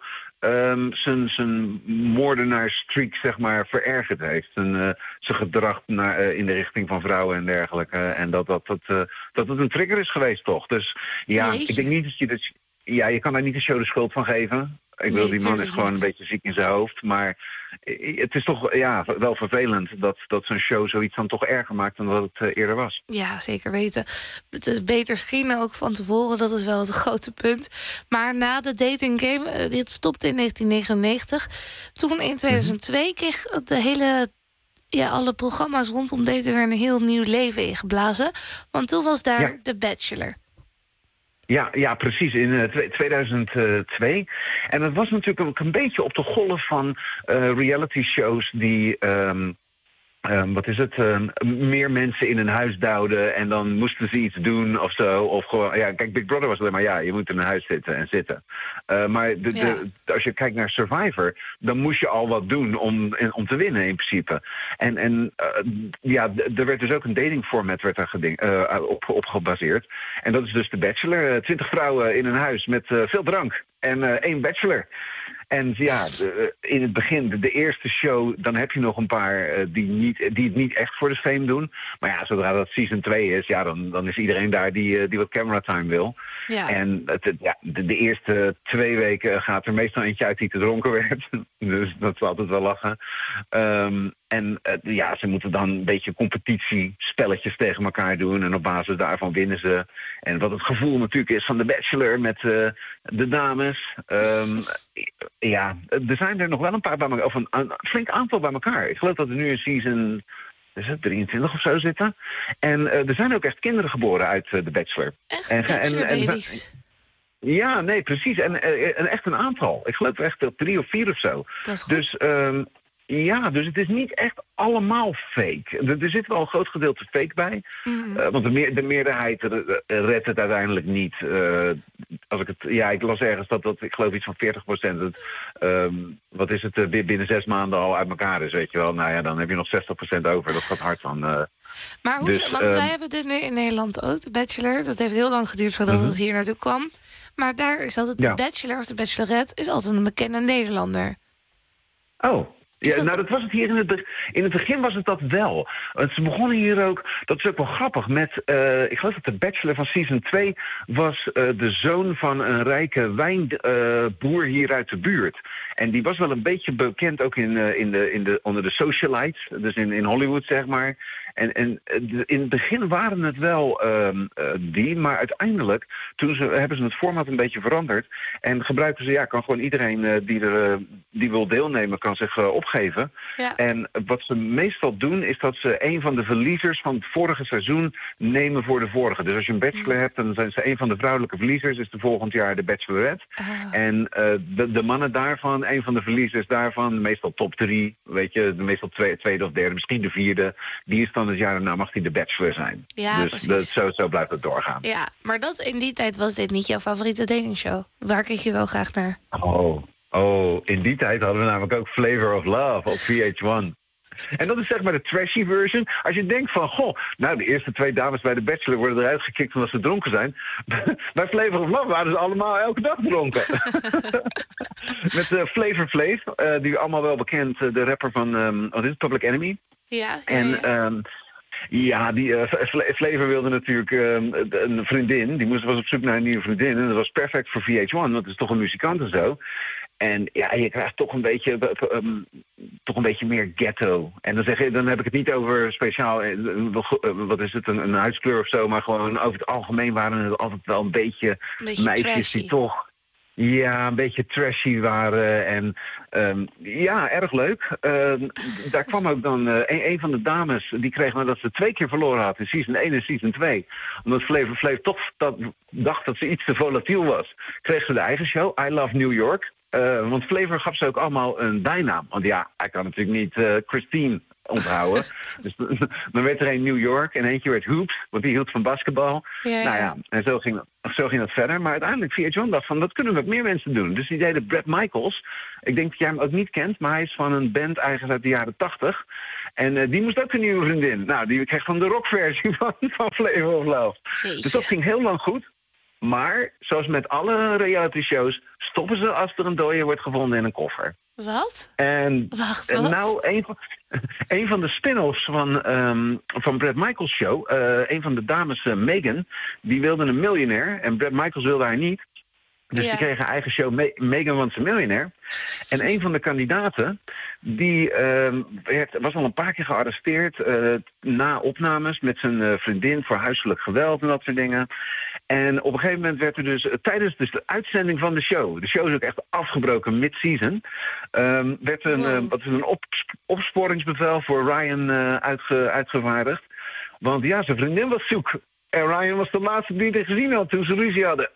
Speaker 11: zijn moordenaarstreak, zeg maar, verergerd heeft. Zijn gedrag in de richting van vrouwen en dergelijke. En dat het een trigger is geweest, toch? Dus ja, ik denk niet dat je je kan daar niet de show de schuld van geven. Ik bedoel, die man is gewoon een beetje ziek in zijn hoofd. Maar het is toch wel vervelend dat zo'n show zoiets dan toch erger maakt dan dat het eerder was.
Speaker 2: Ja, zeker weten. Het is beter screenen ook van tevoren, dat is wel het grote punt. Maar na de dating game, dit stopte in 1999. Toen in 2002 kreeg de hele... alle programma's rondom daten weer een heel nieuw leven ingeblazen. Want toen was daar The Bachelor.
Speaker 11: Ja, precies, in 2002. En dat was natuurlijk ook een beetje op de golf van reality shows die... meer mensen in een huis duwden en dan moesten ze iets doen of zo. Of gewoon, kijk, Big Brother was alleen maar, je moet in een huis zitten. Maar als je kijkt naar Survivor, dan moest je al wat doen om te winnen in principe. En er werd dus ook een datingformat op gebaseerd. En dat is dus de Bachelor. 20 vrouwen in een huis met veel drank en 1 bachelor. En in het begin, de eerste show, dan heb je nog een paar die het niet echt voor de fame doen. Maar zodra dat season 2 is, dan is iedereen daar die wat camera time wil. Ja. En de eerste 2 weken gaat er meestal eentje uit die te dronken werd. Dus dat is altijd wel lachen. Ze moeten dan een beetje competitiespelletjes tegen elkaar doen. En op basis daarvan winnen ze. En wat het gevoel natuurlijk is van de Bachelor met de dames. Er zijn er nog wel een paar bij elkaar. Of een flink aantal bij elkaar. Ik geloof dat er nu in season 23 of zo zitten. En er zijn ook echt kinderen geboren uit de Bachelor.
Speaker 2: Echt Bachelor-babies?
Speaker 11: Ja, nee, precies. En echt een aantal. Ik geloof echt 3 of 4 of zo.
Speaker 2: Dat is goed.
Speaker 11: Dus... dus het is niet echt allemaal fake. Er zit wel een groot gedeelte fake bij. Want de meerderheid redt het uiteindelijk niet. Ik las ergens dat ik geloof iets van 40%... wat is het, binnen 6 maanden al uit elkaar is, weet je wel. Nou ja, dan heb je nog 60% over. Dat gaat hard van...
Speaker 2: Maar hoe, want wij hebben dit nu in Nederland ook, de Bachelor. Dat heeft heel lang geduurd voordat het hier naartoe kwam. Maar daar is altijd de Bachelor of de Bachelorette... is altijd een bekende Nederlander.
Speaker 11: Oh, dat was het hier in het begin was het dat wel. Ze begonnen hier ook, dat is ook wel grappig, met, ik geloof dat de Bachelor van season 2 was de zoon van een rijke wijnboer hier uit de buurt. En die was wel een beetje bekend ook onder de socialites, dus in Hollywood, zeg maar. En in het begin waren het wel die, maar uiteindelijk hebben ze het format een beetje veranderd. En gebruiken ze, kan gewoon iedereen die wil deelnemen, kan zich opgeven. Ja. En wat ze meestal doen, is dat ze een van de verliezers van het vorige seizoen nemen voor de vorige. Dus als je een bachelor hebt, dan zijn ze een van de vrouwelijke verliezers, is de volgend jaar de bachelorette. En de mannen daarvan, een van de verliezers daarvan, meestal top 3, weet je, meestal tweede of derde, misschien de vierde, die is dan het jaar daarna mag hij de bachelor zijn.
Speaker 2: Ja,
Speaker 11: dus zo blijft het doorgaan.
Speaker 2: Ja, maar in die tijd was dit niet jouw favoriete datingshow. Waar kijk je wel graag naar?
Speaker 11: Oh, in die tijd hadden we namelijk ook Flavor of Love op VH1. En dat is zeg maar de trashy version. Als je denkt van, de eerste 2 dames bij de Bachelor worden eruit gekikt omdat ze dronken zijn. Bij Flavor of Love waren ze allemaal elke dag dronken. Met Flavor Flav, die allemaal wel bekend, de rapper van Public Enemy.
Speaker 2: Ja.
Speaker 11: En Flavor wilde natuurlijk een vriendin. Die was op zoek naar een nieuwe vriendin. En dat was perfect voor VH1, want het is toch een muzikant en zo. En je krijgt toch een beetje meer ghetto. En dan heb ik het niet over speciaal, wat is het, een huidskleur of zo. Maar gewoon over het algemeen waren het altijd wel een beetje meisjes trashy. Die toch... Ja, een beetje trashy waren en erg leuk. Daar kwam ook dan een van de dames, die kreeg nadat ze 2 keer verloren had in season 1 en season 2. Omdat Flavor Flav toch dacht dat ze iets te volatiel was. Kreeg ze de eigen show, I Love New York. Want Flavor gaf ze ook allemaal een bijnaam. Want hij kan natuurlijk niet Christine onthouden. Dus dan werd er een New York en eentje werd Hoops, want die hield van basketbal. Ja. En zo ging dat verder. Maar uiteindelijk VH1 dacht van, dat kunnen we met meer mensen doen. Dus die deden Bret Michaels. Ik denk dat jij hem ook niet kent, maar hij is van een band eigenlijk uit de jaren 80. En die moest ook een nieuwe vriendin. Nou, die kreeg van de rockversie van Flavor of Love. Dus dat ging heel lang goed. Maar, zoals met alle reality shows, stoppen ze als er een dode wordt gevonden in een koffer.
Speaker 2: Wat?
Speaker 11: En
Speaker 2: Wacht, wat?
Speaker 11: nou, een van de spin-offs van Bret Michaels show, een van de dames, Megan, die wilde een miljonair en Bret Michaels wilde haar niet. Dus die kreeg een eigen show, Megan Wants a Millionaire. En een van de kandidaten, die was al een paar keer gearresteerd na opnames met zijn vriendin voor huiselijk geweld en dat soort dingen. En op een gegeven moment werd er dus, tijdens de uitzending van de show is ook echt afgebroken mid-season, werd een opsporingsbevel voor Ryan uitgevaardigd. Want ja, zijn vriendin was zoek. En Ryan was de laatste die er gezien had toen ze ruzie hadden.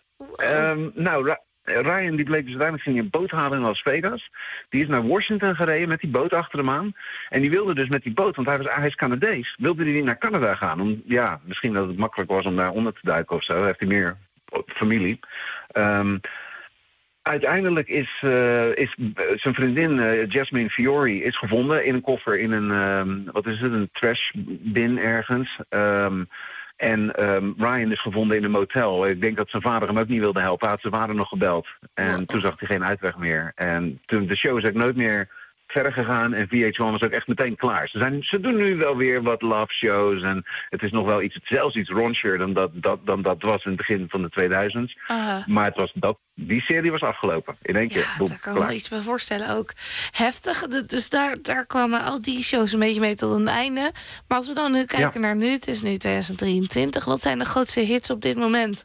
Speaker 11: Ryan die bleek dus uiteindelijk ging een boot halen in Las Vegas. Die is naar Washington gereden met die boot achter hem aan. En die wilde dus met die boot, want hij is Canadees, wilde hij naar Canada gaan. Misschien dat het makkelijk was om daar onder te duiken of zo. Heeft hij meer familie. Uiteindelijk is zijn vriendin Jasmine Fiore is gevonden in een koffer in een trash bin ergens. En Ryan is gevonden in een motel. Ik denk dat zijn vader hem ook niet wilde helpen. Hij had zijn vader nog gebeld. En toen zag hij geen uitweg meer. En toen de show is ook nooit meer verder gegaan. En VH1 was ook echt meteen klaar. Ze doen nu wel weer wat love shows. En het is nog wel zelfs iets raunchier dan dat was in het begin van de 2000's. Maar het was die serie was afgelopen. In één keer.
Speaker 2: Ja, daar kan ik me iets bij voorstellen ook. Heftig. Dus daar kwamen al die shows een beetje mee tot een einde. Maar als we dan nu kijken naar nu, het is nu 2023. Wat zijn de grootste hits op dit moment?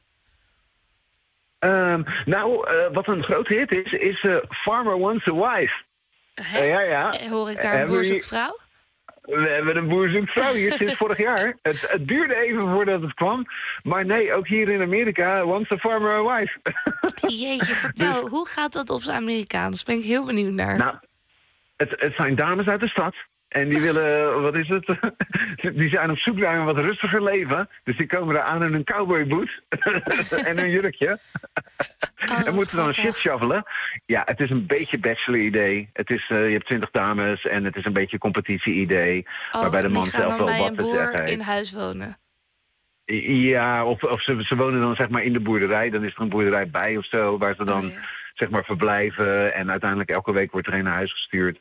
Speaker 11: Wat een grote hit is Farmer Wants a Wife.
Speaker 2: Hoor ik daar een boer zoekt vrouw?
Speaker 11: We hebben een boer zoekt vrouw hier sinds vorig jaar. Het duurde even voordat het kwam. Maar nee, ook hier in Amerika, wants a farmer a wife.
Speaker 2: Jeetje, vertel, hoe gaat dat op zijn Amerikaans? Ben ik heel benieuwd naar.
Speaker 11: Nou, het zijn dames uit de stad. En die willen, wat is het? Die zijn op zoek naar een wat rustiger leven. Dus die komen er aan in een cowboyboot en een jurkje. En moeten dan een shit shovelen. Ja, het is een beetje bachelor-idee. Het is, je hebt 20 dames en het is een beetje competitie-idee. Waarbij de man zelf wel wat te zeggen heeft.
Speaker 2: In huis wonen.
Speaker 11: Ja, of ze wonen dan zeg maar in de boerderij. Dan is er een boerderij bij of zo, waar ze dan zeg maar verblijven. En uiteindelijk elke week wordt er een naar huis gestuurd.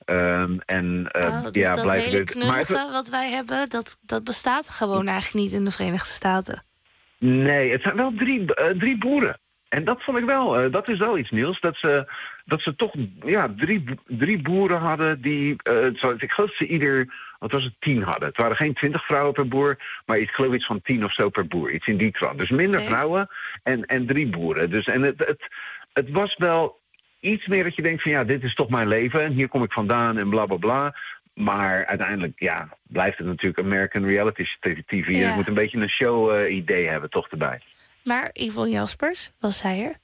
Speaker 2: Dus dat hele knullige wat wij hebben, dat bestaat gewoon eigenlijk niet in de Verenigde Staten.
Speaker 11: Nee, het zijn wel drie boeren. En dat vond ik wel, dat is wel iets nieuws. Dat ze toch drie boeren hadden die, ik geloof dat ze ieder, 10 hadden. Het waren geen 20 vrouwen per boer, maar ik geloof iets van 10 of zo per boer. Iets in die trant. Dus minder vrouwen en 3 boeren. Dus, en het was wel iets meer dat je denkt van dit is toch mijn leven. En hier kom ik vandaan en bla bla bla. Maar uiteindelijk blijft het natuurlijk American reality TV. Ja. Je moet een beetje een show-idee hebben toch erbij.
Speaker 2: Maar Yvonne Jaspers, was zij er?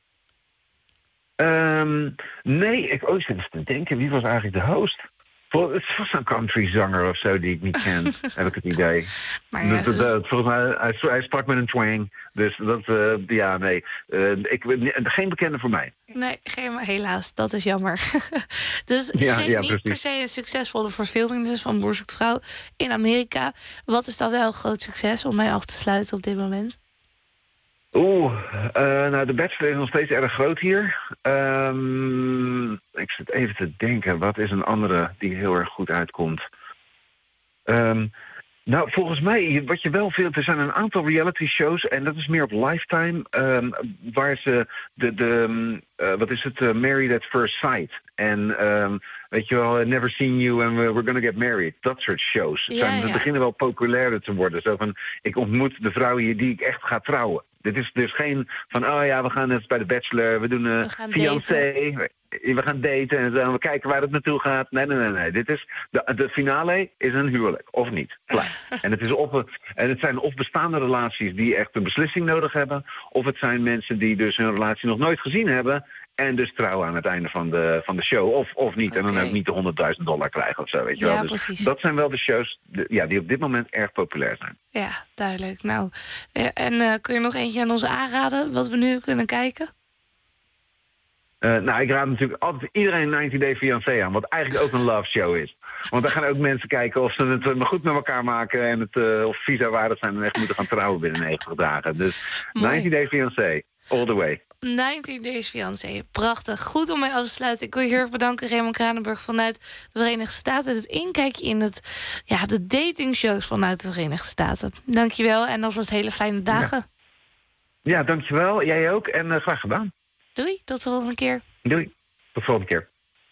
Speaker 11: Nee, ik zit eens te denken. Wie was eigenlijk de host? Het was een countryzanger of zo die ik niet ken, heb ik het idee. Maar volgens mij, hij sprak met een twang. Dus dat, nee. Geen bekende voor mij.
Speaker 2: Nee, helaas. Dat is jammer. Dus niet per se een succesvolle verfilming dus van Boer zoekt vrouw in Amerika. Wat is dan wel een groot succes om mij af te sluiten op dit moment?
Speaker 11: De Bachelor is nog steeds erg groot hier. Ik zit even te denken, wat is een andere die heel erg goed uitkomt? Volgens mij, wat je wel vindt, er zijn een aantal reality shows, en dat is meer op Lifetime, waar ze Married at First Sight. En weet je wel, Never Seen You and We're Gonna Get Married. Dat soort shows. Ze beginnen wel populairder te worden. Zo van, ik ontmoet de vrouw hier die ik echt ga trouwen. Dit is dus geen van, we gaan net bij de Bachelor, we doen fiancé, we gaan daten en zo, we kijken waar het naartoe gaat. Nee. Dit is, de finale is een huwelijk, of niet. Klaar. En het zijn of bestaande relaties die echt een beslissing nodig hebben, of het zijn mensen die dus hun relatie nog nooit gezien hebben en dus trouwen aan het einde van de show, of niet. En dan ook niet de $100.000 krijgen of zo, weet je wel. Dus
Speaker 2: precies.
Speaker 11: dat zijn wel de shows die op dit moment erg populair zijn.
Speaker 2: Ja, duidelijk. Nou, en kun je nog eentje aan ons aanraden wat we nu kunnen kijken?
Speaker 11: Ik raad natuurlijk altijd iedereen 90 Day Fiancé aan, wat eigenlijk ook een love show is. Want dan gaan ook mensen kijken of ze het maar goed met elkaar maken en of visa waardig zijn en echt moeten gaan trouwen binnen 90 dagen. Dus 90 Day Fiancé, all the way.
Speaker 2: 19 Days Fiancé. Prachtig. Goed om mee af te sluiten. Ik wil je heel erg bedanken, Raymond Kranenburg vanuit de Verenigde Staten. Het inkijkje in de datingshows vanuit de Verenigde Staten. Dankjewel en alvast hele fijne dagen.
Speaker 11: Ja, dankjewel. Jij ook. En graag gedaan.
Speaker 2: Doei, tot de volgende keer.
Speaker 11: Doei, tot de volgende keer.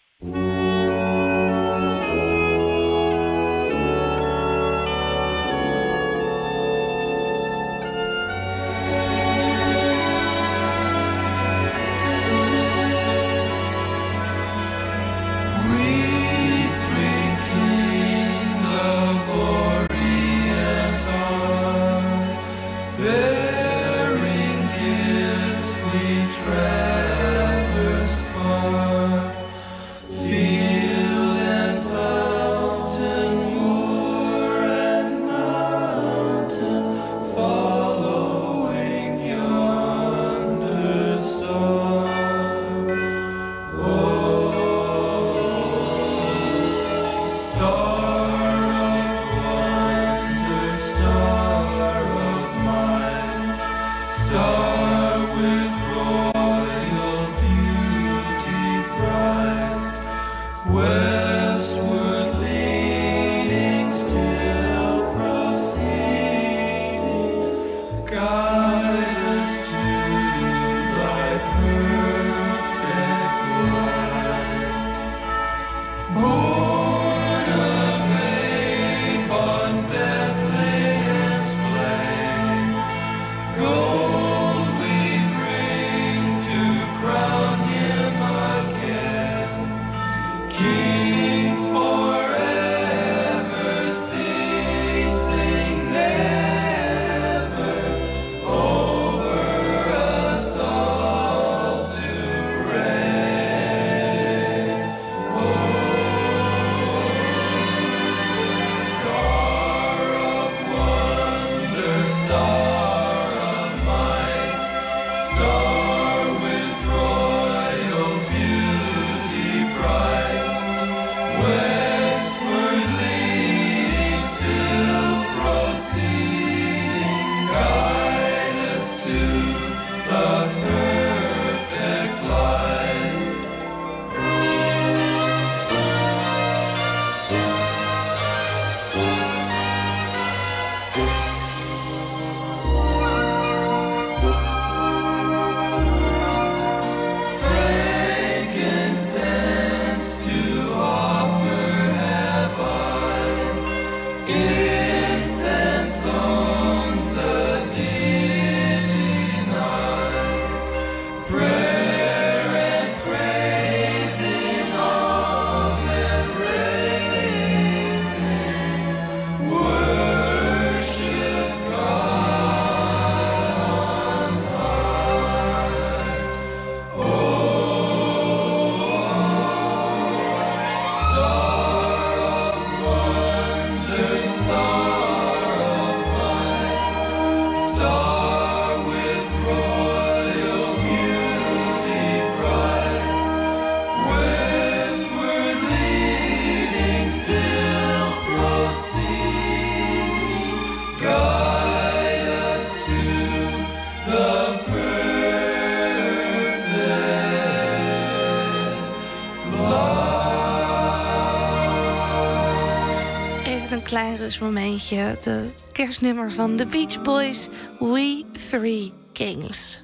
Speaker 2: Klein rustmomentje. De kerstnummer van The Beach Boys, We Three Kings.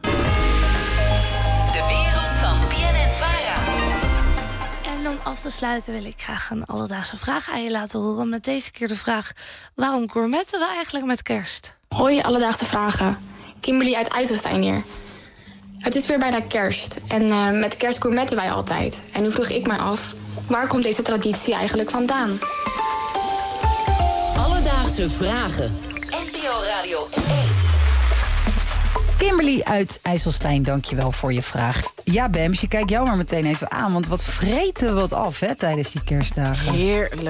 Speaker 5: De wereld van PNN-VARA.
Speaker 2: En om af te sluiten wil ik graag een alledaagse vraag aan je laten horen. Met deze keer de vraag: waarom gourmetten we eigenlijk met kerst?
Speaker 17: Hoi, alledaagse vragen. Kimberly uit IJsselstein hier. Het is weer bijna kerst en met kerst gourmetten wij altijd. En nu vroeg ik mij af, waar komt deze traditie eigenlijk vandaan?
Speaker 5: Alledaagse vragen. NPO Radio 1.
Speaker 18: Kimberly uit IJsselstein, dankjewel voor je vraag. Ja, Bems, je kijkt jou maar meteen even aan, want wat vreten we wat af hè, tijdens die kerstdagen.
Speaker 19: Heerlijk.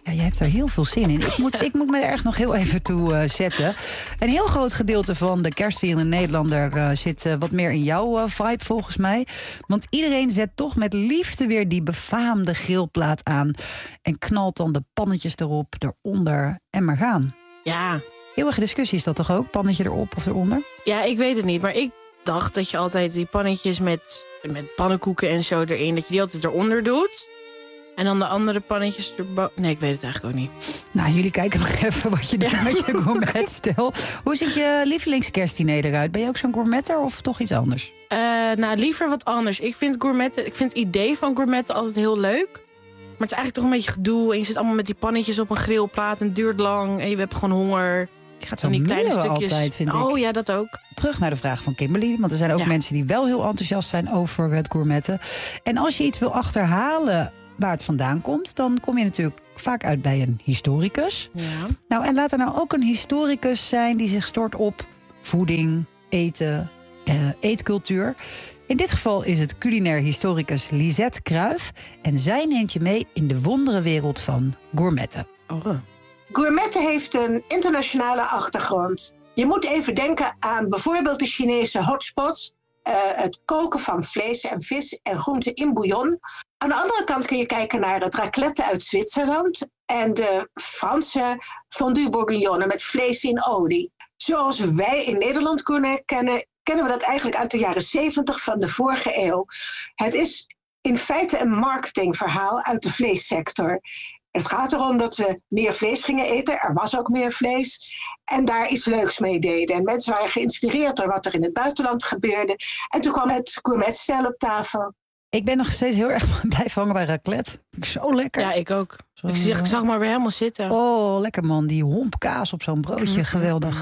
Speaker 18: Ja, jij hebt er heel veel zin in. Ik moet me er echt nog heel even toe zetten. Een heel groot gedeelte van de kerstvierende Nederlander zit wat meer in jouw vibe volgens mij. Want iedereen zet toch met liefde weer die befaamde grillplaat aan. En knalt dan de pannetjes erop, eronder en maar gaan.
Speaker 19: Ja.
Speaker 18: Eeuwige discussie is dat toch ook? Pannetje erop of eronder?
Speaker 19: Ja, ik weet het niet. Maar ik dacht dat je altijd die pannetjes met pannenkoeken en zo erin... dat je die altijd eronder doet. En dan de andere pannetjes erboven. Nee, ik weet het eigenlijk ook niet.
Speaker 18: Nou, jullie kijken nog even wat je doet met je gourmetstel. Hoe ziet je lievelingskerstdiner eruit? Ben je ook zo'n gourmetter of toch iets anders?
Speaker 19: Nou, liever wat anders. Ik vind het idee van gourmetten altijd heel leuk. Maar het is eigenlijk toch een beetje gedoe. En je zit allemaal met die pannetjes op een grillplaat en het duurt lang. En je hebt gewoon honger.
Speaker 18: Je gaat zo die kleine stukjes altijd, vind ik.
Speaker 19: Oh ja, dat ook.
Speaker 18: Terug naar de vraag van Kimberly. Want er zijn ook mensen die wel heel enthousiast zijn over het gourmetten. En als je iets wil achterhalen waar het vandaan komt, dan kom je natuurlijk vaak uit bij een historicus.
Speaker 19: Ja.
Speaker 18: Nou, en laat er nou ook een historicus zijn die zich stort op voeding, eten, eetcultuur. In dit geval is het culinair historicus Lisette Kruijf. En zij neemt je mee in de wonderenwereld van gourmetten.
Speaker 19: Oh.
Speaker 20: Gourmetten heeft een internationale achtergrond. Je moet even denken aan bijvoorbeeld de Chinese hotspots. Het koken van vlees en vis en groenten in bouillon. Aan de andere kant kun je kijken naar dat raclette uit Zwitserland en de Franse fondue bourguignonne met vlees in olie. Zoals wij in Nederland kennen we dat eigenlijk uit de jaren 70 van de vorige eeuw. Het is in feite een marketingverhaal uit de vleessector. Het gaat erom dat we meer vlees gingen eten. Er was ook meer vlees. En daar iets leuks mee deden. En mensen waren geïnspireerd door wat er in het buitenland gebeurde. En toen kwam het gourmetstel op tafel.
Speaker 18: Ik ben nog steeds heel erg blijven hangen bij raclette. Vind ik zo lekker.
Speaker 19: Ja, ik ook. Ik zag maar weer helemaal zitten.
Speaker 18: Oh, lekker man. Die hompkaas op zo'n broodje. Geweldig.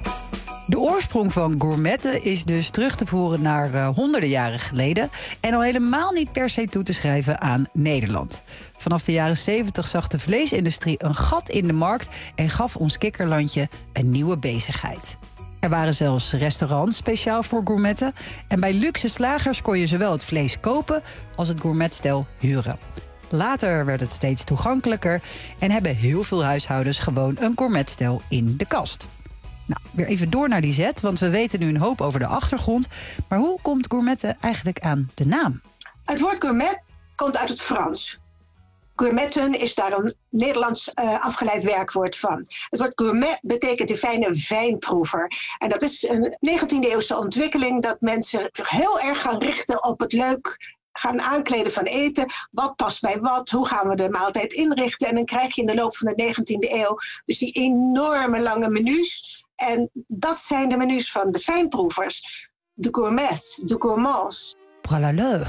Speaker 18: De oorsprong van gourmetten is dus terug te voeren naar honderden jaren geleden. En al helemaal niet per se toe te schrijven aan Nederland. Vanaf de jaren 70 zag de vleesindustrie een gat in de markt en gaf ons kikkerlandje een nieuwe bezigheid. Er waren zelfs restaurants speciaal voor gourmetten. En bij luxe slagers kon je zowel het vlees kopen als het gourmetstel huren. Later werd het steeds toegankelijker en hebben heel veel huishoudens gewoon een gourmetstel in de kast. Nou, weer even door naar Lisette, want we weten nu een hoop over de achtergrond. Maar hoe komt gourmetten eigenlijk aan de naam?
Speaker 20: Het woord gourmet komt uit het Frans. Gourmetten is daar een Nederlands afgeleid werkwoord van. Het woord gourmet betekent in feite een wijnproever. En dat is een 19e-eeuwse ontwikkeling dat mensen zich heel erg gaan richten op het leuk gaan aankleden van eten. Wat past bij wat? Hoe gaan we de maaltijd inrichten? En dan krijg je in de loop van de 19e eeuw dus die enorme lange menus. En dat zijn de menus van de fijnproevers. De gourmets, de gourmands.
Speaker 18: Pralala.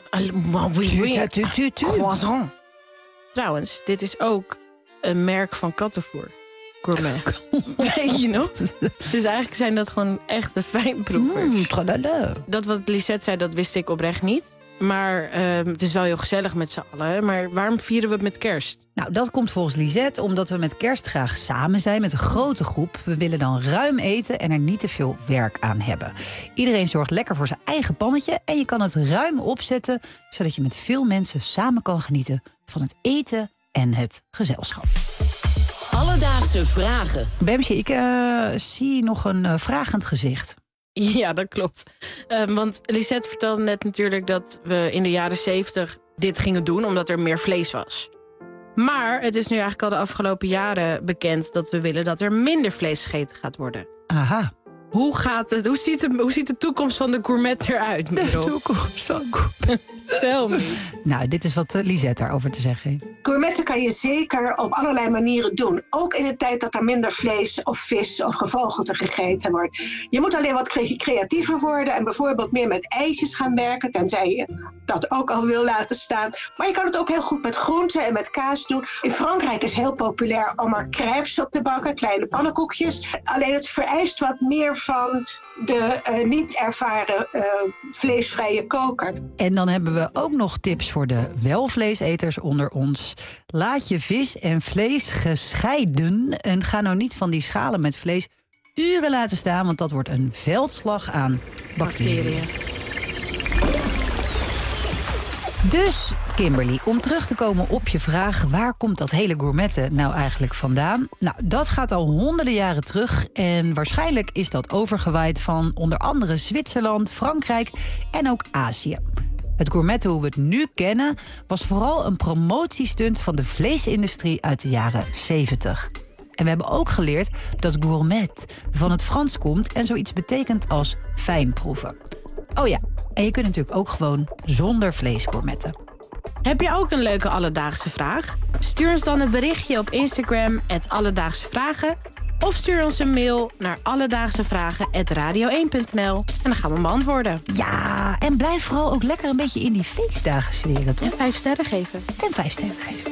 Speaker 19: Croissant. Trouwens, dit is ook een merk van kattenvoer. Gourmet. Weet je nog? Dus eigenlijk zijn dat gewoon echte fijnproevers. Dat wat Lisette zei, dat wist ik oprecht niet. Maar het is wel heel gezellig met z'n allen. Maar waarom vieren we het met kerst?
Speaker 18: Nou, dat komt volgens Lisette omdat we met kerst graag samen zijn met een grote groep. We willen dan ruim eten en er niet te veel werk aan hebben. Iedereen zorgt lekker voor zijn eigen pannetje en je kan het ruim opzetten, zodat je met veel mensen samen kan genieten van het eten en het gezelschap.
Speaker 5: Alledaagse vragen.
Speaker 18: Bemsje, ik zie nog een vragend gezicht.
Speaker 19: Ja, dat klopt. Want Lisette vertelde net natuurlijk dat we in de jaren 70 dit gingen doen omdat er meer vlees was. Maar het is nu eigenlijk al de afgelopen jaren bekend dat we willen dat er minder vlees gegeten gaat worden.
Speaker 18: Aha.
Speaker 19: Hoe ziet de toekomst van de gourmet eruit, Merel?
Speaker 18: De toekomst van gourmet.
Speaker 19: Tel me.
Speaker 18: Nou, dit is wat Lisette daarover te zeggen heeft.
Speaker 20: Gourmetten kan je zeker op allerlei manieren doen. Ook in de tijd dat er minder vlees of vis of gevogelte gegeten wordt. Je moet alleen wat creatiever worden en bijvoorbeeld meer met eitjes gaan werken, tenzij je dat ook al wil laten staan. Maar je kan het ook heel goed met groenten en met kaas doen. In Frankrijk is heel populair om er crêpes op te bakken, kleine pannenkoekjes. Alleen het vereist wat meer van de niet ervaren vleesvrije koker.
Speaker 18: En dan hebben we ook nog tips voor de welvleeseters onder ons. Laat je vis en vlees gescheiden en ga nou niet van die schalen met vlees uren laten staan, want dat wordt een veldslag aan bacteriën. Dus, Kimberly, om terug te komen op je vraag... waar komt dat hele gourmetten nou eigenlijk vandaan? Nou, dat gaat al honderden jaren terug... en waarschijnlijk is dat overgewaaid van onder andere Zwitserland, Frankrijk en ook Azië. Het gourmetten hoe we het nu kennen... was vooral een promotiestunt van de vleesindustrie uit de jaren 70. En we hebben ook geleerd dat gourmet van het Frans komt... en zoiets betekent als fijn proeven. Oh ja, en je kunt natuurlijk ook gewoon zonder vlees gourmetten.
Speaker 19: Heb je ook een leuke alledaagse vraag? Stuur ons dan een berichtje op Instagram @alledaagsevragen... of stuur ons een mail naar alledaagsevragen@radio1.nl en dan gaan we hem beantwoorden.
Speaker 18: Ja, en blijf vooral ook lekker een beetje in die feestdagen sferen, toch?
Speaker 19: En 5 sterren geven.
Speaker 18: En 5 sterren geven.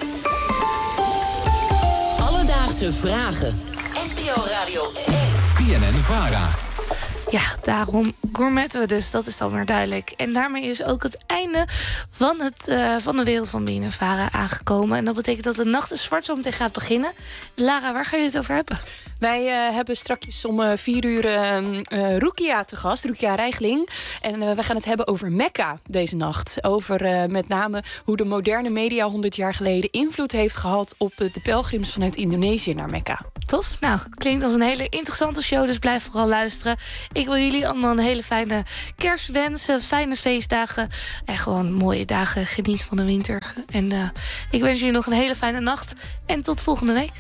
Speaker 5: Alledaagse vragen. NPO Radio 1.
Speaker 3: BNN-VARA.
Speaker 2: Ja, daarom gourmetten we dus, dat is dan weer duidelijk. En daarmee is ook het einde van de wereld van BNN-VARA aangekomen. En dat betekent dat de Nacht is Zwart zo meteen gaat beginnen. Lara, waar ga je het over hebben?
Speaker 21: Wij hebben straks om 4 uur Rukia te gast, Rukia Reigling. En we gaan het hebben over Mekka deze nacht. Over met name hoe de moderne media 100 jaar geleden invloed heeft gehad op de pelgrims vanuit Indonesië naar Mekka.
Speaker 2: Tof. Nou, klinkt als een hele interessante show, dus blijf vooral luisteren. Ik wil jullie allemaal een hele fijne kerst wensen, fijne feestdagen en gewoon mooie dagen. Geniet van de winter. En ik wens jullie nog een hele fijne nacht en tot volgende week.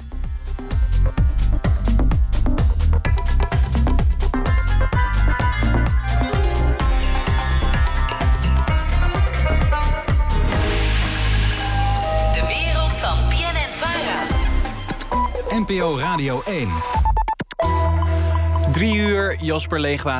Speaker 5: De wereld van BNN-VARA.
Speaker 3: NPO Radio 1.
Speaker 1: 3 uur, Jasper Leegwater.